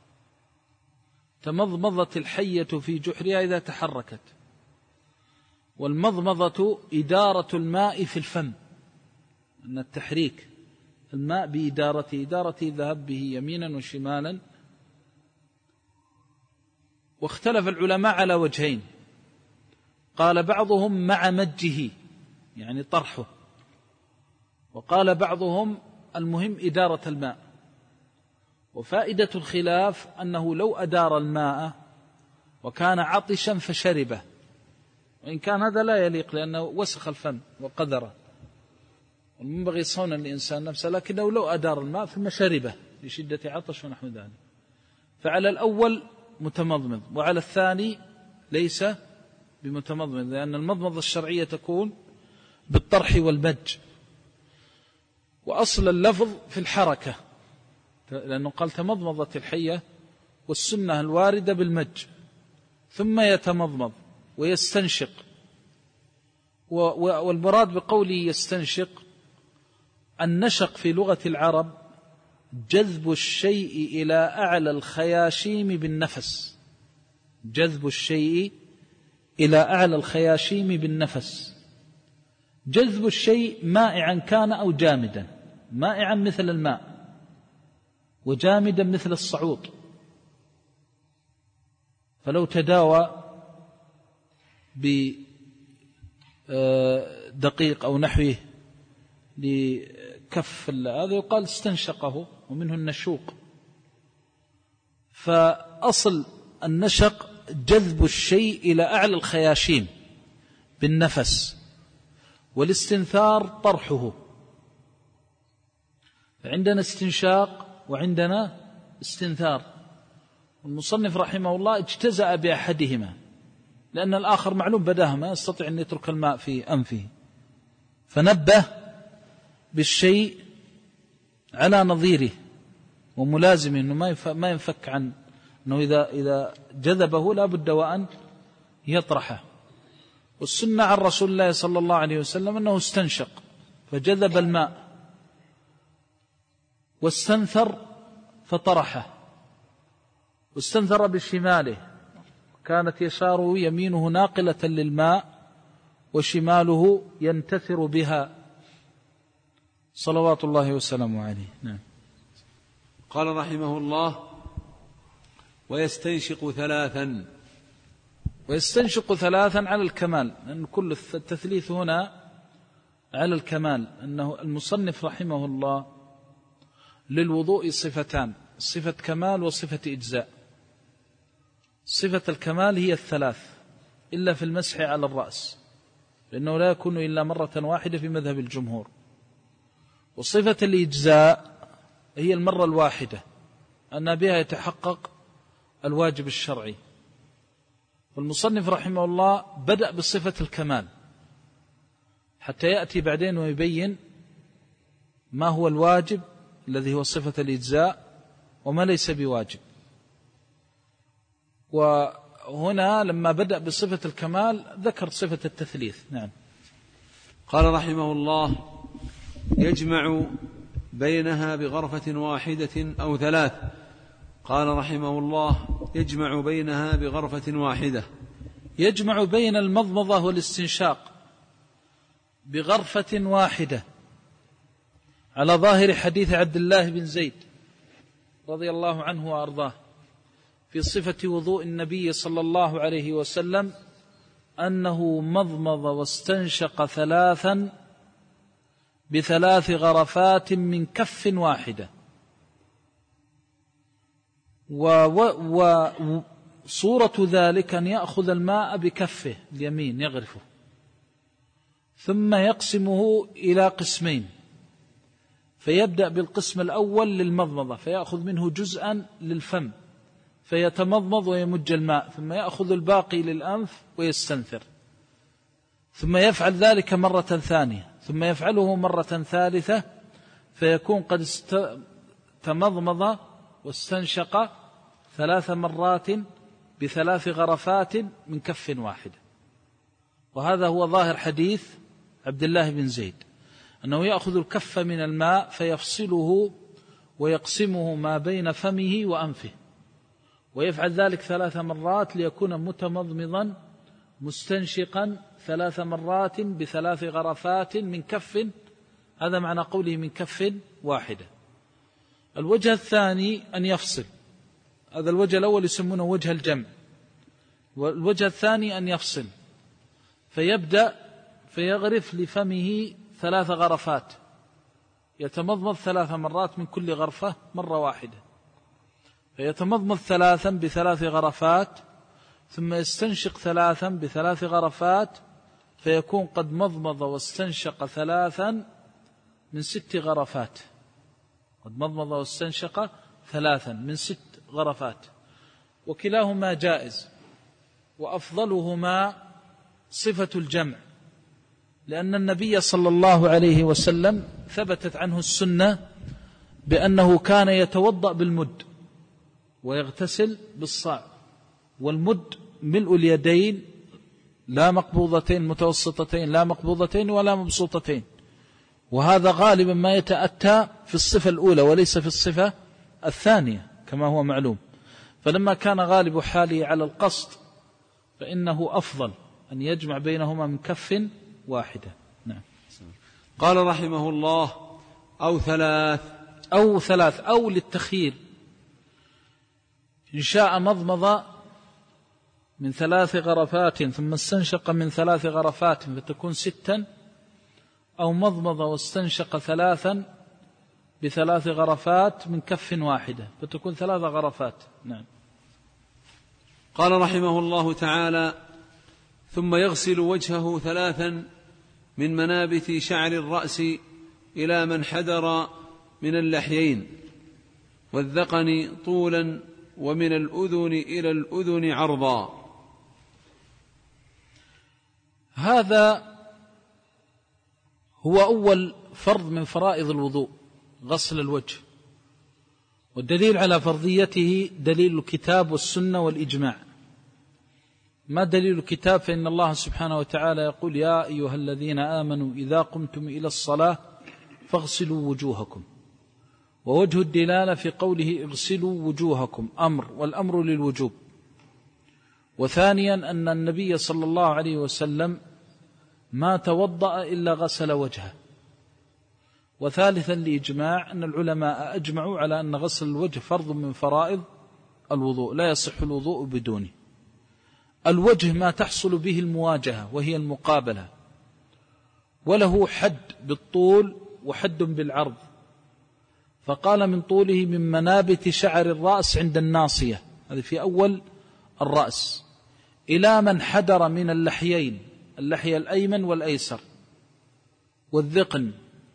تمضمضت الحية في جحرها إذا تحركت. والمضمضة إدارة الماء في الفم، أن التحريك الماء بإدارته، إدارته ذهب به يمينا وشمالا. واختلف العلماء على وجهين، قال بعضهم مع مجه يعني طرحه، وقال بعضهم المهم إدارة الماء. وفائدة الخلاف أنه لو أدار الماء وكان عطشا فشربه، وإن كان هذا لا يليق لأنه وسخ الفم وقذره، والمنبغي صون الإنسان نفسه، لكنه لو أدار الماء ثم شربه لشدة عطش ونحو ذلك، فعلى الأول متمضمض، وعلى الثاني ليس بمتمضمض، لأن المضمضة الشرعية تكون بالطرح والمج. وأصل اللفظ في الحركة، لأنه قال تمضمضت الحية، والسنة الواردة بالمج. ثم يتمضمض ويستنشق. والمراد بقوله يستنشق النشق في لغة العرب جذب الشيء إلى أعلى الخياشيم بالنفس، جذب الشيء إلى أعلى الخياشيم بالنفس. جذب الشيء مائعا كان أو جامدا، مائعا مثل الماء وجامدا مثل الصعود. فلو تداوى بدقيق أو نحوه لكف هذا يقال استنشقه، ومنه النشوق. فأصل النشق جذب الشيء إلى أعلى الخياشيم بالنفس، والاستنثار طرحه. فعندنا استنشاق وعندنا استنثار. المصنف رحمه الله اجتزأ بأحدهما، لأن الآخر معلوم بداه ما يستطيع أن يترك الماء في أنفه، فنبه بالشيء على نظيره وملازمه، أنه ما ينفك عن أنه إذا, إذا جذبه لا بد وأن يطرحه. والسنة عن رسول الله صلى الله عليه وسلم أنه استنشق فجذب الماء، واستنثر فطرحه، واستنثر بشماله، كانت يساره يمينه ناقلة للماء وشماله ينتثر بها صلوات الله وسلامه عليه. نعم. قال رحمه الله: ويستنشق ثلاثا. ويستنشق ثلاثا على الكمال، لأن كل التثليث هنا على الكمال، أنه المصنف رحمه الله للوضوء صفتان: صفة كمال وصفة إجزاء. صفة الكمال هي الثلاث إلا في المسح على الرأس، لأنه لا يكون إلا مرة واحدة في مذهب الجمهور. وصفة الإجزاء هي المرة الواحدة، أن بها يتحقق الواجب الشرعي. والمصنف رحمه الله بدأ بصفة الكمال حتى يأتي بعدين ويبين ما هو الواجب الذي هو صفة الإجزاء وما ليس بواجب. وهنا لما بدأ بصفة الكمال ذكر صفة التثليث. نعم. قال رحمه الله: يجمع بينها بغرفة واحدة أو ثلاث. قال رحمه الله: يجمع بينها بغرفة واحدة. يجمع بين المضمضة والاستنشاق بغرفة واحدة على ظاهر حديث عبد الله بن زيد رضي الله عنه وأرضاه في صفة وضوء النبي صلى الله عليه وسلم أنه مضمض واستنشق ثلاثا بثلاث غرفات من كف واحدة. وصورة ذلك أن يأخذ الماء بكفه اليمين يغرفه، ثم يقسمه إلى قسمين، فيبدأ بالقسم الأول للمضمضة فيأخذ منه جزءا للفم فيتمضمض ويمج الماء، ثم يأخذ الباقي للأنف ويستنثر، ثم يفعل ذلك مرة ثانية، ثم يفعله مرة ثالثة، فيكون قد تمضمض واستنشق ثلاث مرات بثلاث غرفات من كف واحد. وهذا هو ظاهر حديث عبد الله بن زيد، أنه يأخذ الكف من الماء فيفصله ويقسمه ما بين فمه وأنفه، ويفعل ذلك ثلاث مرات ليكون متمضمضا مستنشقا ثلاث مرات بثلاث غرفات من كف. هذا معنى قوله من كف واحدة. الوجه الثاني أن يفصل، هذا الوجه الأول يسمونه وجه الجمع، والوجه الثاني أن يفصل فيبدأ فيغرف لفمه ثلاث غرفات، يتمضمض ثلاث مرات من كل غرفة مرة واحدة، فيتمضمض ثلاثا بثلاث غرفات، ثم يستنشق ثلاثا بثلاث غرفات، فيكون قد مضمض واستنشق ثلاثا من ست غرفات، قد مضمض واستنشق ثلاثا من ست غرفات. وكلاهما جائز، وأفضلهما صفة الجمع، لأن النبي صلى الله عليه وسلم ثبتت عنه السنة بأنه كان يتوضأ بالمد ويغتسل بالصاع، والمد ملء اليدين لا مقبوضتين متوسطتين لا مقبوضتين ولا مبسوطتين، وهذا غالبا ما يتأتى في الصفة الأولى وليس في الصفة الثانية كما هو معلوم. فلما كان غالب حاله على القصد فإنه أفضل أن يجمع بينهما من كف واحدة. نعم. قال رحمه الله: أو ثلاث. أو ثلاث أو للتخيير، إن شاء مضمض من ثلاث غرفات ثم استنشق من ثلاث غرفات فتكون ستا، أو مضمض واستنشق ثلاثا بثلاث غرفات من كف واحدة فتكون ثلاث غرفات. نعم. قال رحمه الله تعالى: ثم يغسل وجهه ثلاثا من منابت شعر الرأس إلى من حدر من اللحيين والذقن طولا ومن الأذن إلى الأذن عرضا. هذا هو أول فرض من فرائض الوضوء، غسل الوجه، والدليل على فرضيته دليل الكتاب والسنة والإجماع. ما دليل الكتاب؟ فإن الله سبحانه وتعالى يقول: يا أيها الذين آمنوا إذا قمتم إلى الصلاة فاغسلوا وجوهكم. ووجه الدلالة في قوله اغسلوا وجوهكم أمر، والأمر للوجوب. وثانيا أن النبي صلى الله عليه وسلم ما توضأ إلا غسل وجهه. وثالثا لإجماع أن العلماء أجمعوا على أن غسل الوجه فرض من فرائض الوضوء لا يصح الوضوء بدونه. الوجه ما تحصل به المواجهة وهي المقابلة، وله حد بالطول وحد بالعرض، فقال من طوله من منابت شعر الرأس عند الناصية، هذه في أول الرأس إلى من حدر من اللحيين، اللحية الأيمن والأيسر والذقن،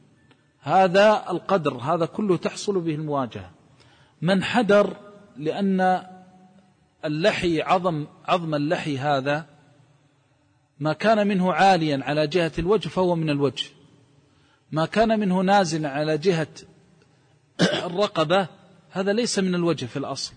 هذا القدر هذا كله تحصل به المواجهة. من حدر لأن اللحي عظم عظم اللحي هذا ما كان منه عاليا على جهة الوجه فهو من الوجه، ما كان منه نازلا على جهة الرقبة هذا ليس من الوجه في الأصل،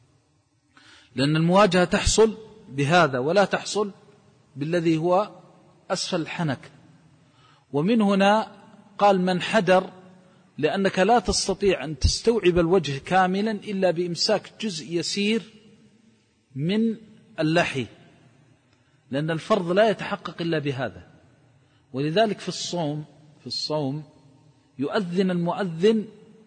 لأن المواجهة تحصل بهذا ولا تحصل بالذي هو أسفل الحنك. ومن هنا قال من حدر لأنك لا تستطيع أن تستوعب الوجه كاملا إلا بإمساك جزء يسير من اللحي، لأن الفرض لا يتحقق إلا بهذا. ولذلك في الصوم في الصوم يؤذن المؤذن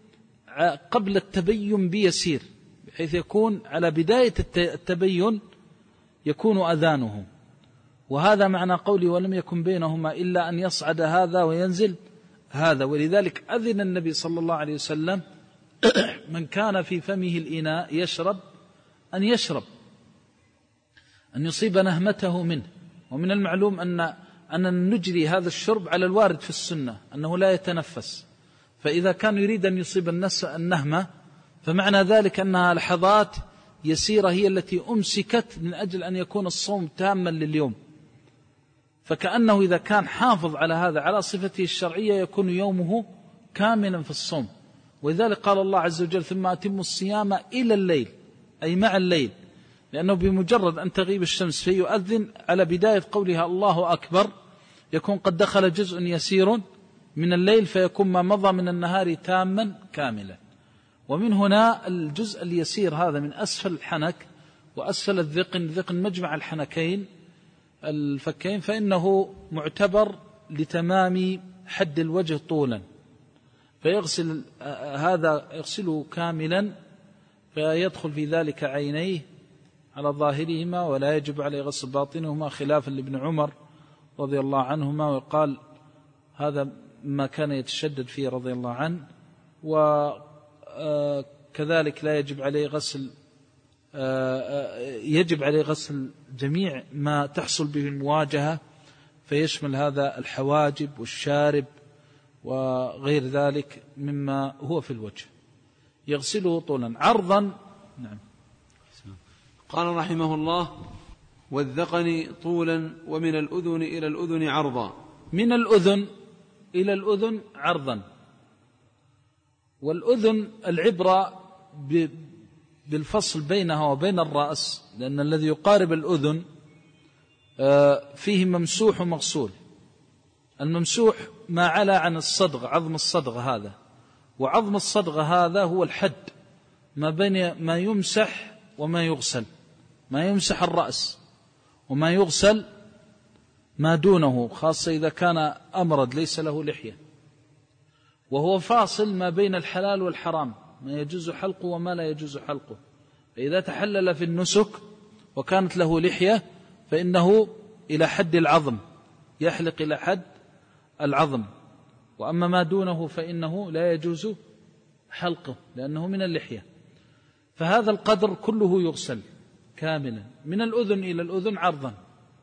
قبل التبين بيسير، بحيث يكون على بداية التبين يكون أذانه، وهذا معنى قولي ولم يكن بينهما إلا أن يصعد هذا وينزل هذا. ولذلك أذن النبي صلى الله عليه وسلم من كان في فمه الإناء يشرب أن يشرب، أن يصيب نهمته منه. ومن المعلوم أن أننا نجري هذا الشرب على الوارد في السنة أنه لا يتنفس، فإذا كان يريد أن يصيب النهمة فمعنى ذلك أنها لحظات يسيرة هي التي أمسكت من أجل أن يكون الصوم تاما لليوم، فكأنه إذا كان حافظ على هذا على صفته الشرعية يكون يومه كاملا في الصوم. ولذلك قال الله عز وجل ثم أتموا الصيام إلى الليل، أي مع الليل، لأنه بمجرد أن تغيب الشمس فيؤذن على بداية قولها الله أكبر يكون قد دخل جزء يسير من الليل، فيكون ما مضى من النهار تاما كاملا. ومن هنا الجزء اليسير هذا من أسفل الحنك وأسفل الذقن، الذقن مجمع الحنكين الفكين، فإنه معتبر لتمام حد الوجه طولا، فيغسل هذا يغسله كاملا، فيدخل في ذلك عينيه على ظاهرهما ولا يجب عليه غسل باطنهما، خلافا لابن عمر رضي الله عنهما، وقال هذا ما كان يتشدد فيه رضي الله عنه. وكذلك لا يجب عليه غسل يجب عليه غسل جميع ما تحصل به المواجهة، فيشمل هذا الحواجب والشارب وغير ذلك مما هو في الوجه، يغسله طولا عرضا. نعم. قال رحمه الله والذقن طولا ومن الأذن إلى الأذن عرضا. من الأذن إلى الأذن عرضا، والأذن العبرة بالفصل بينها وبين الرأس، لأن الذي يقارب الأذن فيه ممسوح ومغسول. الممسوح ما علا عن الصدغ، عظم الصدغ هذا، وعظم الصدغ هذا هو الحد ما بين ما يمسح وما يغسل، ما يمسح الرأس وما يغسل ما دونه، خاصة إذا كان أمرد ليس له لحية، وهو فاصل ما بين الحلال والحرام، ما يجوز حلقه وما لا يجوز حلقه. فإذا تحلل في النسك وكانت له لحية فإنه إلى حد العظم، يحلق إلى حد العظم، وأما ما دونه فإنه لا يجوز حلقه لأنه من اللحية. فهذا القدر كله يغسل كاملا من الأذن إلى الأذن عرضا.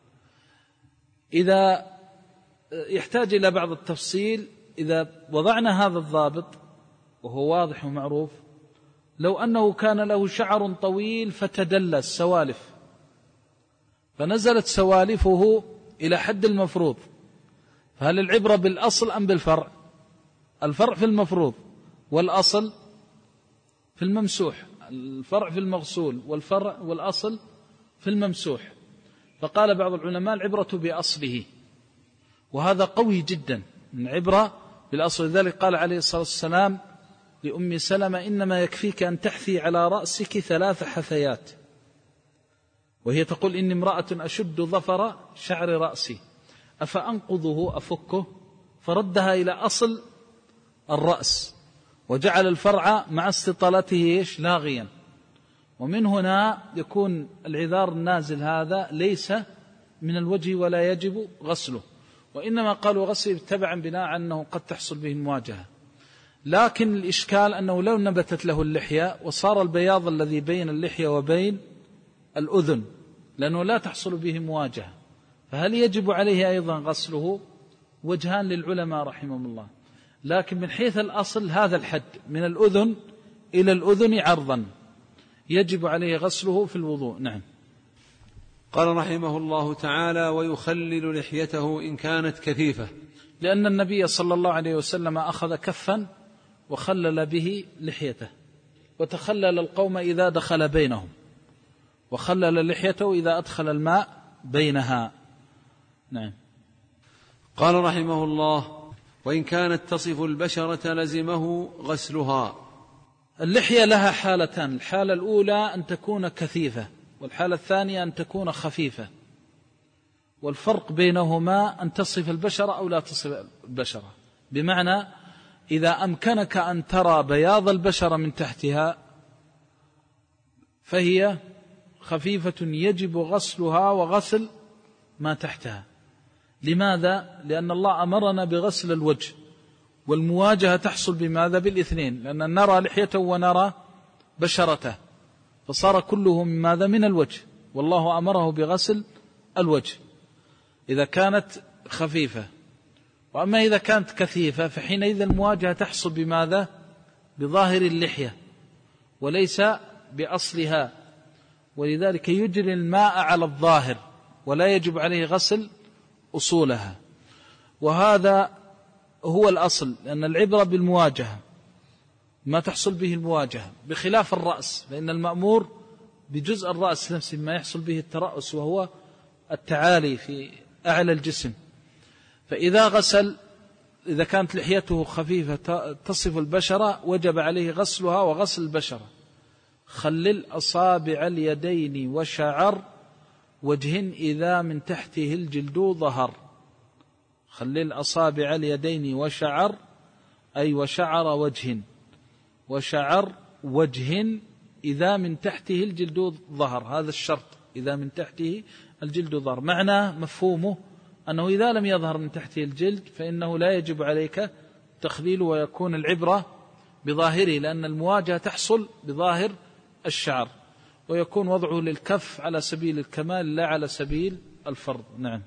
إذا يحتاج إلى بعض التفصيل، إذا وضعنا هذا الضابط وهو واضح ومعروف، لو أنه كان له شعر طويل فتدلى السوالف فنزلت سوالفه إلى حد المفروض، فهل العبرة بالأصل أم بالفرع؟ الفرع في المفروض والأصل في الممسوح، الفرع في المغسول والفرع والأصل في الممسوح. فقال بعض العلماء العبرة بأصله، وهذا قوي جدا من عبرة بالأصل. لذلك قال عليه الصلاة والسلام لأم سلمة إنما يكفيك أن تحثي على رأسك ثلاث حثيات، وهي تقول إني امرأة أشد ظفر شعر رأسي أفأنقضه أفكه، فردها إلى أصل الرأس وجعل الفرع مع استطالته لاغيا. ومن هنا يكون العذار النازل هذا ليس من الوجه ولا يجب غسله، وإنما قالوا غسله تبعا بناء أنه قد تحصل به المواجهة. لكن الإشكال أنه لو نبتت له اللحية وصار البياض الذي بين اللحية وبين الأذن لأنه لا تحصل به مواجهة، فهل يجب عليه أيضا غسله؟ وجهان للعلماء رحمهم الله، لكن من حيث الأصل هذا الحد من الأذن إلى الأذن عرضا يجب عليه غسله في الوضوء. نعم. قال رحمه الله تعالى: ويخلل لحيته إن كانت كثيفة، لأن النبي صلى الله عليه وسلم أخذ كفا وخلل به لحيته، وتخلل القوم إذا دخل بينهم، وخلل لحيته إذا أدخل الماء بينها. نعم. قال رحمه الله: وإن كانت تصف البشرة لزمه غسلها. اللحية لها حالتان، الحالة الأولى أن تكون كثيفة، والحالة الثانية أن تكون خفيفة، والفرق بينهما أن تصف البشرة أو لا تصف البشرة، بمعنى إذا أمكنك أن ترى بياض البشرة من تحتها فهي خفيفة يجب غسلها وغسل ما تحتها. لماذا؟ لأن الله أمرنا بغسل الوجه، والمواجهة تحصل بماذا؟ بالاثنين، لأن نرى لحيته ونرى بشرته، فصار كله من ماذا؟ من الوجه، والله أمره بغسل الوجه إذا كانت خفيفة. وأما إذا كانت كثيفة فحينئذ المواجهة تحصل بماذا؟ بظاهر اللحية وليس بأصلها، ولذلك يجري الماء على الظاهر ولا يجب عليه غسل أصولها، وهذا هو الأصل، لأن العبرة بالمواجهة ما تحصل به المواجهة، بخلاف الرأس فإن المأمور بجزء الرأس نفسه ما يحصل به الترأس وهو التعالي في أعلى الجسم. فإذا غسل إذا كانت لحيته خفيفة تصف البشرة وجب عليه غسلها وغسل البشرة. خلل أصابع اليدين وشعر وجه إذا من تحته الجلد ظهر. خلل أصابع اليدين وشعر أي وشعر وجه، وشعر وجه إذا من تحته الجلد ظهر، هذا الشرط، إذا من تحته الجلد ظهر، معناه مفهومه أنه إذا لم يظهر من تحته الجلد فإنه لا يجب عليك تخليله، ويكون العبرة بظاهره، لأن المواجهة تحصل بظاهر الشعر، ويكون وضعه للكف على سبيل الكمال لا على سبيل الفرض. نعم.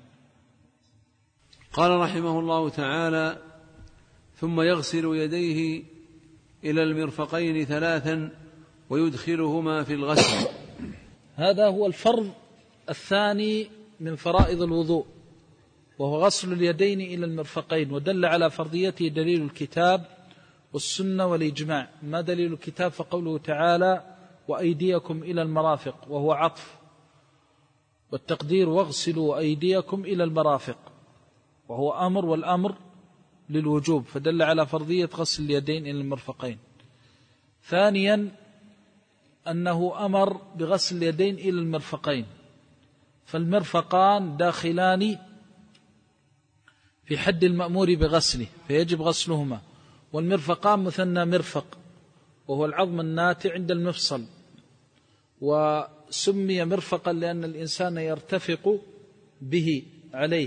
قال رحمه الله تعالى: ثم يغسل يديه إلى المرفقين ثلاثا ويدخلهما في الغسل. هذا هو الفرض الثاني من فرائض الوضوء، وهو غسل اليدين إلى المرفقين، ودل على فرضيته دليل الكتاب والسنة والإجماع. ما دليل الكتاب؟ فقوله تعالى: وأيديكم إلى المرافق، وهو عطف، والتقدير واغسلوا أيديكم إلى المرافق، وهو أمر، والأمر للوجوب، فدل على فرضية غسل اليدين إلى المرفقين. ثانيا أنه أمر بغسل اليدين إلى المرفقين، فالمرفقان داخلان في حد المأمور بغسله فيجب غسلهما، والمرفقان مثنى مرفق وهو العظم الناتع عند المفصل، وسمي مرفقا لأن الإنسان يرتفق به عليه،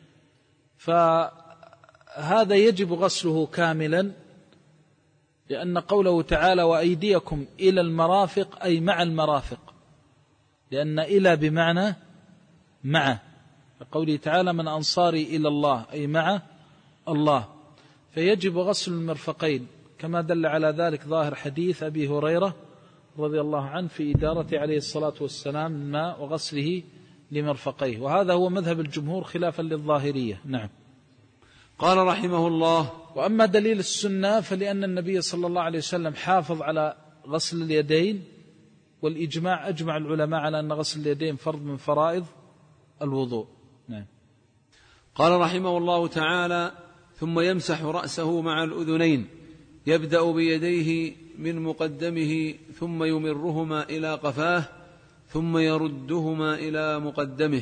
فهذا يجب غسله كاملا، لأن قوله تعالى: وأيديكم إلى المرافق أي مع المرافق، لأن إلى بمعنى مع، قوله تعالى: من أنصاري إلى الله أي مع الله، فيجب غسل المرفقين كما دل على ذلك ظاهر حديث أبي هريرة رضي الله عنه في إدارة عليه الصلاة والسلام الماء وغسله لمرفقيه، وهذا هو مذهب الجمهور خلافا للظاهرية. نعم. قال رحمه الله: وأما دليل السنة فلأن النبي صلى الله عليه وسلم حافظ على غسل اليدين، والإجماع أجمع العلماء على أن غسل اليدين فرض من فرائض الوضوء. نعم. قال رحمه الله تعالى: ثم يمسح رأسه مع الأذنين، يبدأ بيديه من مقدمه ثم يمرهما إلى قفاه ثم يردهما إلى مقدمه.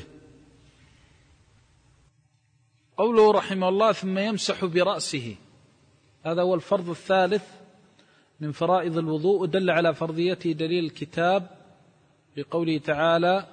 قوله رحمه الله: ثم يمسح برأسه، هذا هو الفرض الثالث من فرائض الوضوء، ودل على فرضيته دليل الكتاب بقوله تعالى: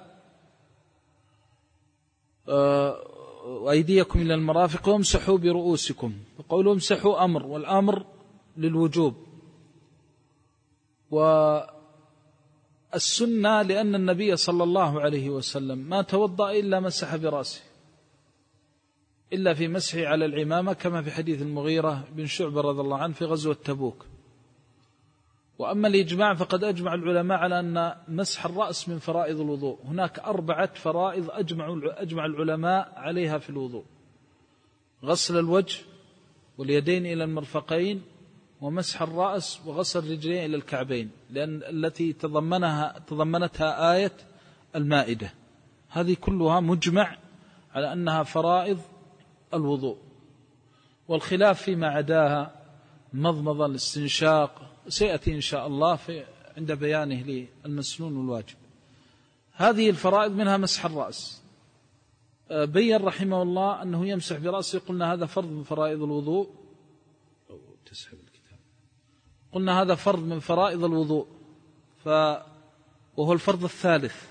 وأيديكم إلى المرافق وامسحوا برؤوسكم، وقوله امسحوا أمر، والأمر للوجوب، السنة لأن النبي صلى الله عليه وسلم ما توضأ إلا مسح برأسه، إلا في مسحه على العمامة كما في حديث المغيرة بن شعبة رضي الله عنه في غزوة تبوك. وأما الإجماع فقد أجمع العلماء على أن مسح الرأس من فرائض الوضوء. هناك أربعة فرائض أجمع أجمع العلماء عليها في الوضوء: غسل الوجه واليدين إلى المرفقين ومسح الرأس وغسل الرجلين إلى الكعبين، لأن التي تضمنها تضمنتها آية المائدة. هذه كلها مجمع على أنها فرائض الوضوء، والخلاف فيما عداها مضمضة، الاستنشاق، سيأتي إن شاء الله في عند بيانه للمسنون والواجب. هذه الفرائض منها مسح الرأس. بين رحمه الله أنه يمسح برأسه، قلنا هذا فرض من فرائض الوضوء. تسحب الكتاب. قلنا هذا فرض من فرائض الوضوء، ف وهو الفرض الثالث.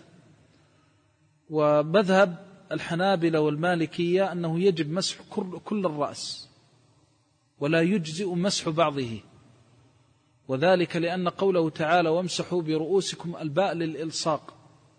ومذهب الحنابلة والمالكية أنه يجب مسح كل الرأس ولا يجزئ مسح بعضه، وذلك لأن قوله تعالى وامسحوا برؤوسكم الباء للإلصاق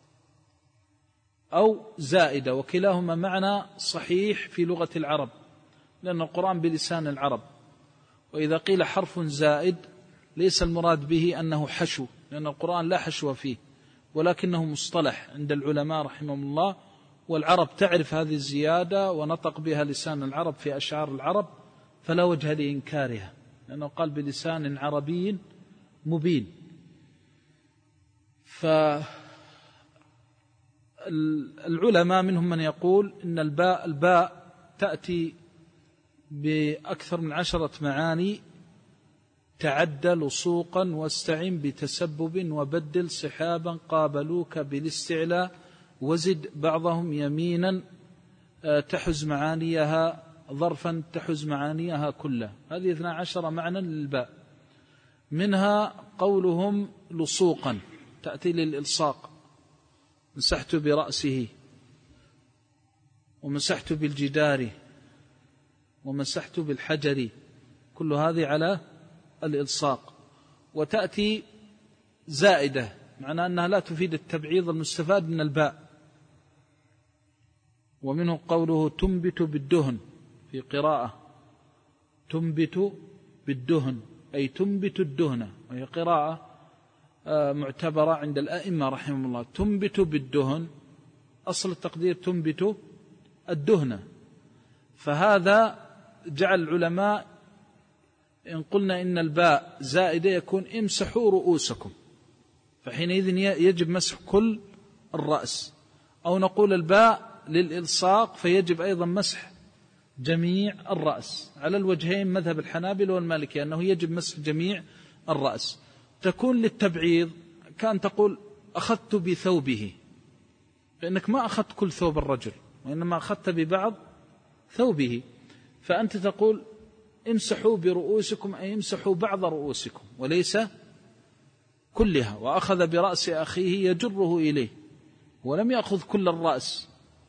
أو زائدة، وكلاهما معنى صحيح في لغة العرب لأن القرآن بلسان العرب. وإذا قيل حرف زائد ليس المراد به أنه حشو، لأن القرآن لا حشو فيه، ولكنه مصطلح عند العلماء رحمهم الله، والعرب تعرف هذه الزيادة ونطق بها لسان العرب في أشعار العرب، فلا وجه لإنكارها لأنه قال بلسان عربي مبين. فالعلماء منهم من يقول إن الباء الباء تأتي بأكثر من عشرة معاني: تعدى لصوقا واستعن بتسبب وبدل سحابا قابلوك بالاستعلاء وزد بعضهم يمينا تحز معانيها ظرفا تحز معانيها كلها. هذه اثنا عشر معنى للباء، منها قولهم لصوقا تأتي للإلصاق، مسحت برأسه ومسحت بالجدار ومسحت بالحجر، كل هذه على الإلصاق. وتأتي زائدة معنى أنها لا تفيد التبعيض المستفاد من الباء، ومنه قوله تنبت بالدهن في قراءة تنبت بالدهن أي تنبت الدهن، وهي قراءة معتبرة عند الأئمة رحمهم الله. تنبت بالدهن أصل التقدير تنبت الدهن، فهذا جعل العلماء إن قلنا إن الباء زائدة يكون امسحوا رؤوسكم، فحينئذ يجب مسح كل الرأس، أو نقول الباء للإلصاق فيجب أيضا مسح جميع الرأس. على الوجهين مذهب الحنابلة والمالكية أنه يجب مسح جميع الرأس. تكون للتبعيض كان تقول أخذت بثوبه، فإنك ما أخذت كل ثوب الرجل وإنما أخذت ببعض ثوبه، فأنت تقول امسحوا برؤوسكم أي امسحوا بعض رؤوسكم وليس كلها. وأخذ برأس أخيه يجره إليه ولم يأخذ كل الرأس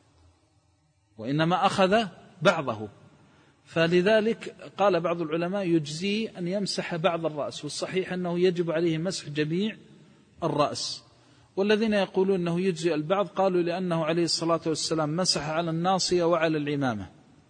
وإنما أخذ بعضه، فلذلك قال بعض العلماء يجزي أن يمسح بعض الرأس، والصحيح أنه يجب عليه مسح جميع الرأس. والذين يقولون أنه يجزي البعض قالوا لأنه عليه الصلاة والسلام مسح على الناصية وعلى العمامة،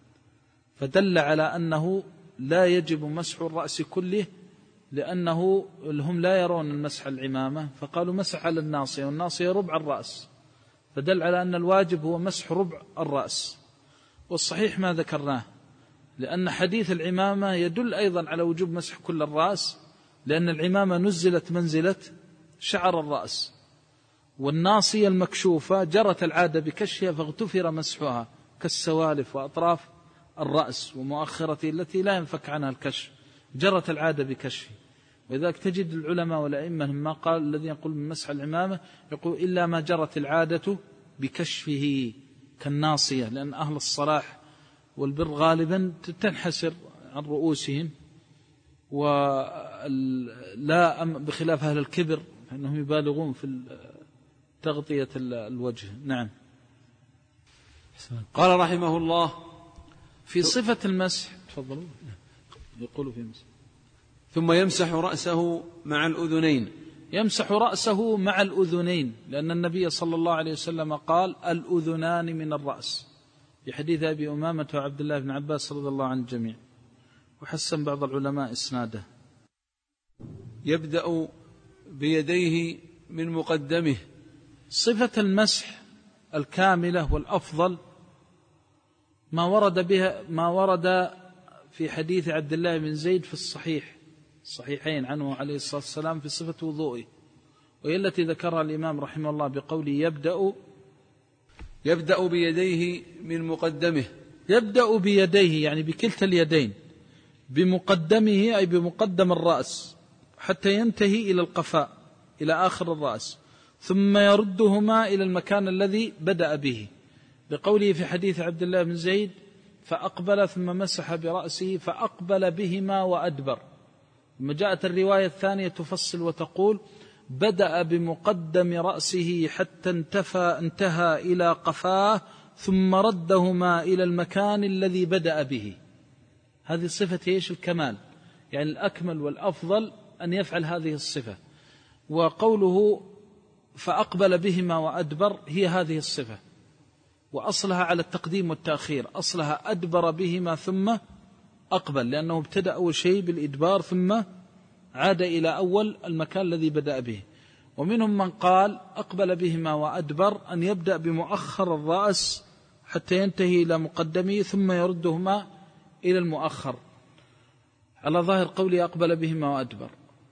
فدل على أنه لا يجب مسح الرأس كله، لأنه هم لا يرون المسح العمامة فقالوا مسح على الناصية، والناصية ربع الرأس، فدل على أن الواجب هو مسح ربع الرأس. والصحيح ما ذكرناه، لأن حديث العمامة يدل أيضا على وجوب مسح كل الرأس، لأن العمامة نزلت منزلة شعر الرأس، والناصية المكشوفة جرت العادة بكشفها فاغتفر مسحها كالسوالف وأطراف الرأس ومؤخرته التي لا ينفك عنها الكشف، جرت العادة بكشفه. وإذاك تجد العلماء والأئمة ما قال الذين يقول من مسح العمامة يقول إلا ما جرت العادة بكشفه كالناصية، لأن أهل الصلاح والبر غالبا تنحسر عن رؤوسهم، ولا بخلاف أهل الكبر فإنهم يبالغون في تغطية الوجه. نعم. قال رحمه الله في صفة المسح، تفضلوا، يقول في مسح ثم يمسح رأسه مع الأذنين يمسح رأسه مع الأذنين، لأن النبي صلى الله عليه وسلم قال الأذنان من الرأس، في حديث أبي أمامة وعبد الله بن عباس رضي الله عن الجميع، وحسن بعض العلماء إسناده. يبدأ بيديه من مقدمه. صفة المسح الكاملة والأفضل ما ورد بها ما ورد في حديث عبد الله بن زيد في الصحيح الصحيحين عنه عليه الصلاة والسلام في صفة وضوئه، وهي التي ذكرها الإمام رحمه الله بقوله يبدأ يبدأ بيديه من مقدمه. يبدأ بيديه يعني بكلتا اليدين، بمقدمه أي بمقدم الرأس حتى ينتهي إلى القفاء إلى آخر الرأس، ثم يردهما إلى المكان الذي بدأ به، لقوله في حديث عبد الله بن زيد فأقبل ثم مسح برأسه فأقبل بهما وأدبر. ثم جاءت الرواية الثانية تفصل وتقول بدأ بمقدم رأسه حتى انتفى انتهى إلى قفاه ثم ردهما إلى المكان الذي بدأ به. هذه صفة ايش؟ الكمال، يعني الأكمل والأفضل أن يفعل هذه الصفة. وقوله فأقبل بهما وأدبر هي هذه الصفة، وأصلها على التقديم والتأخير، أصلها أدبر بهما ثم أقبل، لأنه ابتدأ أول شيء بالإدبار ثم عاد إلى أول المكان الذي بدأ به. ومنهم من قال أقبل بهما وأدبر أن يبدأ بمؤخر الرأس حتى ينتهي إلى مقدمه ثم يردهما إلى المؤخر، على ظاهر قولي أقبل بهما وأدبر.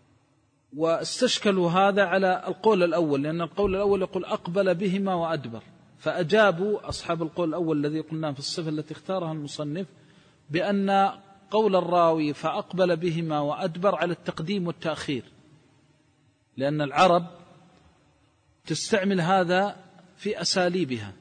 واستشكلوا هذا على القول الأول، لأن القول الأول يقول أقبل بهما وأدبر، فأجابوا أصحاب القول الأول الذي قلنا في الصفة التي اختارها المصنف بأن قول الراوي فأقبل بهما وأدبر على التقديم والتأخير، لأن العرب تستعمل هذا في أساليبها،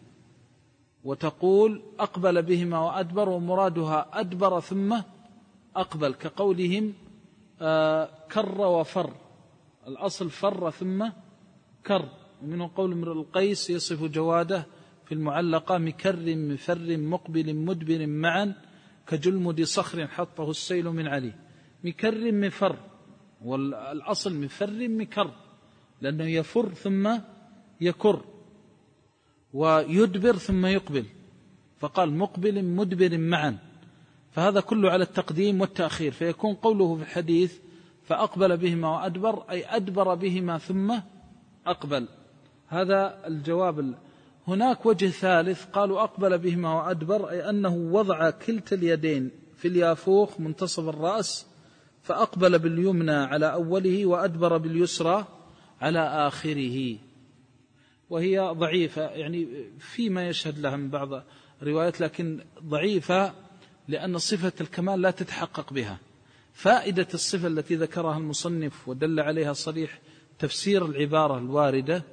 وتقول أقبل بهما وأدبر ومرادها أدبر ثم أقبل، كقولهم آه كر وفر، الأصل فر ثم كر. ومنه قول امرؤ القيس يصف جواده في المعلقة مكر مفر مقبل مدبر معا كجلمد صخر حطه السيل من عليه. مكر مفر، والأصل مفر مكر، لأنه يفر ثم يكر، ويدبر ثم يقبل، فقال مقبل مدبر معا، فهذا كله على التقديم والتأخير، فيكون قوله في الحديث فأقبل بهما وأدبر أي أدبر بهما ثم أقبل. هذا الجواب. هناك وجه ثالث قالوا أقبل بهما وأدبر أي أنه وضع كلتا اليدين في اليافوخ منتصف الرأس، فأقبل باليمنى على أوله وأدبر باليسرى على آخره، وهي ضعيفة يعني فيما يشهد لها من بعض الروايات، لكن ضعيفة لأن صفة الكمال لا تتحقق بها. فائدة الصفة التي ذكرها المصنف ودل عليها صريح تفسير العبارة الواردة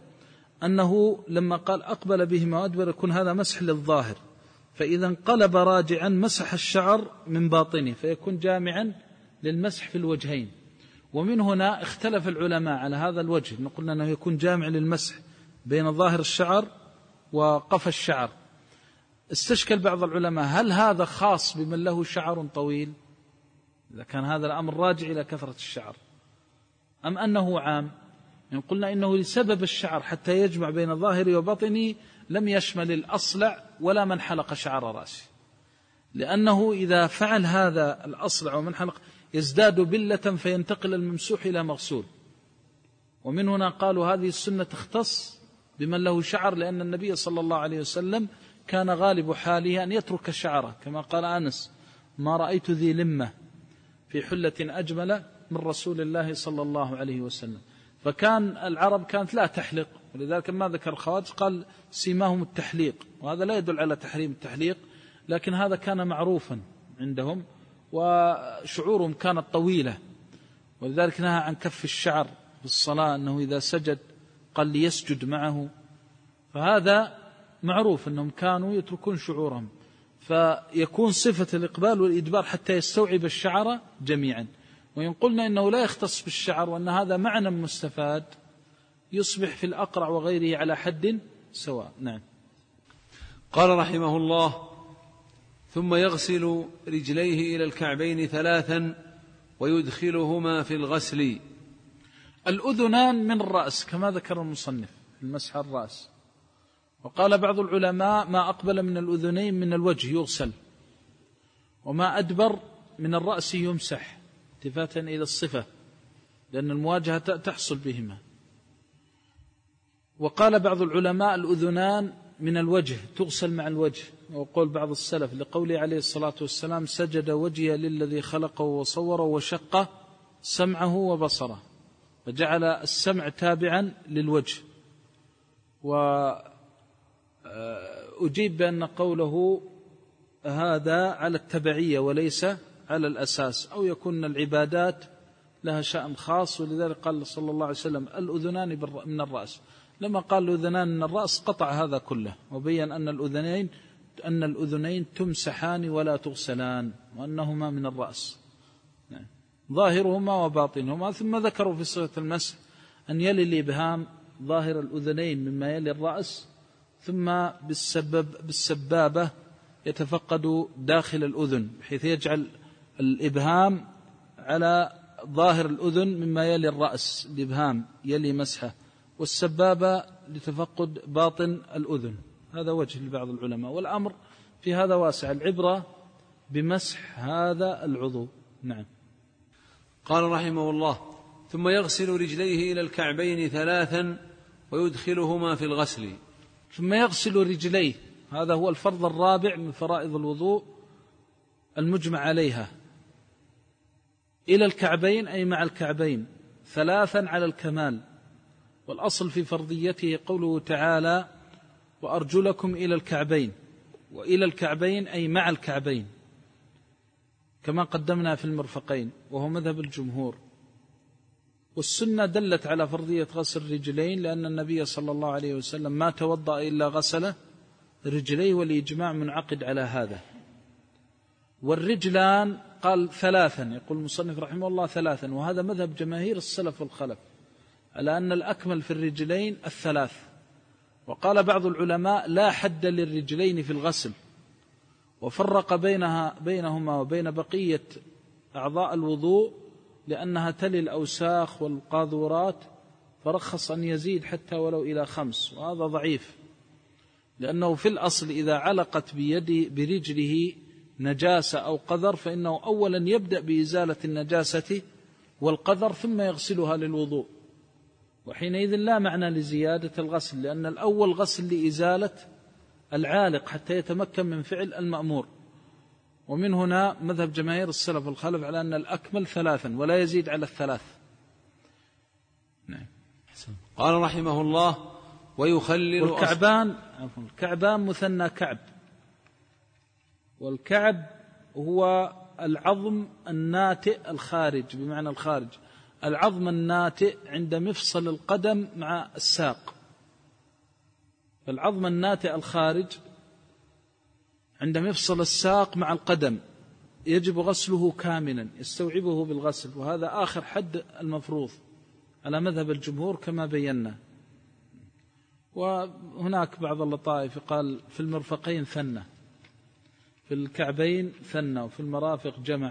أنه لما قال أقبل بهما وأدبر يكون هذا مسح للظاهر، فإذا انقلب راجعا مسح الشعر من باطنه فيكون جامعا للمسح في الوجهين. ومن هنا اختلف العلماء على هذا الوجه، نقول أنه يكون جامع للمسح بين ظاهر الشعر وقف الشعر. استشكل بعض العلماء هل هذا خاص بمن له شعر طويل إذا كان هذا الأمر راجع إلى كثرة الشعر، أم أنه عام؟ يعني قلنا إنه لسبب الشعر حتى يجمع بين ظاهره وباطنه لم يشمل الأصلع ولا من حلق شعر رأسه، لأنه إذا فعل هذا الأصلع ومن حلق يزداد بلة فينتقل الممسوح إلى مغسول. ومن هنا قالوا هذه السنة تختص بمن له شعر، لأن النبي صلى الله عليه وسلم كان غالب حاله أن يترك الشعر، كما قال أنس ما رأيت ذي لمة في حلة أجمل من رسول الله صلى الله عليه وسلم. فكان العرب كانت لا تحلق، ولذلك ما ذكر الخوارج قال سيماهم التحليق، وهذا لا يدل على تحريم التحليق، لكن هذا كان معروفا عندهم، وشعورهم كانت طويلة، ولذلك نهى عن كف الشعر في الصلاة، أنه إذا سجد قال ليسجد معه، فهذا معروف أنهم كانوا يتركون شعورهم، فيكون صفة الإقبال والإدبار حتى يستوعب الشعر جميعا. وإن قلنا إنه لا يختص بالشعر وأن هذا معنى مستفاد يصبح في الأقرع وغيره على حد سواء. نعم. قال رحمه الله ثم يغسل رجليه إلى الكعبين ثلاثا ويدخلهما في الغسل. الأذنان من الرأس كما ذكر المصنف المسح الرأس. وقال بعض العلماء ما أقبل من الأذنين من الوجه يغسل، وما أدبر من الرأس يمسح التفاتا إلى الصفة، لأن المواجهة تحصل بهما. وقال بعض العلماء الأذنان من الوجه تغسل مع الوجه، وقول بعض السلف لقوله عليه الصلاة والسلام سجد وجهه للذي خلقه وصوره وشق سمعه وبصره، فجعل السمع تابعا للوجه. وأجيب بأن قوله هذا على التبعية وليس على الأساس، أو يكون العبادات لها شأن خاص، ولذلك قال صلى الله عليه وسلم الأذنان من الرأس. لما قال الأذنان من الرأس قطع هذا كله، وبين أن الأذنين أن الأذنين تمسحان ولا تغسلان، وأنهما من الرأس ظاهرهما وباطنهما. ثم ذكروا في صفة المسح أن يلي الإبهام ظاهر الأذنين مما يلي الرأس، ثم بالسبب بالسبابة يتفقد داخل الأذن، بحيث يجعل الإبهام على ظاهر الأذن مما يلي الرأس، الإبهام يلي مسحه، والسبابة لتفقد باطن الأذن. هذا وجه لبعض العلماء، والأمر في هذا واسع، العبرة بمسح هذا العضو. نعم. قال رحمه الله: ثم يغسل رجليه إلى الكعبين ثلاثا ويدخلهما في الغسل. ثم يغسل رجليه، هذا هو الفرض الرابع من فرائض الوضوء المجمع عليها، إلى الكعبين أي مع الكعبين، ثلاثا على الكمال. والأصل في فرضيته قوله تعالى: وأرجلكم إلى الكعبين، وإلى الكعبين أي مع الكعبين، كما قدمنا في المرفقين، وهو مذهب الجمهور. والسنة دلت على فرضية غسل الرجلين، لأن النبي صلى الله عليه وسلم ما توضأ إلا غسل رجليه، والإجماع منعقد على هذا. والرجلان قال ثلاثا، يقول المصنف رحمه الله ثلاثا، وهذا مذهب جماهير السلف والخلف على أن الأكمل في الرجلين الثلاث. وقال بعض العلماء لا حد للرجلين في الغسل، وفرق بينها بينهما وبين بقية أعضاء الوضوء لأنها تلي الأوساخ والقاذورات، فرخص أن يزيد حتى ولو إلى خمس، وهذا ضعيف، لأنه في الأصل إذا علقت بيدي برجله نجاسة أو قذر فإنه أولا يبدأ بإزالة النجاسة والقذر ثم يغسلها للوضوء، وحينئذ لا معنى لزيادة الغسل، لأن الأول غسل لإزالة العالق حتى يتمكن من فعل المأمور. ومن هنا مذهب جماهير السلف والخلف على أن الأكمل ثلاثا ولا يزيد على الثلاث. نعم. قال رحمه الله: ويخلل والكعبان الكعبان مثنى كعب، والكعب هو العظم الناتئ الخارج، بمعنى الخارج، العظم الناتئ عند مفصل القدم مع الساق. العظم الناتئ الخارج عند مفصل الساق مع القدم يجب غسله كاملا، يستوعبه بالغسل، وهذا آخر حد المفروض على مذهب الجمهور كما بينا. وهناك بعض اللطائف قال في المرفقين ثنى، في الكعبين ثنى، وفي المرافق جمع.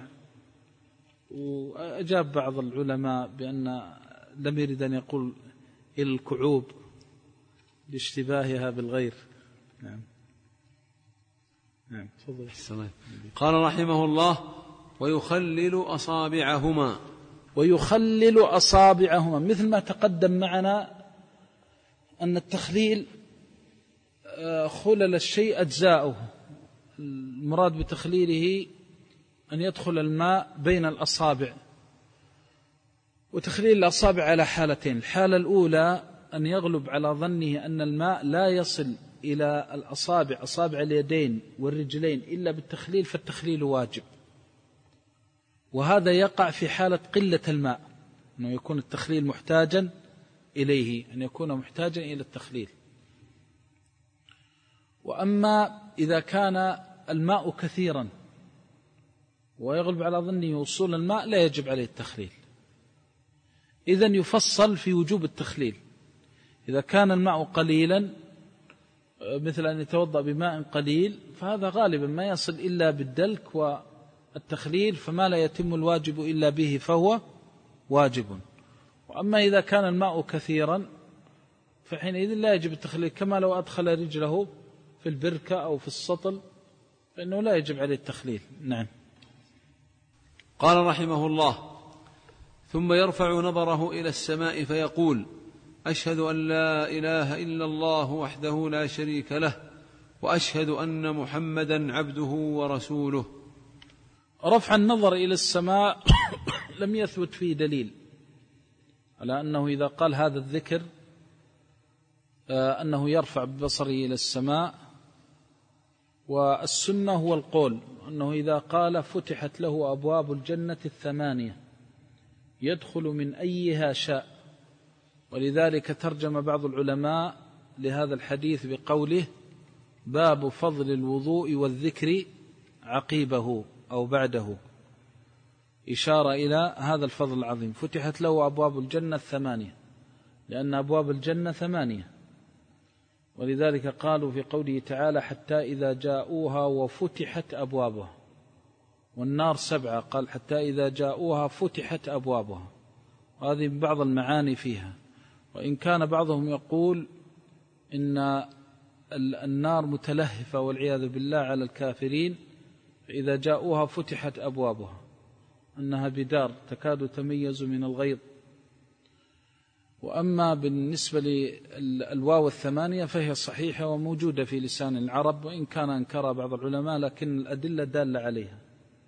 وأجاب بعض العلماء بأن لم يرد أن يقول إلى الكعوب لاشتباهها بالغير. نعم. نعم. تفضل. قال رحمه الله: ويخلل أصابعهما. ويخلل أصابعهما، مثل ما تقدم معنا أن التخليل خلل الشيء أجزاؤه، المراد بتخليله أن يدخل الماء بين الأصابع. وتخليل الأصابع على حالتين: الحالة الأولى أن يغلب على ظنه أن الماء لا يصل إلى الأصابع، أصابع اليدين والرجلين، إلا بالتخليل، فالتخليل واجب. وهذا يقع في حالة قلة الماء، أنه يكون التخليل محتاجا إليه، أن يكون محتاجا إلى التخليل. وأما إذا كان الماء كثيرا ويغلب على ظنه وصول الماء لا يجب عليه التخليل. إذن يفصل في وجوب التخليل. إذا كان الماء قليلا مثل أن يتوضأ بماء قليل فهذا غالبا ما يصل إلا بالدلك والتخليل، فما لا يتم الواجب إلا به فهو واجب. أما إذا كان الماء كثيرا فحينئذ لا يجب التخليل، كما لو أدخل رجله في البركة أو في السطل فإنه لا يجب عليه التخليل. نعم. قال رحمه الله: ثم يرفع نظره إلى السماء فيقول: أشهد أن لا إله إلا الله وحده لا شريك له، وأشهد أن محمدا عبده ورسوله. رفع النظر إلى السماء لم يثبت فيه دليل على أنه إذا قال هذا الذكر أنه يرفع ببصره إلى السماء، والسنة هو القول أنه إذا قال فتحت له أبواب الجنة الثمانية يدخل من أيها شاء. ولذلك ترجم بعض العلماء لهذا الحديث بقوله: باب فضل الوضوء والذكر عقيبه أو بعده، إشارة إلى هذا الفضل العظيم. فتحت له أبواب الجنة الثمانية لأن أبواب الجنة ثمانية، ولذلك قالوا في قوله تعالى: حتى إذا جاءوها وفتحت أبوابها. والنار سبعة، قال: حتى إذا جاءوها فتحت أبوابها. وهذه بعض المعاني فيها، وإن كان بعضهم يقول إن النار متلهفة والعياذ بالله على الكافرين، فإذا جاءوها فتحت أبوابها، أنها بدار تكاد تميز من الغيظ. وأما بالنسبة للواو الثمانية فهي صحيحة وموجودة في لسان العرب، وإن كان أنكرها بعض العلماء لكن الأدلة دالة عليها.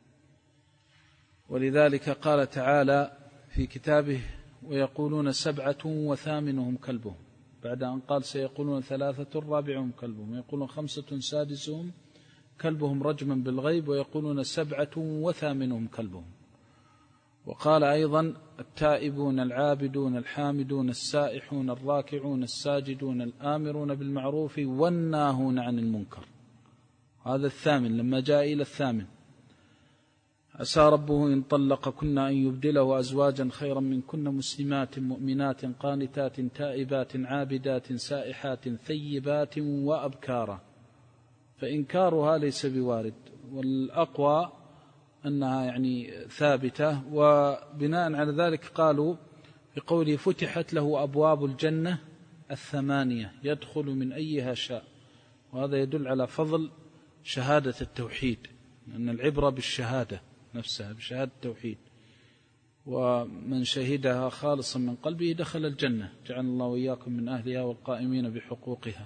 ولذلك قال تعالى في كتابه: ويقولون سبعة وثامنهم كلبهم، بعد أن قال سيقولون ثلاثة رابعهم كلبهم، ويقولون خمسة سادسهم كلبهم رجما بالغيب، ويقولون سبعة وثامنهم كلبهم. وقال أيضا: التائبون العابدون الحامدون السائحون الراكعون الساجدون الآمرون بالمعروف والناهون عن المنكر. هذا الثامن لما جاء إلى الثامن: عسى ربه إن طلقكن أن يبدله أزواجا خيرا منكن مسلمات مؤمنات قانتات تائبات عابدات سائحات ثيبات وأبكارا. فإنكارها ليس بوارد، والأقوى أنها يعني ثابتة. وبناء على ذلك قالوا في قوله: فتحت له أبواب الجنة الثمانية يدخل من أيها شاء. وهذا يدل على فضل شهادة التوحيد، لأن العبرة بالشهادة نفسها، بشهادة التوحيد، ومن شهدها خالصا من قلبه دخل الجنة. جعل الله وإياكم من أهلها والقائمين بحقوقها.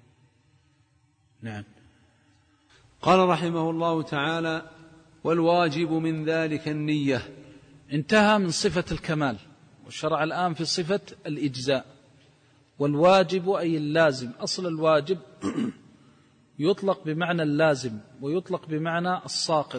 نعم. قال رحمه الله تعالى: والواجب من ذلك النية. انتهى من صفة الكمال، وشرع الآن في صفة الإجزاء. والواجب أي اللازم. أصل الواجب يطلق بمعنى اللازم ويطلق بمعنى الساقط.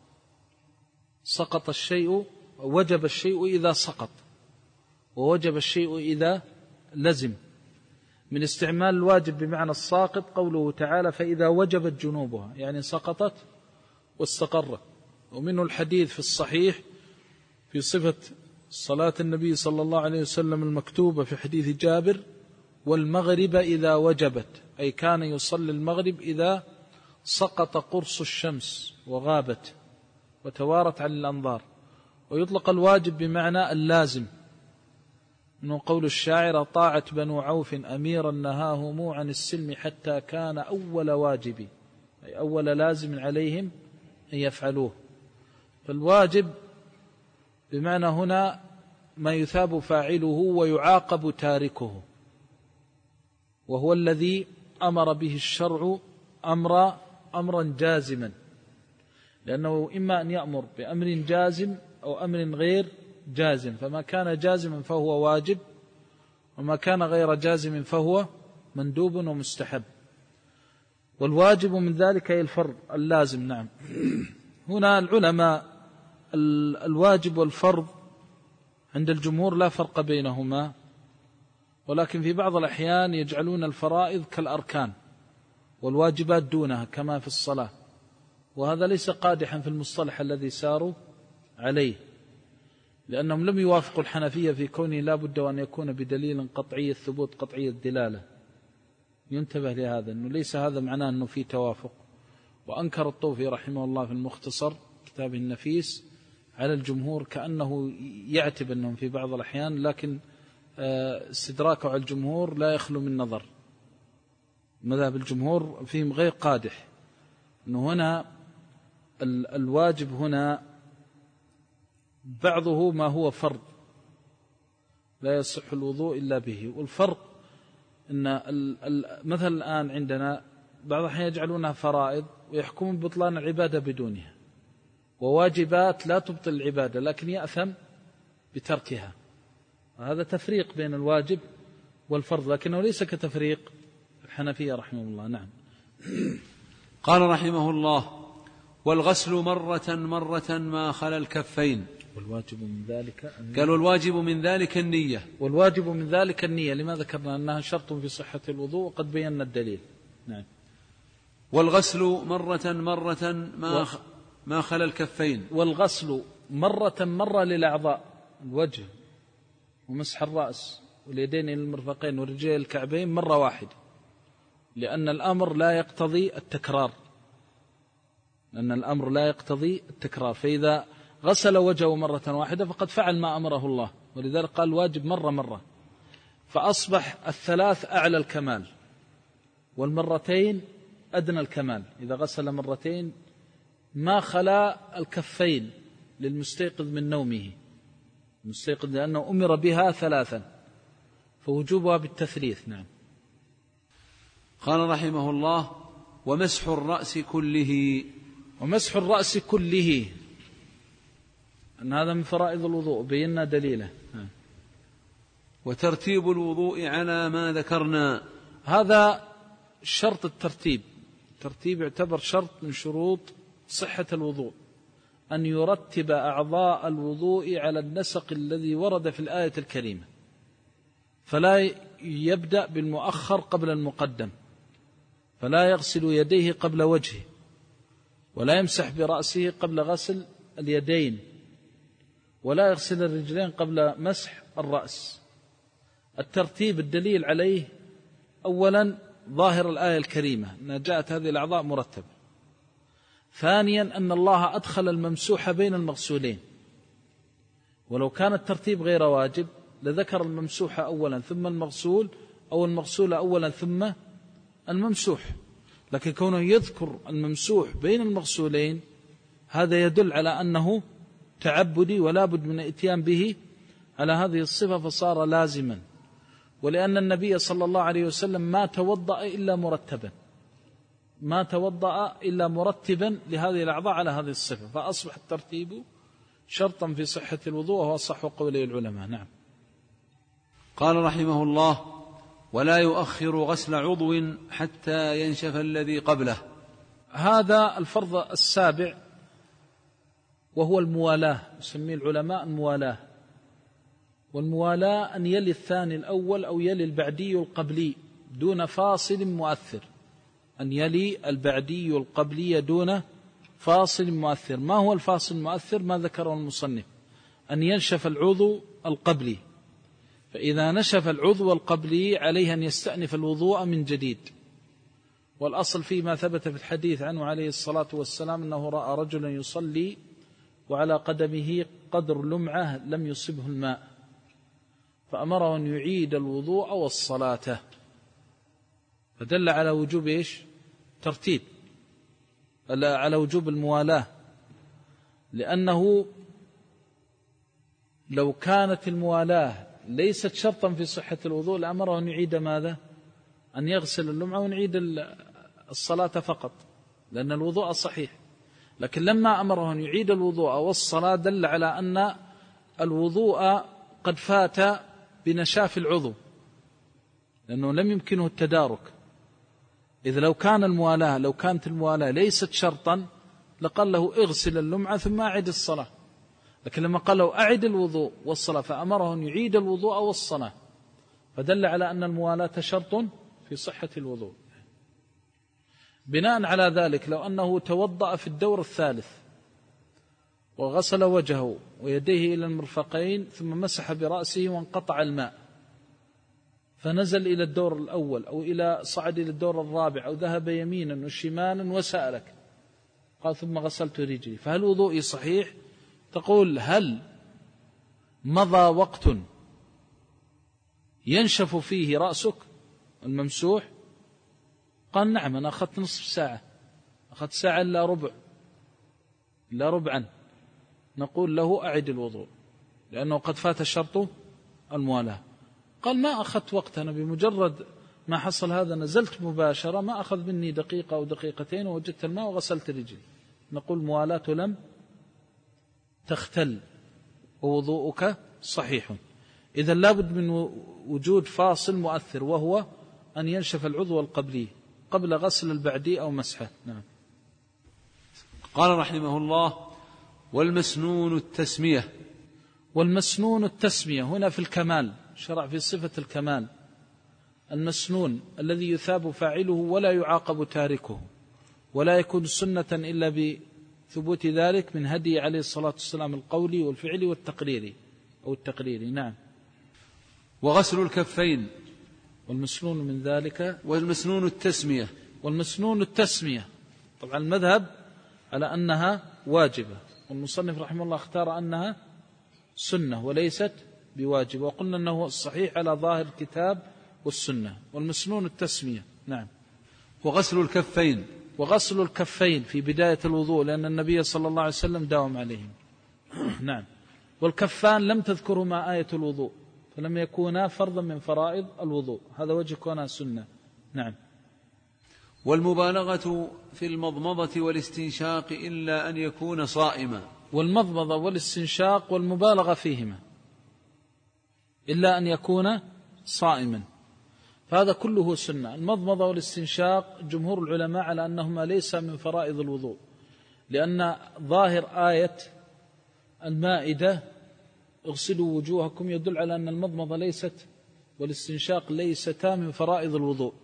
سقط الشيء، وجب الشيء إذا سقط، ووجب الشيء إذا لزم. من استعمال الواجب بمعنى الساقط قوله تعالى: فإذا وجبت جنوبها، يعني سقطت واستقرت. ومنه الحديث في الصحيح في صفة صلاة النبي صلى الله عليه وسلم المكتوبة في حديث جابر: والمغرب إذا وجبت، أي كان يصلي المغرب إذا سقط قرص الشمس وغابت وتوارت عن الأنظار. ويطلق الواجب بمعنى اللازم، من قول الشاعر: طاعت بنو عوف أميرا نهاهم عن السلم حتى كان أول واجب، أي أول لازم عليهم أن يفعلوه. فالواجب بمعنى هنا ما يثاب فاعله ويعاقب تاركه، وهو الذي أمر به الشرع أمر أمرا جازما، لأنه إما أن يأمر بأمر جازم أو أمر غير جازم، فما كان جازما فهو واجب، وما كان غير جازم فهو مندوب ومستحب. والواجب من ذلك أي الفرض اللازم. نعم. هنا العلماء الواجب والفرض عند الجمهور لا فرق بينهما، ولكن في بعض الأحيان يجعلون الفرائض كالأركان والواجبات دونها كما في الصلاة، وهذا ليس قادحا في المصطلح الذي ساروا عليه، لأنهم لم يوافقوا الحنفية في كونه لا بد أن يكون بدليل قطعي الثبوت قطعي الدلالة. ينتبه لهذا، أنه ليس هذا معناه أنه في توافق. وأنكر الطوفي رحمه الله في المختصر كتابه النفيس على الجمهور كأنه يعتب أنهم في بعض الأحيان، لكن استدراكه على الجمهور لا يخلو من نظر. مذهب الجمهور فيهم غير قادح، أنه هنا الواجب هنا بعضه ما هو فرض لا يصح الوضوء إلا به، والفرق أن مثلا الآن عندنا بعض الأحيان يجعلونها فرائض ويحكمون ببطلان العبادة بدونها، وواجبات لا تبطل العبادة لكن يأثم بتركها. هذا تفريق بين الواجب والفرض، لكنه ليس كتفريق الحنفية رحمه الله. نعم. قال رحمه الله: والغسل مرة مرة ما خلا الكفين. والواجب من ذلك قال والواجب من ذلك النية. والواجب من ذلك النية، لما ذكرنا أنها شرط في صحة الوضوء وقد بينا الدليل. نعم. والغسل مرة مرة ما خ... ما خلا الكفين. والغسل مرة مرة للأعضاء، الوجه ومسح الرأس واليدين إلى المرفقين والرجلين الكعبين مرة واحدة، لأن الأمر لا يقتضي التكرار، لأن الأمر لا يقتضي التكرار، فإذا غسل وجهه مرة واحدة فقد فعل ما أمره الله، ولذلك قال الواجب مرة مرة، فأصبح الثلاث أعلى الكمال والمرتين أدنى الكمال. إذا غسل مرتين ما خلا الكفين للمستيقظ من نومه، المستيقظ لأنه أمر بها ثلاثا فوجوبها بالتثليث. نعم. قال رحمه الله: ومسح الرأس كله. ومسح الرأس كله أن هذا من فرائض الوضوء، بينا دليله. وترتيب الوضوء على ما ذكرنا. هذا شرط الترتيب، الترتيب يعتبر شرط من شروط صحة الوضوء، أن يرتب أعضاء الوضوء على النسق الذي ورد في الآية الكريمة، فلا يبدأ بالمؤخر قبل المقدم، فلا يغسل يديه قبل وجهه، ولا يمسح برأسه قبل غسل اليدين، ولا يغسل الرجلين قبل مسح الرأس. الترتيب الدليل عليه أولا ظاهر الآية الكريمة أنها جاءت هذه الأعضاء مرتبة. ثانيا أن الله أدخل الممسوح بين المغسولين، ولو كان الترتيب غير واجب لذكر الممسوح أولا ثم المغسول، أو المغسول أولا ثم الممسوح، لكن كونه يذكر الممسوح بين المغسولين هذا يدل على أنه تعبدي ولا بد من الاتيان به على هذه الصفة، فصار لازما. ولأن النبي صلى الله عليه وسلم ما توضأ إلا مرتبا، ما توضأ إلا مرتبا لهذه الأعضاء على هذه الصفة، فأصبح الترتيب شرطا في صحة الوضوء، وهو صح قولي العلماء. نعم. قال رحمه الله: ولا يؤخر غسل عضو حتى ينشف الذي قبله. هذا الفرض السابع وهو الموالاة، يسميه العلماء الموالاة. والموالاة أن يلي الثاني الأول أو يلي البعدي القبلي دون فاصل مؤثر، أن يلي البعدي القبلي دون فاصل مؤثر. ما هو الفاصل المؤثر؟ ما ذكره المصنف، أن ينشف العضو القبلي، فإذا نشف العضو القبلي عليه أن يستأنف الوضوء من جديد. والأصل فيما ثبت في الحديث عنه عليه الصلاة والسلام أنه رأى رجلا يصلي وعلى قدمه قدر لمعة لم يصبه الماء، فأمره أن يعيد الوضوء والصلاة، فدل على وجوب إيش؟ ترتيب، على وجوب الموالاة، لأنه لو كانت الموالاة ليست شرطا في صحة الوضوء لأمره أن يعيد ماذا؟ أن يغسل اللمعة ونعيد الصلاة فقط، لأن الوضوء صحيح. لكن لما أمره أن يعيد الوضوء والصلاة دل على أن الوضوء قد فات بنشاف العضو، لأنه لم يمكنه التدارك. إذ لو كان الموالاة لو كانت الموالاة ليست شرطا لقال له اغسل اللمعة ثم أعد الصلاة، لكن لما قال له أعد الوضوء والصلاة فأمره أن يعيد الوضوء والصلاة، فدل على أن الموالاة شرط في صحة الوضوء. بناء على ذلك لو أنه توضأ في الدور الثالث وغسل وجهه ويديه إلى المرفقين ثم مسح برأسه وانقطع الماء، فنزل إلى الدور الأول أو إلى صعد إلى الدور الرابع أو ذهب يمينا وشمالا وسألك، قال ثم غسلت رجلي، فهل وضوئي صحيح؟ تقول هل مضى وقت ينشف فيه رأسك الممسوح؟ قال نعم، أنا أخذت نصف ساعة، أخذت ساعة إلا ربع إلا ربعا. نقول له أعد الوضوء لأنه قد فات شرط الموالاة. قال ما أخذت وقت، أنا بمجرد ما حصل هذا نزلت مباشرة، ما أخذ مني دقيقة أو دقيقتين ووجدت الماء وغسلت رجلي. نقول موالاه لم تختل ووضوءك صحيح. إذا لابد من وجود فاصل مؤثر، وهو أن ينشف العضو القبلي قبل غسل البعدي أو مسحه. نعم. قال رحمه الله: والمسنون التسمية. والمسنون التسمية هنا في الكمال، شرع في صفة الكمال. المسنون الذي يثاب فاعله ولا يعاقب تاركه، ولا يكون سنة إلا بثبوت ذلك من هدي عليه الصلاة والسلام القولي والفعلي والتقريري أو التقريري. نعم. وغسل الكفين. والمسنون من ذلك. والمسنون التسمية. والمسنون التسمية طبعا المذهب على أنها واجبة، والمصنف رحمه الله اختار أنها سنة وليست بواجبة، وقلنا أنه الصحيح على ظاهر الكتاب والسنة. والمسنون التسمية. نعم. وغسل الكفين. وغسل الكفين في بداية الوضوء، لأن النبي صلى الله عليه وسلم داوم عليهم. نعم. والكفان لم تذكرهما آية الوضوء، فلم يكونا فرضا من فرائض الوضوء، هذا وجه كونها سنة. نعم. والمبالغة في المضمضة والاستنشاق إلا أن يكون صائما. والمضمضة والاستنشاق والمبالغة فيهما إلا أن يكون صائما، فهذا كله سنة. المضمضة والاستنشاق جمهور العلماء على أنهما ليس من فرائض الوضوء، لأن ظاهر آية المائدة اغسلوا وجوهكم يدل على أن المضمضة ليست والاستنشاق ليستا من فرائض الوضوء.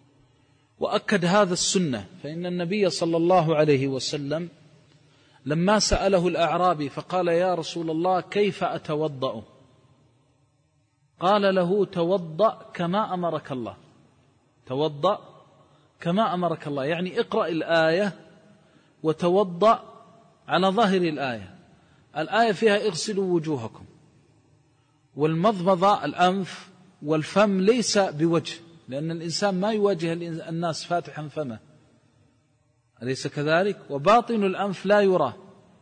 وأكد هذا السنة، فإن النبي صلى الله عليه وسلم لما سأله الأعرابي فقال يا رسول الله كيف أتوضأ؟ قال له توضأ كما أمرك الله. توضأ كما أمرك الله، يعني اقرأ الآية وتوضأ على ظاهر الآية. الآية فيها اغسلوا وجوهكم، والمضمضة الأنف والفم ليس بوجه، لأن الإنسان ما يواجه الناس فاتحا فمه، أليس كذلك؟ وباطن الأنف لا يرى،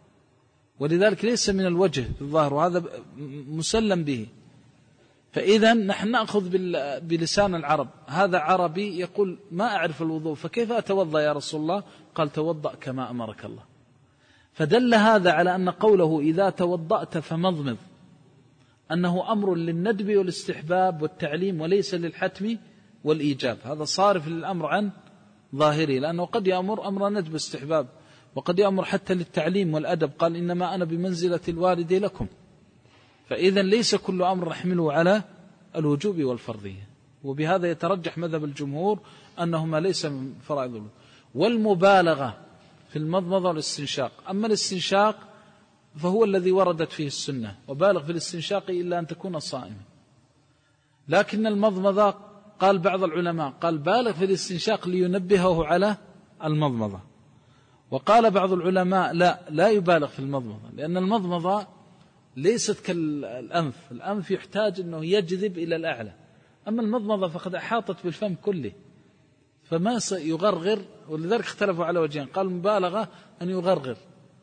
ولذلك ليس من الوجه بالظاهر، وهذا مسلم به. فإذا نحن نأخذ بلسان العرب، هذا عربي يقول ما أعرف الوضوء فكيف أتوضأ يا رسول الله؟ قال توضأ كما أمرك الله. فدل هذا على أن قوله إذا توضأت فمضمض أنه أمر للندب والاستحباب والتعليم وليس للحتم والإيجاب. هذا صارف للأمر عن ظاهره، لأنه قد يأمر أمر ندب واستحباب، وقد يأمر حتى للتعليم والأدب، قال إنما أنا بمنزلة الوالد لكم. فإذا ليس كل أمر نحمله على الوجوب والفرضية، وبهذا يترجح مذهب الجمهور أنهما ليس من فرائض الوضوء. والمبالغة في المضمضة والاستنشاق، أما الاستنشاق فهو الذي وردت فيه السنة، وبالغ في الاستنشاق إلا أن تكون صائما. لكن المضمضة قال بعض العلماء قال بالغ في الاستنشاق لينبهه على المضمضة، وقال بعض العلماء لا لا يبالغ في المضمضة، لأن المضمضة ليست كالأنف، الأنف يحتاج أنه يجذب إلى الأعلى، أما المضمضة فقد أحاطت بالفم كله فما سيغرغر، ولذلك اختلفوا على وجهين، قال المبالغة أن يغرغر،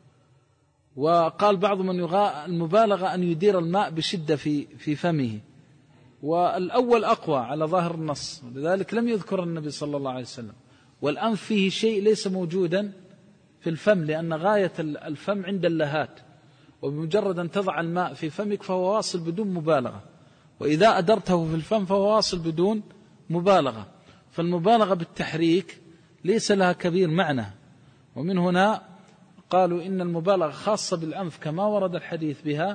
وقال بعض من يغا المبالغة أن يدير الماء بشدة في في فمه، والأول أقوى على ظاهر النص، لذلك لم يذكر النبي صلى الله عليه وسلم. والأنف فيه شيء ليس موجودا في الفم، لأن غاية الفم عند اللهات، وبمجرد أن تضع الماء في فمك فهو واصل بدون مبالغة، وإذا أدرته في الفم فهو واصل بدون مبالغة. فالمبالغة بالتحريك ليس لها كبير معنى، ومن هنا قالوا إن المبالغة خاصة بالأنف كما ورد الحديث بها،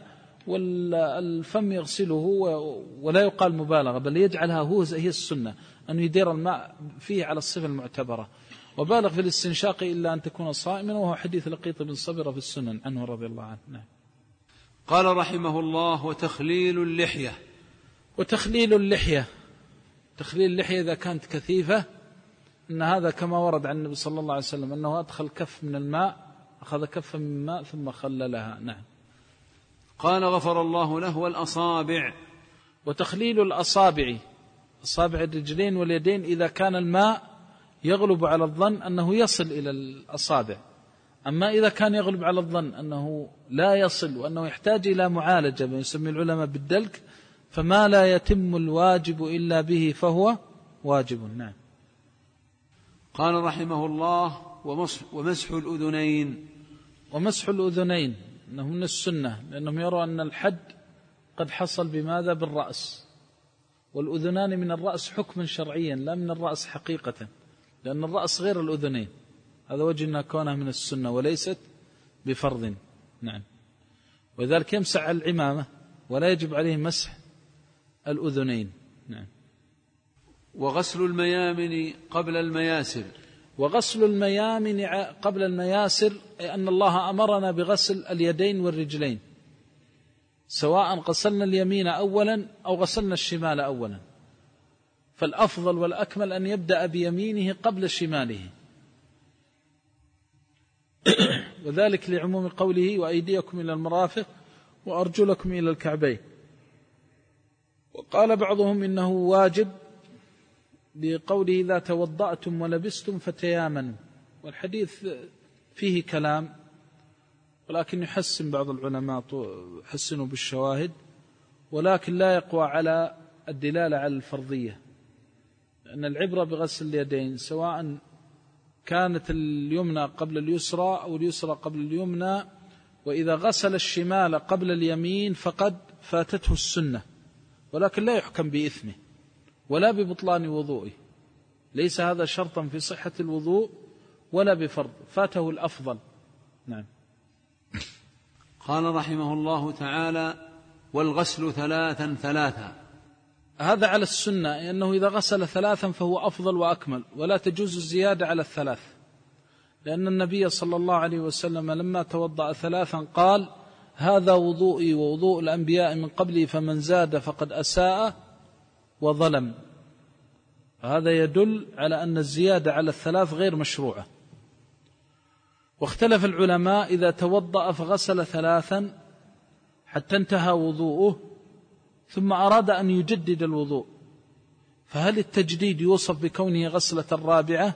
والفم يغسله ولا يقال مبالغة، بل يجعلها هو هي السنة أن يدير الماء فيه على الصفة المعتبرة. وبالغ في الاستنشاق إلا أن تكون صائما، وهو حديث لقيط بن صبرة في السنن عنه رضي الله عنه. نعم. قال رحمه الله: وتخليل اللحية. وتخليل اللحية، تخليل اللحية إذا كانت كثيفة، أن هذا كما ورد عن النبي صلى الله عليه وسلم أنه أدخل كف من الماء، أخذ كفا من الماء ثم خللها. نعم. قال غفر الله له: والأصابع. وتخليل الأصابع، أصابع الرجلين واليدين، إذا كان الماء يغلب على الظن أنه يصل إلى الأصابع. أما إذا كان يغلب على الظن أنه لا يصل وأنه يحتاج إلى معالجة ما يسمي العلماء بالدلك، فما لا يتم الواجب إلا به فهو واجب. نعم. قال رحمه الله: ومسح الأذنين. ومسح الأذنين أنه من السنة، لأنهم يروا أن الحد قد حصل بماذا؟ بالرأس، والأذنان من الرأس حكما شرعيا لا من الرأس حقيقة، لأن الرأس غير الأذنين. هذا وجه أنها كونها من السنة وليست بفرض. نعم. وذلك يمسح على العمامة ولا يجب عليه مسح الأذنين. نعم. وغسل الميامن قبل المياسر. وغسل الميامن قبل المياسر أن الله أمرنا بغسل اليدين والرجلين، سواء غسلنا اليمين أولا أو غسلنا الشمال أولا، فالأفضل والأكمل أن يبدأ بيمينه قبل شماله، وذلك لعموم قوله: وأيديكم إلى المرافق وأرجلكم إلى الكعبين. وقال بعضهم إنه واجب بقوله: إذا توضأتم ولبستم فتيامنوا، والحديث فيه كلام، ولكن يحسن بعض العلماء يحسنوا بالشواهد، ولكن لا يقوى على الدلالة على الفرضية، لأن العبرة بغسل اليدين سواء كانت اليمنى قبل اليسرى أو اليسرى قبل اليمنى، وإذا غسل الشمال قبل اليمين فقد فاتته السنة، ولكن لا يحكم بإثمه ولا ببطلان وضوئه، ليس هذا شرطا في صحة الوضوء ولا بفرض، فاته الأفضل. نعم. قال رحمه الله تعالى: والغسل ثلاثا ثلاثا. هذا على السنة، أنه إذا غسل ثلاثا فهو أفضل وأكمل، ولا تجوز الزيادة على الثلاث، لأن النبي صلى الله عليه وسلم لما توضأ ثلاثا قال: هذا وضوئي ووضوء الأنبياء من قبلي، فمن زاد فقد أساء وظلم. هذا يدل على أن الزيادة على الثلاث غير مشروعة. واختلف العلماء إذا توضأ فغسل ثلاثا حتى انتهى وضوءه ثم أراد أن يجدد الوضوء، فهل التجديد يوصف بكونه غسلة الرابعة؟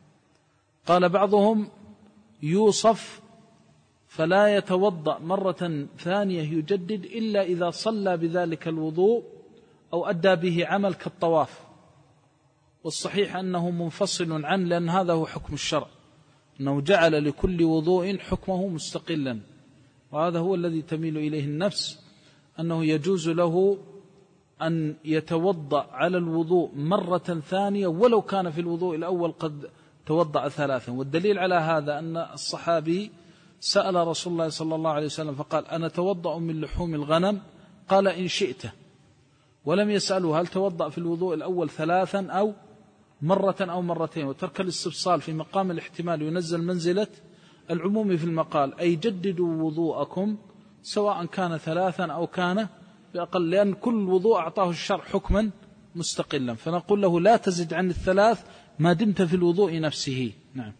قال بعضهم: يوصف فلا يتوضأ مرة ثانية يجدد إلا إذا صلى بذلك الوضوء أو أدى به عمل كالطواف، والصحيح أنه منفصل عنه، لأن هذا هو حكم الشرع، أنه جعل لكل وضوء حكمه مستقلا، وهذا هو الذي تميل إليه النفس، أنه يجوز له أن يتوضأ على الوضوء مرة ثانية ولو كان في الوضوء الأول قد توضأ ثلاثا. والدليل على هذا أن الصحابي سأل رسول الله صلى الله عليه وسلم فقال: أنا توضأ من لحوم الغنم؟ قال: إن شئت. ولم يسأله هل توضأ في الوضوء الأول ثلاثا أو مرة أو مرتين، وترك الاستفصال في مقام الاحتمال ينزل منزلة العموم في المقال، أي جددوا وضوءكم سواء كان ثلاثا أو كان بأقل، لأن كل وضوء أعطاه الشرع حكما مستقلا، فنقول له لا تزد عن الثلاث ما دمت في الوضوء نفسه. نعم.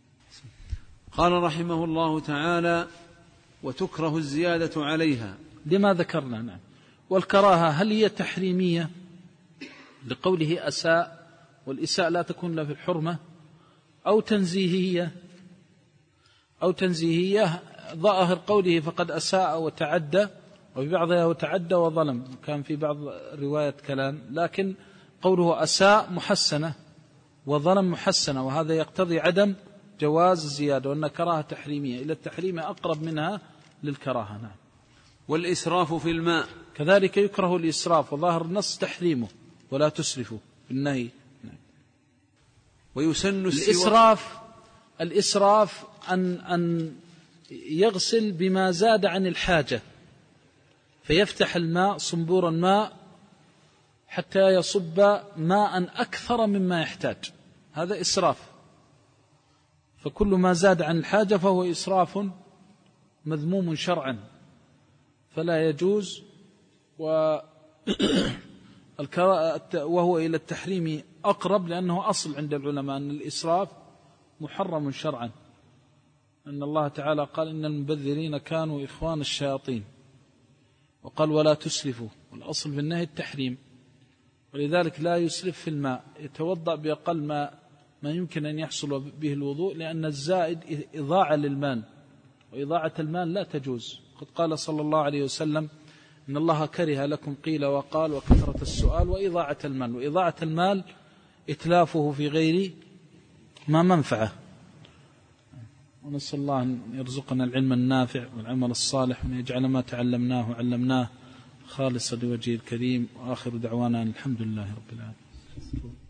قال رحمه الله تعالى: وتكره الزيادة عليها. لما ذكرنا. نعم. والكراهة هل هي تحريمية لقوله أساء، والإساءة لا تكون له في الحرمة، أو تنزيهية؟ أو تنزيهية ظاهر قوله فقد أساء وتعدى، وفي بعضها وتعدى وظلم، كان في بعض رواية كلام، لكن قوله أساء محسنة وظلم محسنة، وهذا يقتضي عدم جواز الزيادة، وأن كراهة تحريمية، إلى التحريم أقرب منها للكراهة. نعم. والإسراف في الماء كذلك يكره الإسراف، وظاهر النص تحريمه ولا تسرفوا بالنهي. نعم. ويسن الإسراف الإسراف أن أن يغسل بما زاد عن الحاجة، فيفتح الماء صنبور الماء حتى يصب ماء أكثر مما يحتاج، هذا إسراف. فكل ما زاد عن الحاجة فهو إسراف مذموم شرعا، فلا يجوز، وهو إلى التحريم أقرب، لأنه أصل عند العلماء أن الإسراف محرم شرعا، أن الله تعالى قال: إن المبذرين كانوا إخوان الشياطين، وقال: ولا تسرفوا، والأصل في النهي التحريم، ولذلك لا يسرف في الماء، يتوضأ بأقل ما ما يمكن أن يحصل به الوضوء، لأن الزائد إضاعة للمال، وإضاعة المال لا تجوز. قد قال صلى الله عليه وسلم إن الله كره لكم قيل وقال وكثرة السؤال وإضاعة المال، وإضاعة المال إتلافه في غير ما منفعه. ونسأل الله أن يرزقنا العلم النافع والعمل الصالح، وأن يجعل ما تعلمناه وعلمناه خالصا لوجهه الكريم، وآخر دعوانا الحمد لله رب العالمين.